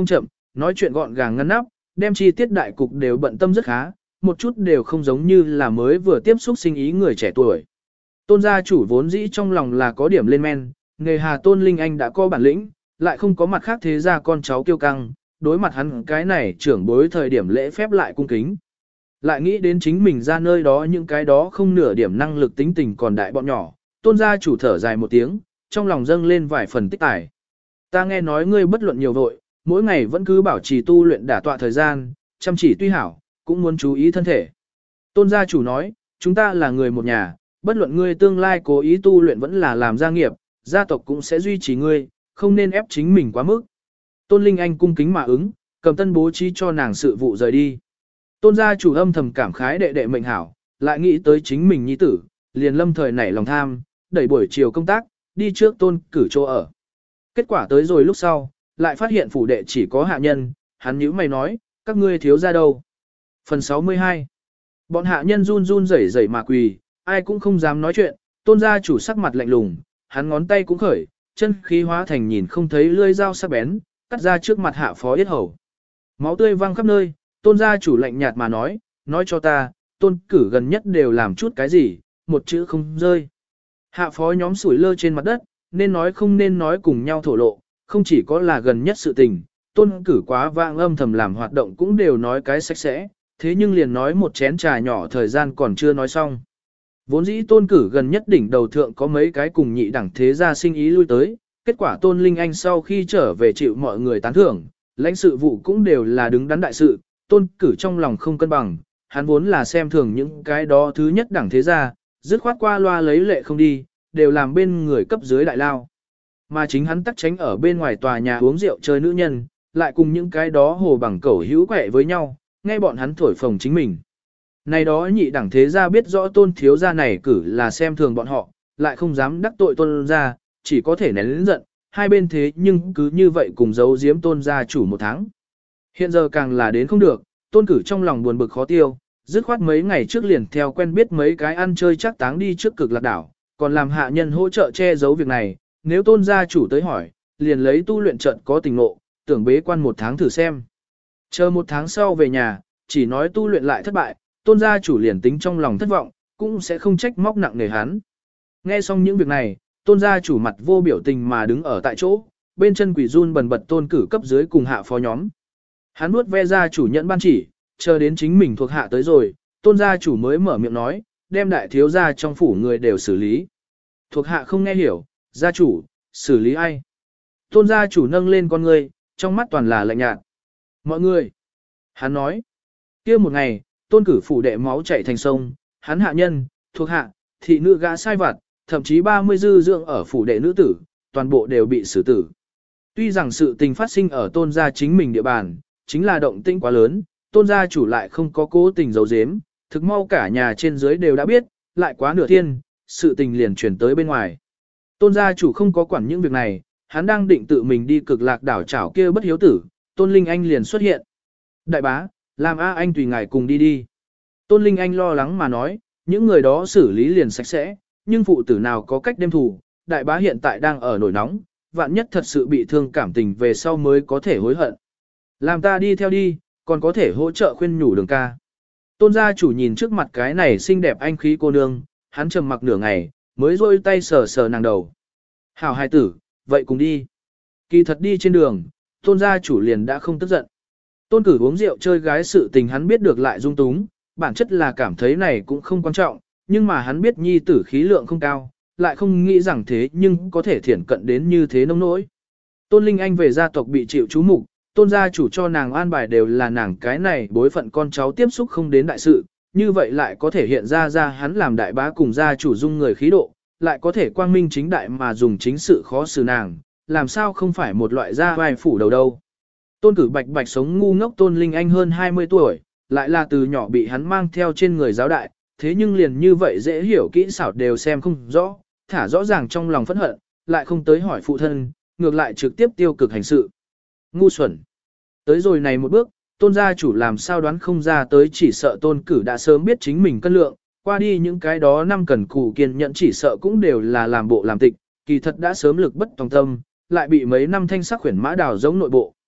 nói chuyện gọn gàng ngăn nắp, đem chi tiết đại cục đều bận tâm rất khá, một chút đều không giống như là mới vừa tiếp xúc sinh ý người trẻ tuổi. Tôn gia chủ vốn dĩ trong lòng là có điểm lên men, nghề hà Tôn Linh Anh đã có bản lĩnh, lại không có mặt khác thế ra con cháu kiêu căng, đối mặt hắn cái này trưởng bối thời điểm lễ phép lại cung kính. Lại nghĩ đến chính mình ra nơi đó những cái đó không nửa điểm năng lực tính tình còn đại bọn nhỏ, Tôn gia chủ thở dài một tiếng, trong lòng dâng lên vài phần tích tải. Ta nghe nói ngươi bất luận nhiều vội, mỗi ngày vẫn cứ bảo trì tu luyện đả tọa thời gian, chăm chỉ tuy hảo, cũng muốn chú ý thân thể. Tôn gia chủ nói, chúng ta là người một nhà, bất luận ngươi tương lai cố ý tu luyện vẫn là làm gia nghiệp, gia tộc cũng sẽ duy trì ngươi, không nên ép chính mình quá mức. Tôn Linh Anh cung kính mà ứng, cầm tân bố trí cho nàng sự vụ rời đi. Tôn gia chủ âm thầm cảm khái đệ đệ mệnh hảo, lại nghĩ tới chính mình nhi tử, liền lâm thời nảy lòng tham, đẩy buổi chiều công tác, đi trước Tôn cử chỗ ở. Kết quả tới rồi lúc sau, lại phát hiện phủ đệ chỉ có hạ nhân, hắn nhíu mày nói, các ngươi thiếu ra đâu. Phần 62. Bọn hạ nhân run run rẩy rẩy mà quỳ, ai cũng không dám nói chuyện, Tôn gia chủ sắc mặt lạnh lùng, hắn ngón tay cũng khởi, chân khí hóa thành nhìn không thấy lưỡi dao sắc bén, cắt ra trước mặt hạ phó yết hầu. Máu tươi văng khắp nơi, Tôn gia chủ lạnh nhạt mà nói cho ta, Tôn cử gần nhất đều làm chút cái gì, một chữ không rơi. Hạ phó nhóm sủi lơ trên mặt đất, nên nói không nên nói cùng nhau thổ lộ, không chỉ có là gần nhất sự tình, Tôn cử quá vang âm thầm làm hoạt động cũng đều nói cái sạch sẽ, thế nhưng liền nói một chén trà nhỏ thời gian còn chưa nói xong. Vốn dĩ Tôn cử gần nhất đỉnh đầu thượng có mấy cái cùng nhị đẳng thế gia sinh ý lui tới, kết quả Tôn Linh Anh sau khi trở về chịu mọi người tán thưởng, lãnh sự vụ cũng đều là đứng đắn đại sự, Tôn cử trong lòng không cân bằng, hắn vốn là xem thường những cái đó thứ nhất đẳng thế gia, dứt khoát qua loa lấy lệ không đi, đều làm bên người cấp dưới đại lao. Mà chính hắn tắc tránh ở bên ngoài tòa nhà uống rượu chơi nữ nhân, lại cùng những cái đó hồ bằng cẩu hữu quẹ với nhau, nghe bọn hắn thổi phồng chính mình. Này đó nhị đẳng thế gia biết rõ Tôn thiếu gia này cử là xem thường bọn họ, lại không dám đắc tội Tôn gia, chỉ có thể nén lớn giận, hai bên thế nhưng cứ như vậy cùng giấu giếm Tôn gia chủ một tháng. Hiện giờ càng là đến không được, Tôn cử trong lòng buồn bực khó tiêu, dứt khoát mấy ngày trước liền theo quen biết mấy cái ăn chơi chắc táng đi trước Cực Lạc đảo, còn làm hạ nhân hỗ trợ che giấu việc này, nếu Tôn gia chủ tới hỏi, liền lấy tu luyện trận có tình ngộ, tưởng bế quan một tháng thử xem. Chờ một tháng sau về nhà, chỉ nói tu luyện lại thất bại, Tôn gia chủ liền tính trong lòng thất vọng, cũng sẽ không trách móc nặng nề hắn. Nghe xong những việc này, Tôn gia chủ mặt vô biểu tình mà đứng ở tại chỗ, bên chân quỷ run bần bật Tôn cử cấp dưới cùng hạ phó nhóm. Hắn nuốt ve gia chủ nhận ban chỉ, chờ đến chính mình thuộc hạ tới rồi, Tôn gia chủ mới mở miệng nói, đem đại thiếu gia trong phủ người đều xử lý. Thuộc hạ không nghe hiểu, gia chủ, xử lý ai? Tôn gia chủ nâng lên con ngươi, trong mắt toàn là lạnh nhạt. Mọi người. Hắn nói. Kia một ngày, Tôn cử phủ đệ máu chảy thành sông, hắn hạ nhân, thuộc hạ, thị nữ gã sai vặt, thậm chí 30 dư dưỡng ở phủ đệ nữ tử, toàn bộ đều bị xử tử. Tuy rằng sự tình phát sinh ở Tôn gia chính mình địa bàn, chính là động tĩnh quá lớn, Tôn gia chủ lại không có cố tình giấu giếm, thực mau cả nhà trên dưới đều đã biết, lại quá nửa thiên, sự tình liền chuyển tới bên ngoài. Tôn gia chủ không có quản những việc này, hắn đang định tự mình đi Cực Lạc đảo chảo kia bất hiếu tử, Tôn Linh Anh liền xuất hiện. Đại bá, làm A anh tùy ngài cùng đi đi. Tôn Linh Anh lo lắng mà nói, những người đó xử lý liền sạch sẽ, nhưng phụ tử nào có cách đem thủ, đại bá hiện tại đang ở nổi nóng, vạn nhất thật sự bị thương cảm tình về sau mới có thể hối hận. Làm ta đi theo đi, còn có thể hỗ trợ khuyên nhủ Đường ca. Tôn gia chủ nhìn trước mặt cái này xinh đẹp anh khí cô nương, hắn trầm mặc nửa ngày, mới rôi tay sờ sờ nàng đầu. Hảo hài tử, vậy cùng đi. Kỳ thật đi trên đường, Tôn gia chủ liền đã không tức giận. Tôn cử uống rượu chơi gái sự tình hắn biết được lại dung túng, bản chất là cảm thấy này cũng không quan trọng, nhưng mà hắn biết nhi tử khí lượng không cao, lại không nghĩ rằng thế nhưng có thể thiển cận đến như thế nông nỗi. Tôn Linh Anh về gia tộc bị chịu chú mục, Tôn gia chủ cho nàng an bài đều là nàng cái này bối phận con cháu tiếp xúc không đến đại sự, như vậy lại có thể hiện ra hắn làm đại bá cùng gia chủ dung người khí độ, lại có thể quang minh chính đại mà dùng chính sự khó xử nàng, làm sao không phải một loại gia vai phủ đầu đâu. Tôn cử bạch bạch sống ngu ngốc Tôn Linh Anh hơn 20 tuổi, lại là từ nhỏ bị hắn mang theo trên người giáo đại, thế nhưng liền như vậy dễ hiểu kỹ xảo đều xem không rõ, thả rõ ràng trong lòng phẫn hận, lại không tới hỏi phụ thân, ngược lại trực tiếp tiêu cực hành sự. Ngu xuẩn. Tới rồi này một bước, Tôn gia chủ làm sao đoán không ra tới, chỉ sợ Tôn cử đã sớm biết chính mình cân lượng, qua đi những cái đó năm cần cù kiên nhẫn chỉ sợ cũng đều là làm bộ làm tịch, kỳ thật đã sớm lực bất tòng tâm, lại bị mấy năm thanh sắc khuyển mã đào giống nội bộ.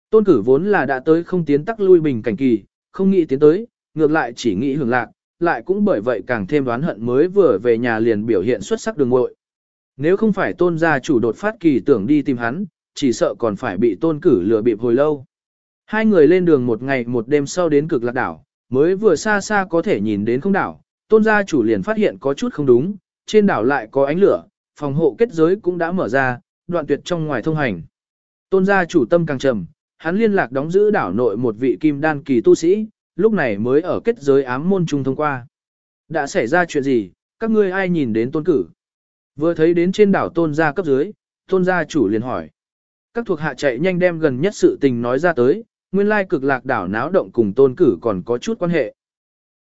Tôn Cử vốn là đã tới không tiến tắc lui bình cảnh kỳ, không nghĩ tiến tới, ngược lại chỉ nghĩ hưởng lạc, lại cũng bởi vậy càng thêm đoán hận mới vừa về nhà liền biểu hiện xuất sắc đường ngội. Nếu không phải Tôn gia chủ đột phát kỳ tưởng đi tìm hắn, chỉ sợ còn phải bị Tôn Cử lừa bịp hồi lâu. Hai người lên đường một ngày một đêm sau đến Cực Lạc đảo, mới vừa xa xa có thể nhìn đến không đảo, Tôn gia chủ liền phát hiện có chút không đúng, trên đảo lại có ánh lửa, phòng hộ kết giới cũng đã mở ra, đoạn tuyệt trong ngoài thông hành. Tôn gia chủ tâm càng trầm, hắn liên lạc đóng giữ đảo nội một vị kim đan kỳ tu sĩ, lúc này mới ở kết giới ám môn trung thông qua. Đã xảy ra chuyện gì, các ngươi ai nhìn đến Tôn Cử? Vừa thấy đến trên đảo Tôn gia cấp dưới, Tôn gia chủ liền hỏi. Các thuộc hạ chạy nhanh đem gần nhất sự tình nói ra tới, nguyên lai Cực Lạc đảo náo động cùng Tôn Cử còn có chút quan hệ.